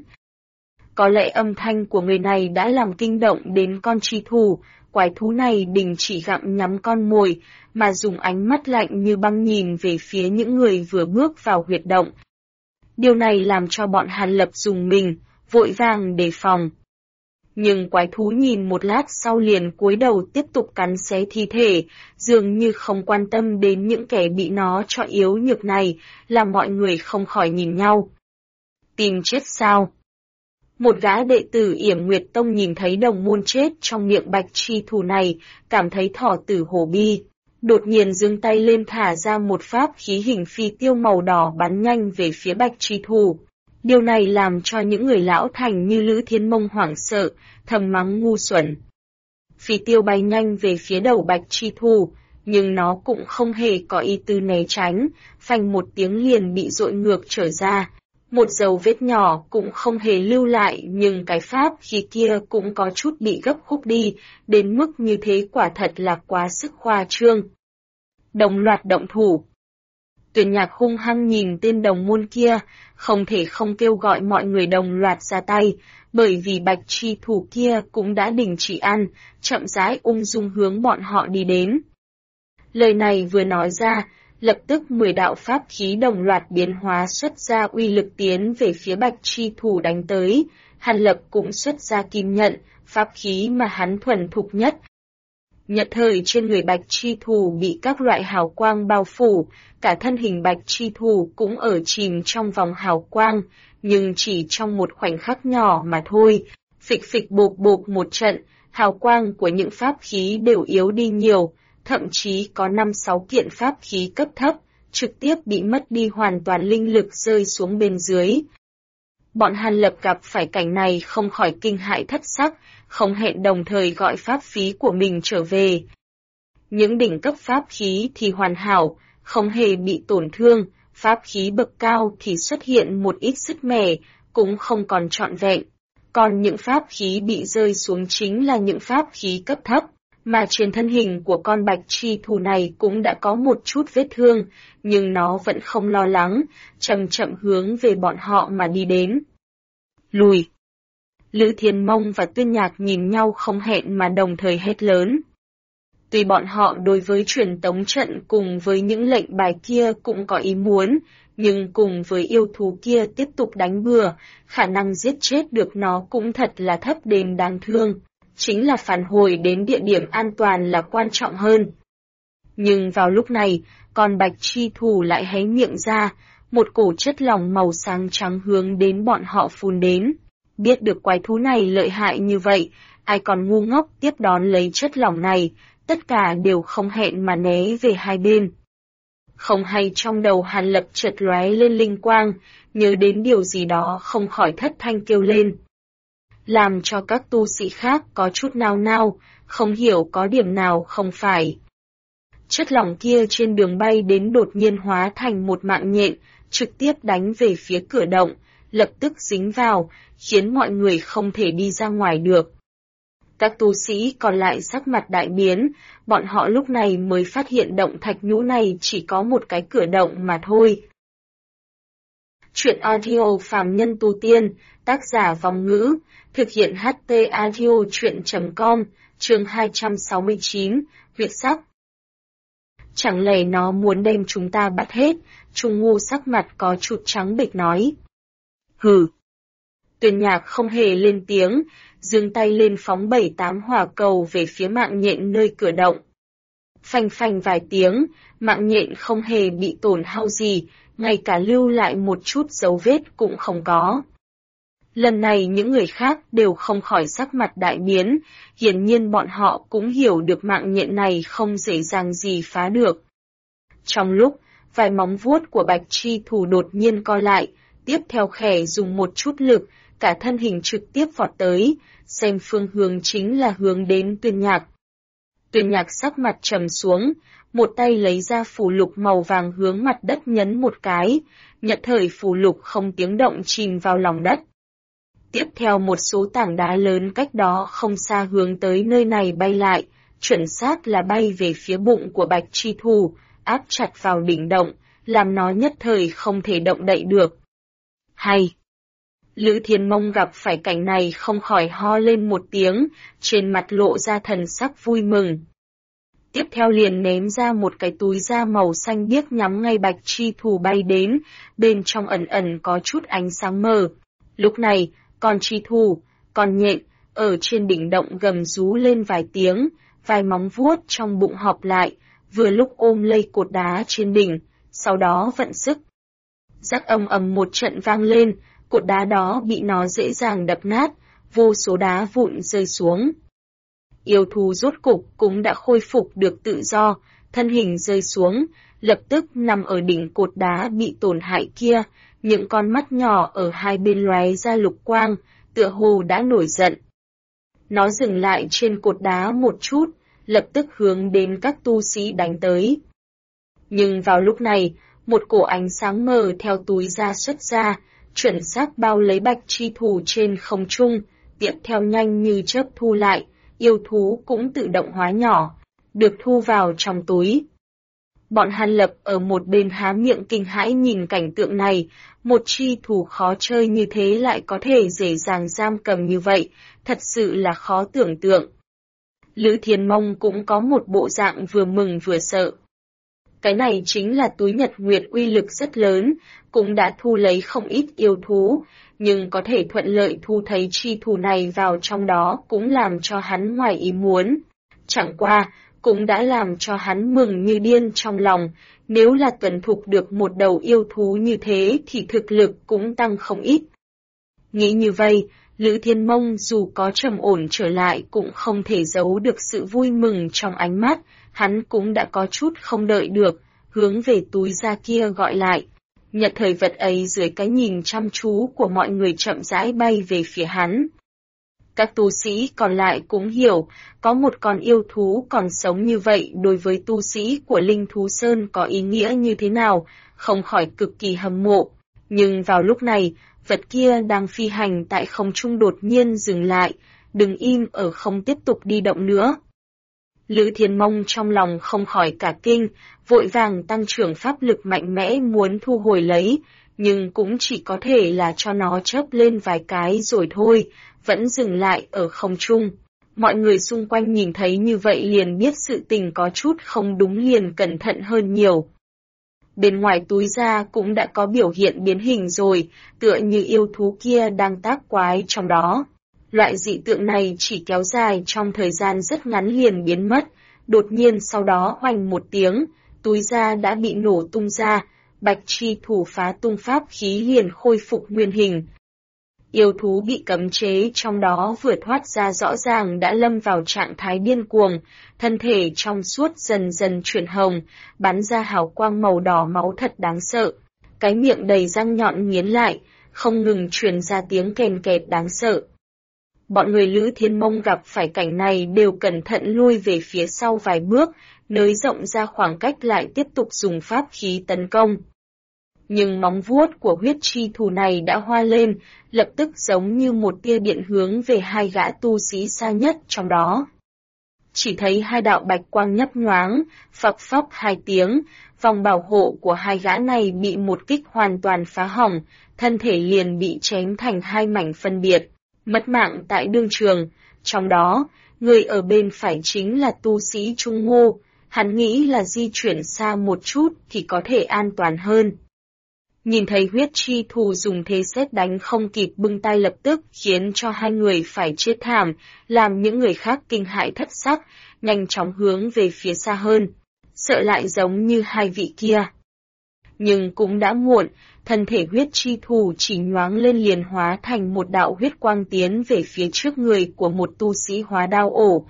S1: Có lẽ âm thanh của người này đã làm kinh động đến con chi thù, quái thú này đình chỉ gặm nhắm con mồi, mà dùng ánh mắt lạnh như băng nhìn về phía những người vừa bước vào huyệt động. Điều này làm cho bọn Hàn Lập rùng mình, vội vàng đề phòng. Nhưng quái thú nhìn một lát sau liền cúi đầu tiếp tục cắn xé thi thể, dường như không quan tâm đến những kẻ bị nó cho yếu nhược này, làm mọi người không khỏi nhìn nhau. Tìm chết sao? Một gã đệ tử Yểm Nguyệt Tông nhìn thấy đồng môn chết trong miệng bạch chi thù này, cảm thấy thỏ tử hổ bi. Đột nhiên giương tay lên thả ra một pháp khí hình phi tiêu màu đỏ bắn nhanh về phía bạch chi thù. Điều này làm cho những người lão thành như Lữ Thiên Mông hoảng sợ, thầm mắng ngu xuẩn. Phi tiêu bay nhanh về phía đầu bạch chi thù, nhưng nó cũng không hề có ý tư né tránh, phanh một tiếng liền bị dội ngược trở ra. Một dấu vết nhỏ cũng không hề lưu lại, nhưng cái pháp khí kia cũng có chút bị gấp khúc đi, đến mức như thế quả thật là quá sức khoa trương. Đồng loạt động thủ. Tuyển Nhạc hung hăng nhìn tên đồng môn kia, không thể không kêu gọi mọi người đồng loạt ra tay, bởi vì bạch chi thủ kia cũng đã đình chỉ ăn, chậm rãi ung dung hướng bọn họ đi đến. Lời này vừa nói ra, lập tức 10 đạo pháp khí đồng loạt biến hóa xuất ra uy lực tiến về phía bạch chi thủ đánh tới, Hàn Lập cũng xuất ra kim nhận, pháp khí mà hắn thuần thục nhất. Nhất thời trên người bạch chi thủ bị các loại hào quang bao phủ, cả thân hình bạch chi thủ cũng ở chìm trong vòng hào quang, nhưng chỉ trong một khoảnh khắc nhỏ mà thôi, phịch phịch bộp bộp một trận, hào quang của những pháp khí đều yếu đi nhiều, thậm chí có 5-6 kiện pháp khí cấp thấp, trực tiếp bị mất đi hoàn toàn linh lực rơi xuống bên dưới. Bọn Hàn Lập gặp phải cảnh này không khỏi kinh hãi thất sắc, không hẹn đồng thời gọi pháp khí của mình trở về. Những đỉnh cấp pháp khí thì hoàn hảo, không hề bị tổn thương, pháp khí bậc cao thì xuất hiện một ít sứt mẻ, cũng không còn trọn vẹn. Còn những pháp khí bị rơi xuống chính là những pháp khí cấp thấp, mà trên thân hình của con bạch chi thủ này cũng đã có một chút vết thương, nhưng nó vẫn không lo lắng, chậm chậm hướng về bọn họ mà đi đến. Lùi! Lữ Thiên Mông và Tuyên Nhạc nhìn nhau không hẹn mà đồng thời hét lớn. Tuy bọn họ đối với truyền tống trận cùng với những lệnh bài kia cũng có ý muốn, nhưng cùng với yêu thú kia tiếp tục đánh bừa, khả năng giết chết được nó cũng thật là thấp đến đáng thương. Chính là phản hồi đến địa điểm an toàn là quan trọng hơn. Nhưng vào lúc này, con bạch chi thủ lại hé miệng ra, một cổ chất lỏng màu sáng trắng hướng đến bọn họ phun đến. Biết được quái thú này lợi hại như vậy, ai còn ngu ngốc tiếp đón lấy chất lỏng này, tất cả đều không hẹn mà né về hai bên. Không hay trong đầu Hàn Lập chợt lóe lên linh quang, nhớ đến điều gì đó không khỏi thất thanh kêu lên. Làm cho các tu sĩ khác có chút nao nao, không hiểu có điểm nào không phải. Chất lỏng kia trên đường bay đến đột nhiên hóa thành một mạng nhện, trực tiếp đánh về phía cửa động, lập tức dính vào, khiến mọi người không thể đi ra ngoài được. Các tu sĩ còn lại sắc mặt đại biến, bọn họ lúc này mới phát hiện động thạch nhũ này chỉ có một cái cửa động mà thôi. Chuyện audio phàm nhân tu tiên, tác giả Vong Ngữ, thực hiện HT audio chuyện.com, chương 269, huyệt sắc. Chẳng lẽ nó muốn đem chúng ta bắt hết, Trung Ngu sắc mặt có chút trắng bệch nói. Hừ. Tuyên Nhạc không hề lên tiếng, giương tay lên phóng 7-8 hỏa cầu về phía mạng nhện nơi cửa động. Phanh phanh vài tiếng, mạng nhện không hề bị tổn hao gì, ngay cả lưu lại một chút dấu vết cũng không có. Lần này những người khác đều không khỏi sắc mặt đại biến, hiển nhiên bọn họ cũng hiểu được mạng nhện này không dễ dàng gì phá được. Trong lúc, vài móng vuốt của bạch chi thủ đột nhiên co lại, tiếp theo khẽ dùng một chút lực, cả thân hình trực tiếp vọt tới, xem phương hướng chính là hướng đến Tuyên Nhạc. Tuyên Nhạc sắc mặt trầm xuống, một tay lấy ra phù lục màu vàng hướng mặt đất nhấn một cái, nhất thời phù lục không tiếng động chìm vào lòng đất. Tiếp theo một số tảng đá lớn cách đó không xa hướng tới nơi này bay lại, chuẩn xác là bay về phía bụng của bạch chi thủ, áp chặt vào đỉnh động, làm nó nhất thời không thể động đậy được. Hay! Lữ Thiên Mông gặp phải cảnh này không khỏi ho lên một tiếng, trên mặt lộ ra thần sắc vui mừng. Tiếp theo liền ném ra một cái túi da màu xanh biếc nhắm ngay bạch chi thủ bay đến, bên trong ẩn ẩn có chút ánh sáng mờ. Lúc này, con chi thủ, con nhện, ở trên đỉnh động gầm rú lên vài tiếng, vài móng vuốt trong bụng họp lại, vừa lúc ôm lấy cột đá trên đỉnh, sau đó vận sức. Rắc ầm ầm một trận vang lên, cột đá đó bị nó dễ dàng đập nát, vô số đá vụn rơi xuống. Yêu thú rốt cục cũng đã khôi phục được tự do, thân hình rơi xuống, lập tức nằm ở đỉnh cột đá bị tổn hại kia, những con mắt nhỏ ở hai bên lóe ra lục quang, tựa hồ đã nổi giận. Nó dừng lại trên cột đá một chút, lập tức hướng đến các tu sĩ đánh tới. Nhưng vào lúc này, một cổ ánh sáng mờ theo túi da xuất ra, chuẩn xác bao lấy bạch chi thủ trên không trung, tiếp theo nhanh như chớp thu lại, yêu thú cũng tự động hóa nhỏ, được thu vào trong túi. Bọn Hàn Lập ở một bên há miệng kinh hãi nhìn cảnh tượng này, một chi thủ khó chơi như thế lại có thể dễ dàng giam cầm như vậy, thật sự là khó tưởng tượng. Lữ Thiên Mông cũng có một bộ dạng vừa mừng vừa sợ. Cái này chính là túi nhật nguyệt uy lực rất lớn, cũng đã thu lấy không ít yêu thú, nhưng có thể thuận lợi thu thấy chi thủ này vào trong đó cũng làm cho hắn ngoài ý muốn. Chẳng qua, cũng đã làm cho hắn mừng như điên trong lòng, nếu là tuần thục được một đầu yêu thú như thế thì thực lực cũng tăng không ít. Nghĩ như vậy, Lữ Thiên Mông dù có trầm ổn trở lại cũng không thể giấu được sự vui mừng trong ánh mắt, hắn cũng đã có chút không đợi được, hướng về túi da kia gọi lại. Nhận thời vật ấy dưới cái nhìn chăm chú của mọi người chậm rãi bay về phía hắn. Các tu sĩ còn lại cũng hiểu, có một con yêu thú còn sống như vậy đối với tu sĩ của Linh Thú Sơn có ý nghĩa như thế nào, không khỏi cực kỳ hâm mộ. Nhưng vào lúc này, vật kia đang phi hành tại không trung đột nhiên dừng lại, đứng im ở không tiếp tục đi động nữa. Lữ Thiên Mông trong lòng không khỏi cả kinh, vội vàng tăng trưởng pháp lực mạnh mẽ muốn thu hồi lấy, nhưng cũng chỉ có thể là cho nó chớp lên vài cái rồi thôi, vẫn dừng lại ở không trung. Mọi người xung quanh nhìn thấy như vậy liền biết sự tình có chút không đúng liền cẩn thận hơn nhiều. Bên ngoài túi da cũng đã có biểu hiện biến hình rồi, tựa như yêu thú kia đang tác quái trong đó. Loại dị tượng này chỉ kéo dài trong thời gian rất ngắn liền biến mất, đột nhiên sau đó oanh một tiếng, túi da đã bị nổ tung ra, bạch chi thủ phá tung pháp khí liền khôi phục nguyên hình. Yêu thú bị cấm chế trong đó vừa thoát ra rõ ràng đã lâm vào trạng thái điên cuồng, thân thể trong suốt dần dần chuyển hồng, bắn ra hào quang màu đỏ máu thật đáng sợ. Cái miệng đầy răng nhọn nghiến lại, không ngừng truyền ra tiếng kèn kẹt đáng sợ. Bọn người Lữ Thiên Mông gặp phải cảnh này đều cẩn thận lui về phía sau vài bước, nới rộng ra khoảng cách lại tiếp tục dùng pháp khí tấn công. Nhưng móng vuốt của huyết chi thù này đã hoa lên, lập tức giống như một tia điện hướng về hai gã tu sĩ xa nhất trong đó. Chỉ thấy hai đạo bạch quang nhấp nhoáng, phập phấp hai tiếng, vòng bảo hộ của hai gã này bị một kích hoàn toàn phá hỏng, thân thể liền bị chém thành hai mảnh phân biệt, mất mạng tại đương trường. Trong đó, người ở bên phải chính là tu sĩ Trung Ngô, hắn nghĩ là di chuyển xa một chút thì có thể an toàn hơn. Nhìn thấy huyết chi thù dùng thế sét đánh không kịp bưng tay lập tức khiến cho hai người phải chết thảm, làm những người khác kinh hãi thất sắc, nhanh chóng hướng về phía xa hơn, sợ lại giống như hai vị kia. Nhưng cũng đã muộn, thân thể huyết chi thù chỉ nhoáng lên liền hóa thành một đạo huyết quang tiến về phía trước người của một tu sĩ hóa đao ổ.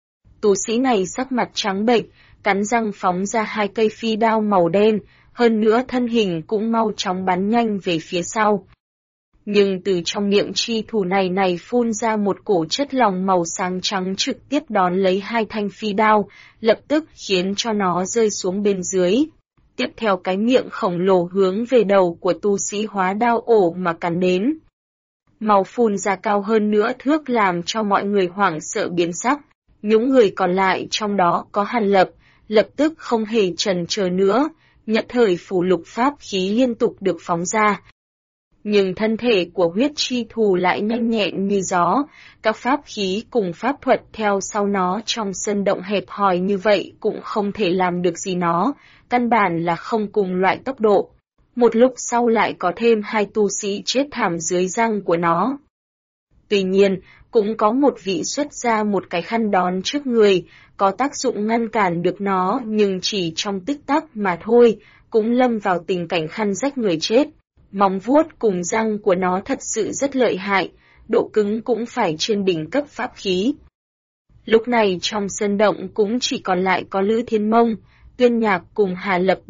S1: Tu sĩ này sắc mặt trắng bệch, cắn răng phóng ra hai cây phi đao màu đen, hơn nữa thân hình cũng mau chóng bắn nhanh về phía sau. Nhưng từ trong miệng chi thủ này phun ra một cổ chất lỏng màu sáng trắng trực tiếp đón lấy hai thanh phi đao, lập tức khiến cho nó rơi xuống bên dưới. Tiếp theo cái miệng khổng lồ hướng về đầu của tu sĩ hóa đao ổ mà cắn đến. Màu phun ra cao hơn nữa thước làm cho mọi người hoảng sợ biến sắc. Những người còn lại trong đó có Hàn Lập, lập tức không hề chần chờ nữa, nhận thời phủ lục pháp khí liên tục được phóng ra. Nhưng thân thể của huyết chi thù lại nhanh nhẹn như gió, các pháp khí cùng pháp thuật theo sau nó trong sân động hẹp hòi như vậy cũng không thể làm được gì nó, căn bản là không cùng loại tốc độ. Một lúc sau lại có thêm hai tu sĩ chết thảm dưới răng của nó. Tuy nhiên, cũng có một vị xuất ra một cái khăn đón trước người, có tác dụng ngăn cản được nó nhưng chỉ trong tích tắc mà thôi, cũng lâm vào tình cảnh khăn rách người chết. Móng vuốt cùng răng của nó thật sự rất lợi hại, độ cứng cũng phải trên đỉnh cấp pháp khí. Lúc này trong sân động cũng chỉ còn lại có Lữ Thiên Mông, Tuyên Nhạc cùng Hà Lập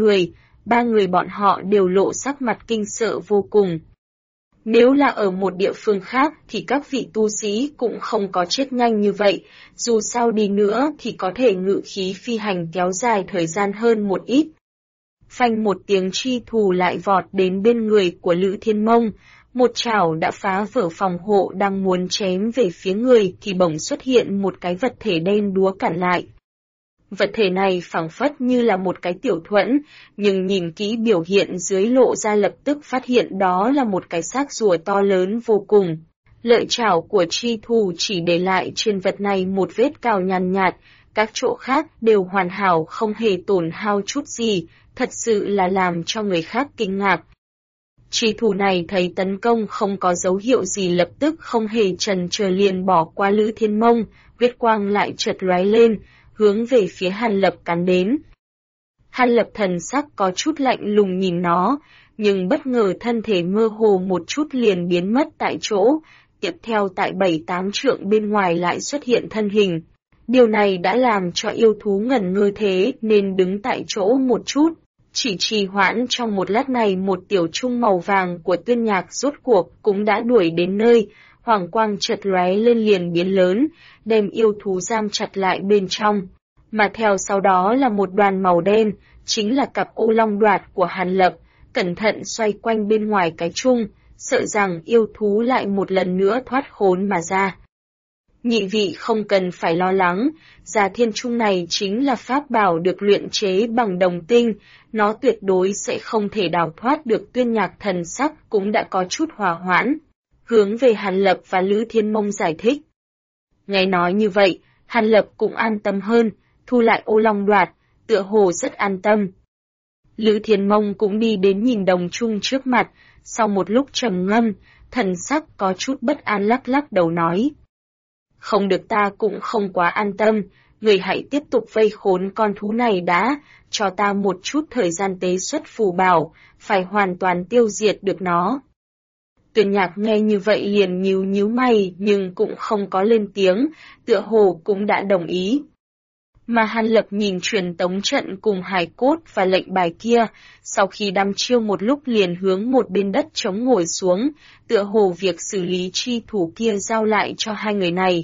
S1: ba người bọn họ đều lộ sắc mặt kinh sợ vô cùng. Nếu là ở một địa phương khác thì các vị tu sĩ cũng không có chết nhanh như vậy, dù sao đi nữa thì có thể ngự khí phi hành kéo dài thời gian hơn một ít. phanh một tiếng chi thủ lại vọt đến bên người của Lữ Thiên Mông, một chảo đã phá vỡ phòng hộ đang muốn chém về phía người thì bỗng xuất hiện một cái vật thể đen đúa cản lại. Vật thể này phảng phất như là một cái tiểu thuẫn, nhưng nhìn kỹ biểu hiện dưới lộ ra lập tức phát hiện đó là một cái xác rùa to lớn vô cùng. Lợi chảo của chi thủ chỉ để lại trên vật này một vết cào nhàn nhạt, các chỗ khác đều hoàn hảo không hề tổn hao chút gì, thật sự là làm cho người khác kinh ngạc. Chi thủ này thấy tấn công không có dấu hiệu gì lập tức không hề chần chờ liền bỏ qua Lữ Thiên Mông, huyết quang lại chợt lóe lên, hướng về phía Hàn Lập cắn đến. Hàn Lập thần sắc có chút lạnh lùng nhìn nó, nhưng bất ngờ thân thể mơ hồ một chút liền biến mất tại chỗ, tiếp theo tại 7-8 trượng bên ngoài lại xuất hiện thân hình. Điều này đã làm cho yêu thú ngẩn ngơ thế nên đứng tại chỗ một chút. Chỉ trì hoãn trong một lát này một tiểu trung màu vàng của Tuyên Nhạc rốt cuộc cũng đã đuổi đến nơi, hoàng quang chợt lóe lên liền biến lớn, đem yêu thú giam chặt lại bên trong. Mà theo sau đó là một đoàn màu đen, chính là cặp ô long đoạt của Hàn Lập, cẩn thận xoay quanh bên ngoài cái chung, sợ rằng yêu thú lại một lần nữa thoát khốn mà ra. Nhị vị không cần phải lo lắng, Già Thiên Trung này chính là pháp bảo được luyện chế bằng đồng tinh, nó tuyệt đối sẽ không thể đào thoát được. Tuyên Nhạc thần sắc cũng đã có chút hòa hoãn, hướng về Hàn Lập và Lữ Thiên Mông giải thích. Nghe nói như vậy, Hàn Lập cũng an tâm hơn, thu lại ô long đoạt, tựa hồ rất an tâm. Lữ Thiên Mông cũng đi đến nhìn đồng chung trước mặt, sau một lúc trầm ngâm, thần sắc có chút bất an lắc lắc đầu nói. Không được, ta cũng không quá an tâm, người hãy tiếp tục vây khốn con thú này đã, cho ta một chút thời gian tế xuất phù bảo, phải hoàn toàn tiêu diệt được nó. Tuyên Nhạc nghe như vậy liền nhíu mày nhưng cũng không có lên tiếng, tựa hồ cũng đã đồng ý. Mà Hàn Lập nhìn truyền tống trận cùng hài cốt và lệnh bài kia, sau khi đăm chiêu một lúc liền hướng một bên đất trống ngồi xuống, tựa hồ việc xử lý chi thủ kia giao lại cho hai người này.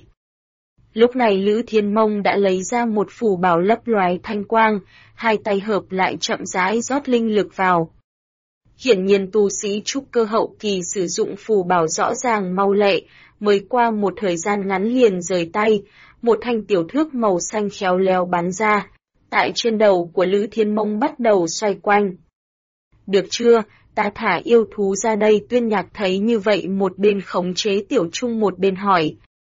S1: Lúc này Lữ Thiên Mông đã lấy ra một phù bảo lấp loài thanh quang, hai tay hợp lại chậm rãi rót linh lực vào. Hiển nhiên tu sĩ trúc cơ hậu kỳ sử dụng phù bảo rõ ràng mau lẹ, mới qua một thời gian ngắn liền rời tay, một thanh tiểu thước màu xanh khéo léo bắn ra, tại trên đầu của Lữ Thiên Mông bắt đầu xoay quanh. Được chưa, ta thả yêu thú ra đây. Tuyên Nhạc thấy như vậy một bên khống chế tiểu trung một bên hỏi.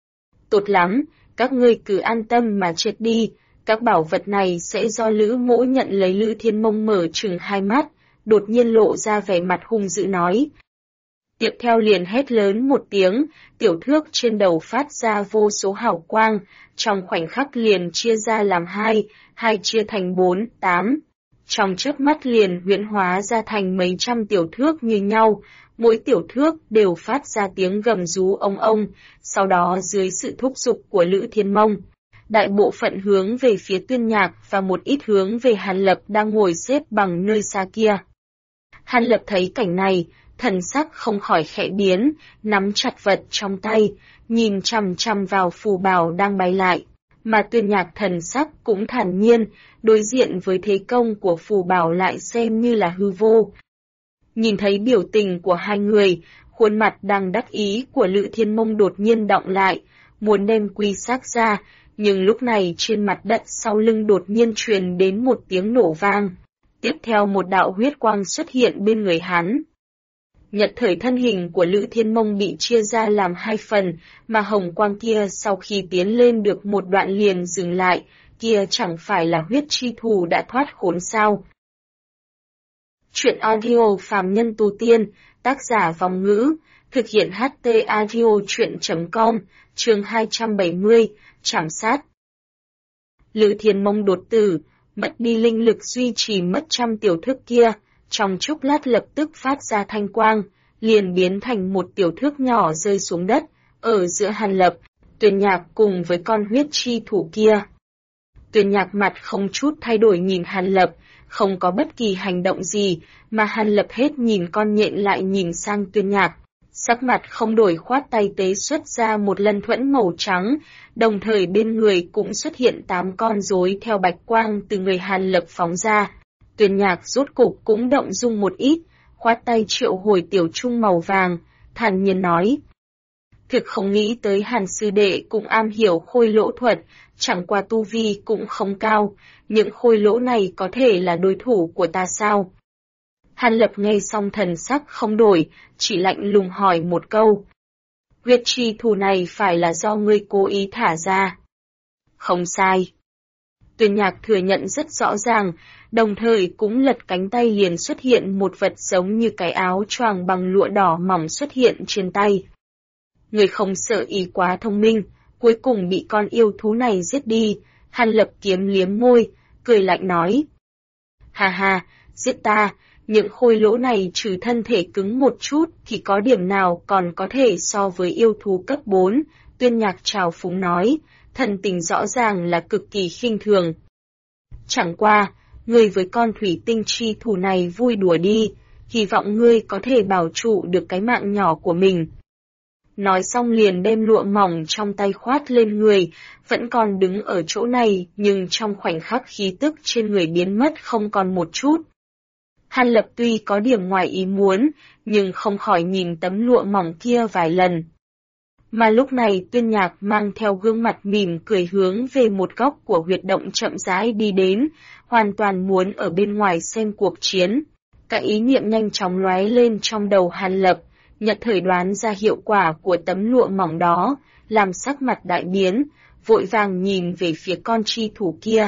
S1: Tốt lắm, các ngươi cứ an tâm mà chết đi, các bảo vật này sẽ do Lữ Mỗ nhận lấy. Lữ Thiên Mông mở trừng hai mắt, đột nhiên lộ ra vẻ mặt hung dữ nói. Tiếp theo liền hét lớn một tiếng, tiểu thước trên đầu phát ra vô số hào quang, trong khoảnh khắc liền chia ra làm hai chia thành 4, 8. Trong chớp mắt liền huyễn hóa ra thành mấy trăm tiểu thước như nhau, mỗi tiểu thước đều phát ra tiếng gầm rú ông ông, sau đó dưới sự thúc giục của Lữ Thiên Mông, đại bộ phận hướng về phía Tuyên Nhạc và một ít hướng về Hàn Lập đang ngồi xếp bằng nơi xa kia. Hàn Lập thấy cảnh này, thần sắc không khỏi khẽ biến, nắm chặt vật trong tay, nhìn chằm chằm vào phù bảo đang bay lại, mà Tuyên Nhạc thần sắc cũng thản nhiên, đối diện với thế công của phù bảo lại xem như là hư vô. Nhìn thấy biểu tình của hai người, khuôn mặt đang đắc ý của Lữ Thiên Mông đột nhiên đọng lại, muốn đem quy xác ra, nhưng lúc này trên mặt đất sau lưng đột nhiên truyền đến một tiếng nổ vang. Tiếp theo một đạo huyết quang xuất hiện bên người hắn. Nhật thời thân hình của Lữ Thiên Mông bị chia ra làm hai phần, mà hồng quang kia sau khi tiến lên được một đoạn liền dừng lại, kia chẳng phải là huyết chi thù đã thoát khốn sao. Chuyện audio phàm nhân tu tiên, tác giả Vong Ngữ, thực hiện HT audio chuyện.com, chương 270, trảm sát. Lữ Thiên Mông đột tử, mất đi linh lực duy trì mất trăm tiểu thước kia, trong chốc lát lập tức phát ra thanh quang, liền biến thành một tiểu thước nhỏ rơi xuống đất, ở giữa Hàn Lập, Tuyên Nhạc cùng với con huyết chi thủ kia. Tuyên Nhạc mặt không chút thay đổi nhìn Hàn Lập, không có bất kỳ hành động gì, mà Hàn Lập hết nhìn con nhện lại nhìn sang Tuyên Nhạc. Sắc mặt không đổi khoát tay tế xuất ra một lân thuẫn màu trắng, đồng thời bên người cũng xuất hiện 8 con rối theo bạch quang từ người Hàn Lập phóng ra. Tuyên Nhạc rốt cục cũng động dung một ít, khoát tay triệu hồi tiểu trung màu vàng, thản nhiên nói. Thực không nghĩ tới Hàn sư đệ cũng am hiểu khôi lỗ thuật, chẳng qua tu vi cũng không cao, những khôi lỗ này có thể là đối thủ của ta sao? Hàn Lập nghe xong thần sắc không đổi, chỉ lạnh lùng hỏi một câu. Huyết chi thù này phải là do ngươi cố ý thả ra? Không sai. Tuyên Nhạc thừa nhận rất rõ ràng, đồng thời cũng lật cánh tay liền xuất hiện một vật giống như cái áo choàng bằng lụa đỏ mỏng xuất hiện trên tay. Người không sợ ý quá thông minh, cuối cùng bị con yêu thú này giết đi. Hàn Lập kiếm liếm môi, cười lạnh nói. Ha ha, giết ta, những khôi lỗ này trừ thân thể cứng một chút thì có điểm nào còn có thể so với yêu thú cấp 4, Tuyên Nhạc trào phúng nói, thần tình rõ ràng là cực kỳ khinh thường. Chẳng qua, ngươi với con thủy tinh chi thù này vui đùa đi, hy vọng ngươi có thể bảo trụ được cái mạng nhỏ của mình. Nói xong liền đem lụa mỏng trong tay khoát lên người, vẫn còn đứng ở chỗ này nhưng trong khoảnh khắc khí tức trên người biến mất không còn một chút. Hàn Lập tuy có điểm ngoài ý muốn, nhưng không khỏi nhìn tấm lụa mỏng kia vài lần. Mà lúc này Tuyên Nhạc mang theo gương mặt mỉm cười hướng về một góc của huyệt động chậm rãi đi đến, hoàn toàn muốn ở bên ngoài xem cuộc chiến. Các ý niệm nhanh chóng lóe lên trong đầu Hàn Lập, Nhật thời đoán ra hiệu quả của tấm lụa mỏng đó, làm sắc mặt đại biến, vội vàng nhìn về phía con chi thủ kia.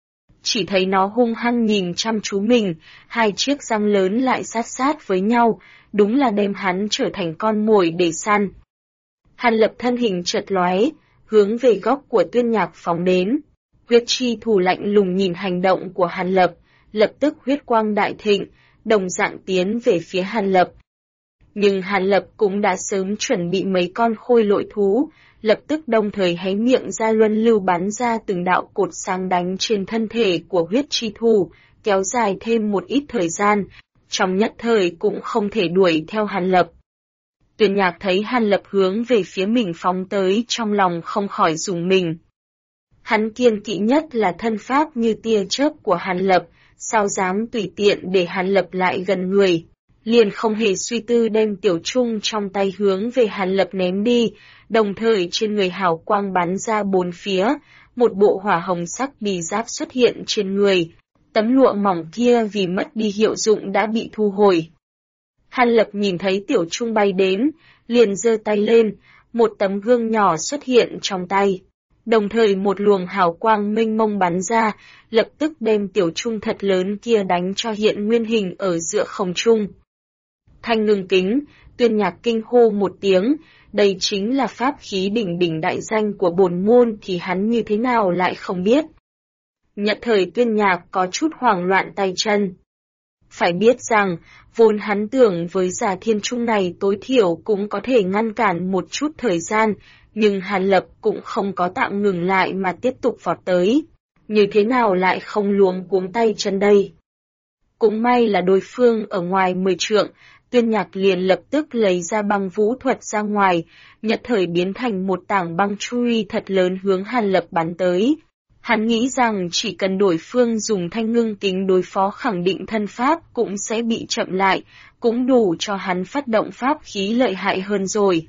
S1: Chỉ thấy nó hung hăng nhìn chăm chú mình, hai chiếc răng lớn lại sát sát với nhau, đúng là đem hắn trở thành con mồi để săn. Hàn Lập thân hình chợt lóe, hướng về góc của Tuyên Nhạc phóng đến. Huyết chi thủ lạnh lùng nhìn hành động của Hàn Lập, lập tức huyết quang đại thịnh, đồng dạng tiến về phía Hàn Lập. Nhưng Hàn Lập cũng đã sớm chuẩn bị mấy con khôi lỗi thú, lập tức đồng thời hé miệng ra luân lưu bắn ra từng đạo cột sáng đánh trên thân thể của huyết chi thủ, kéo dài thêm một ít thời gian, trong nhất thời cũng không thể đuổi theo Hàn Lập. Tuyên Nhạc thấy Hàn Lập hướng về phía mình phóng tới trong lòng không khỏi rùng mình. Hắn kiêng kỵ nhất là thân pháp như tia chớp của Hàn Lập, sao dám tùy tiện để Hàn Lập lại gần người. Liền không hề suy tư đem tiểu trung trong tay hướng về Hàn Lập ném đi, đồng thời trên người hào quang bắn ra bốn phía, một bộ hỏa hồng sắc bì giáp xuất hiện trên người. Tấm lụa mỏng kia vì mất đi hiệu dụng đã bị thu hồi. Hàn Lập nhìn thấy tiểu trung bay đến, liền giơ tay lên, một tấm gương nhỏ xuất hiện trong tay. Đồng thời một luồng hào quang mênh mông bắn ra, lập tức đem tiểu trung thật lớn kia đánh cho hiện nguyên hình ở giữa không trung. Thanh ngưng kính, Tuyên Nhạc kinh hô một tiếng, đây chính là pháp khí đỉnh đỉnh đại danh của bổn môn thì hắn như thế nào lại không biết. Nhất thời Tuyên Nhạc có chút hoảng loạn tay chân. Phải biết rằng, vốn hắn tưởng với giả thiên trung này tối thiểu cũng có thể ngăn cản một chút thời gian, nhưng Hàn Lập cũng không có tạm ngừng lại mà tiếp tục vọt tới. Như thế nào lại không luống cuống tay chân đây? Cũng may là đối phương ở ngoài 10 trượng, Tuyên Nhạc liền lập tức lấy ra băng vũ thuật ra ngoài, nhất thời biến thành một tảng băng chui thật lớn hướng Hàn Lập bắn tới. Hắn nghĩ rằng chỉ cần đối phương dùng thanh ngưng kính đối phó khẳng định thân pháp cũng sẽ bị chậm lại, cũng đủ cho hắn phát động pháp khí lợi hại hơn rồi.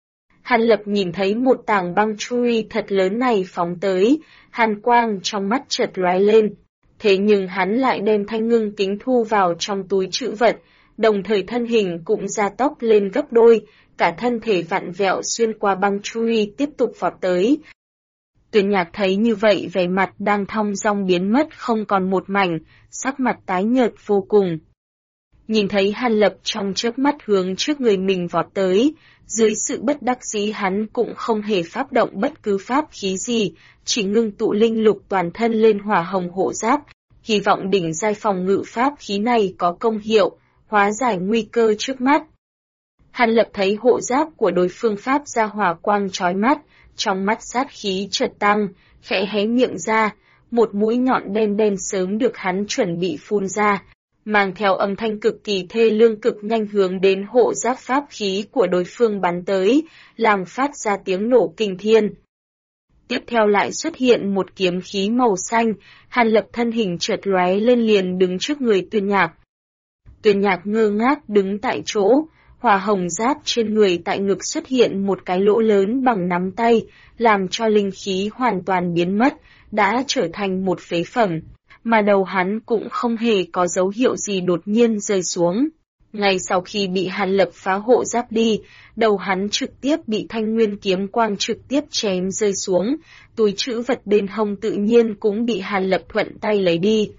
S1: Hàn Lập nhìn thấy một tảng băng chui thật lớn này phóng tới, hàn quang trong mắt chợt lóe lên. Thế nhưng hắn lại đem thanh ngưng kính thu vào trong túi trữ vật, đồng thời thân hình cũng gia tốc lên gấp đôi, cả thân thể vặn vẹo xuyên qua băng chui tiếp tục vọt tới. Tuyên Nhạc thấy như vậy vẻ mặt đang thong dong biến mất không còn một mảnh, sắc mặt tái nhợt vô cùng. Nhìn thấy Hàn Lập trong chớp mắt hướng trước người mình vọt tới, dưới sự bất đắc dĩ hắn cũng không hề phát động bất cứ pháp khí gì, chỉ ngưng tụ linh lục toàn thân lên hỏa hồng hộ giáp, hy vọng đỉnh giai phòng ngự pháp khí này có công hiệu, hóa giải nguy cơ trước mắt. Hàn Lập thấy hộ giáp của đối phương pháp ra hỏa quang chói mắt, trong mắt sát khí chợt tăng, khẽ hé miệng ra, một mũi nhọn đen đen sớm được hắn chuẩn bị phun ra, mang theo âm thanh cực kỳ thê lương cực nhanh hướng đến hộ giáp pháp khí của đối phương bắn tới, làm phát ra tiếng nổ kinh thiên. Tiếp theo lại xuất hiện một kiếm khí màu xanh, Hàn Lập thân hình chợt lóe lên liền đứng trước người Tuyên Nhạc. Tuyên Nhạc ngơ ngác đứng tại chỗ, hỏa hồng giáp trên người tại ngực xuất hiện một cái lỗ lớn bằng nắm tay, làm cho linh khí hoàn toàn biến mất, đã trở thành một phế phẩm, mà đầu hắn cũng không hề có dấu hiệu gì đột nhiên rơi xuống. Ngay sau khi bị Hàn Lập phá hộ giáp đi, đầu hắn trực tiếp bị thanh nguyên kiếm quang trực tiếp chém rơi xuống, túi trữ vật bên hông tự nhiên cũng bị Hàn Lập thuận tay lấy đi.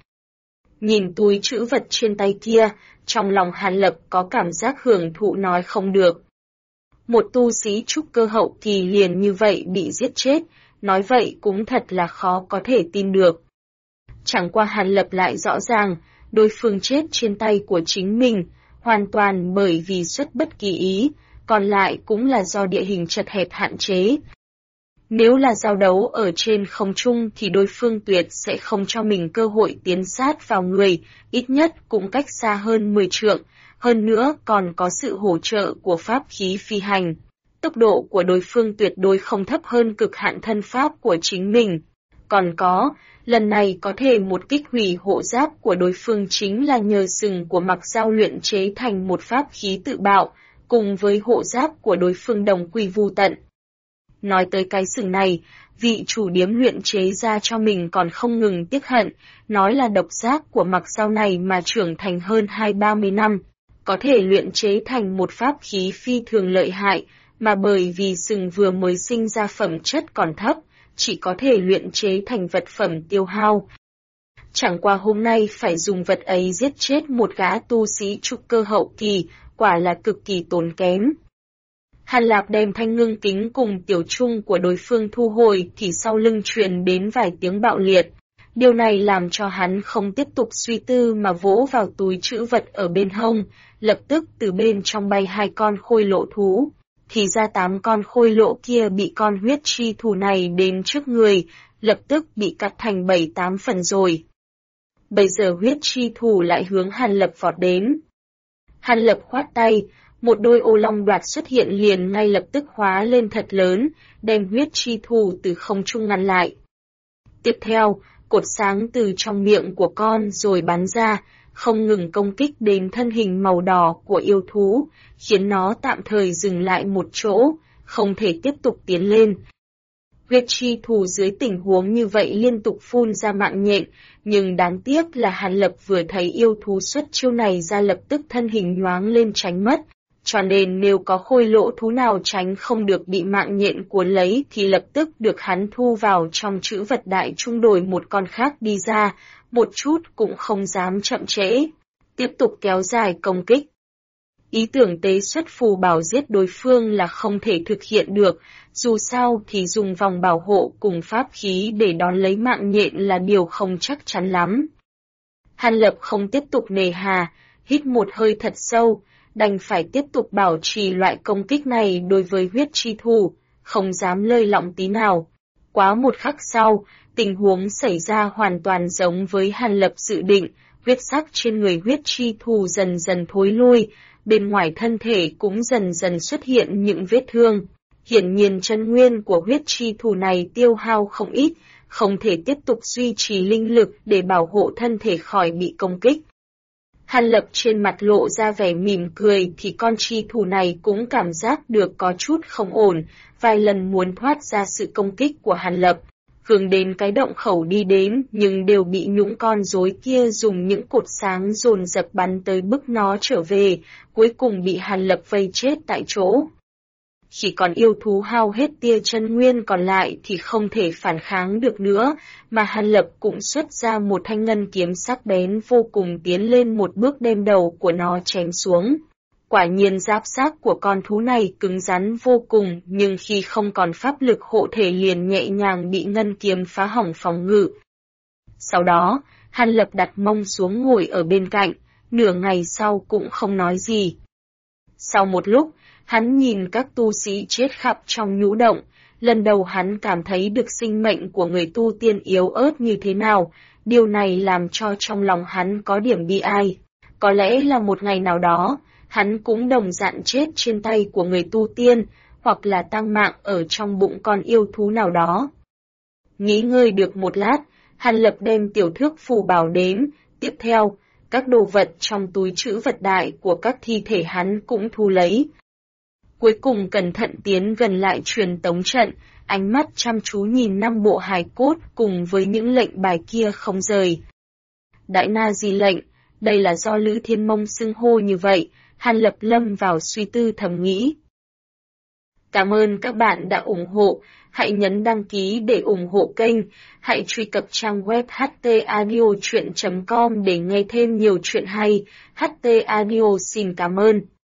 S1: Nhìn túi trữ vật trên tay kia, trong lòng Hàn Lập có cảm giác hưởng thụ nói không được. Một tu sĩ trúc cơ hậu kỳ liền như vậy bị giết chết, nói vậy cũng thật là khó có thể tin được. Chẳng qua Hàn Lập lại rõ ràng, đối phương chết trên tay của chính mình, hoàn toàn bởi vì xuất bất kỳ ý, còn lại cũng là do địa hình chật hẹp hạn chế. Nếu là giao đấu ở trên không trung thì đối phương tuyệt sẽ không cho mình cơ hội tiến sát vào người, ít nhất cũng cách xa hơn 10 trượng, hơn nữa còn có sự hỗ trợ của pháp khí phi hành. Tốc độ của đối phương tuyệt đối không thấp hơn cực hạn thân pháp của chính mình. Còn có, lần này có thể một kích hủy hộ giáp của đối phương chính là nhờ sừng của mặc dao luyện chế thành một pháp khí tự bạo, cùng với hộ giáp của đối phương đồng quy vu tận. Nói tới cái sừng này, vị chủ điếm luyện chế ra cho mình còn không ngừng tiếc hận, nói là độc giác của mặc dao này mà trưởng thành hơn 20-30 năm, có thể luyện chế thành một pháp khí phi thường lợi hại, mà bởi vì sừng vừa mới sinh ra phẩm chất còn thấp, chỉ có thể luyện chế thành vật phẩm tiêu hao. Chẳng qua hôm nay phải dùng vật ấy giết chết một gã tu sĩ trúc cơ hậu kỳ, quả là cực kỳ tốn kém. Hàn Lạp đem thanh ngưng kính cùng tiểu trung của đối phương thu hồi thì sau lưng truyền đến vài tiếng bạo liệt. Điều này làm cho hắn không tiếp tục suy tư mà vỗ vào túi trữ vật ở bên hông, lập tức từ bên trong bay 2 con khôi lỗ thú. Thì ra 8 con khôi lỗ kia bị con huyết chi thù này đến trước người, lập tức bị cắt thành 7-8 phần rồi. Bây giờ huyết chi thù lại hướng Hàn Lập vọt đến. Hàn Lập khoát tay, một đôi ô long đoạt xuất hiện liền ngay lập tức hóa lên thật lớn, đem huyết chi thù từ không trung ngăn lại. Tiếp theo, cột sáng từ trong miệng của con rồi bắn ra, không ngừng công kích đến thân hình màu đỏ của yêu thú, khiến nó tạm thời dừng lại một chỗ, không thể tiếp tục tiến lên. Huyết chi thù dưới tình huống như vậy liên tục phun ra mạng nhện, nhưng đáng tiếc là Hàn Lập vừa thấy yêu thú xuất chiêu này ra lập tức thân hình nhoáng lên tránh mất, cho nên nếu có khôi lỗ thú nào tránh không được bị mạng nhện cuốn lấy thì lập tức được hắn thu vào trong trữ vật đại trung đổi một con khác đi ra, một chút cũng không dám chậm trễ, tiếp tục kéo dài công kích. Ý tưởng tế xuất phù bảo giết đối phương là không thể thực hiện được, dù sao thì dùng vòng bảo hộ cùng pháp khí để đón lấy mạng nhện là điều không chắc chắn lắm. Hàn Lập không tiếp tục nề hà, hít một hơi thật sâu, đành phải tiếp tục bảo trì loại công kích này đối với huyết chi thù, không dám lơi lỏng tí nào. Quá một khắc sau, tình huống xảy ra hoàn toàn giống với Hàn Lập dự định, huyết sắc trên người huyết chi thù dần dần thối lui, bên ngoài thân thể cũng dần dần xuất hiện những vết thương. Hiển nhiên chân nguyên của huyết chi thù này tiêu hao không ít, không thể tiếp tục duy trì linh lực để bảo hộ thân thể khỏi bị công kích. Hàn Lập trên mặt lộ ra vẻ mỉm cười thì con chi thù này cũng cảm giác được có chút không ổn, vài lần muốn thoát ra sự công kích của Hàn Lập, hướng đến cái động khẩu đi đến nhưng đều bị những con rối kia dùng những cột sáng dồn dập bắn tới bức nó trở về, cuối cùng bị Hàn Lập vây chết tại chỗ. Chỉ còn yêu thú hao hết tia chân nguyên còn lại thì không thể phản kháng được nữa, mà Hàn Lập cũng xuất ra một thanh ngân kiếm sắc bén vô cùng tiến lên một bước đem đầu của nó chém xuống. Quả nhiên giáp xác của con thú này cứng rắn vô cùng nhưng khi không còn pháp lực hộ thể liền nhẹ nhàng bị ngân kiếm phá hỏng phòng ngự. Sau đó, Hàn Lập đặt mông xuống ngồi ở bên cạnh, nửa ngày sau cũng không nói gì. Sau một lúc, hắn nhìn các tu sĩ chết khắp trong nhũ động, lần đầu hắn cảm thấy được sinh mệnh của người tu tiên yếu ớt như thế nào, điều này làm cho trong lòng hắn có điểm bi ai. Có lẽ là một ngày nào đó, hắn cũng đồng dạng chết trên tay của người tu tiên, hoặc là tang mạng ở trong bụng con yêu thú nào đó. Nghỉ ngơi được một lát, Hàn Lập đem tiểu thước phù bảo đếm, tiếp theo, các đồ vật trong túi trữ vật đại của các thi thể hắn cũng thu lấy. Cuối cùng cẩn thận tiến gần lại truyền tống trận, ánh mắt chăm chú nhìn 5 bộ hài cốt cùng với những lệnh bài kia không rời. Đại Na Di lệnh, đây là do Lữ Thiên Mông xưng hô như vậy, Hàn Lập lâm vào suy tư thầm nghĩ. Cảm ơn các bạn đã ủng hộ, hãy nhấn đăng ký để ủng hộ kênh, hãy truy cập trang web htaudio.com để nghe thêm nhiều chuyện hay, HT Audio xin cảm ơn.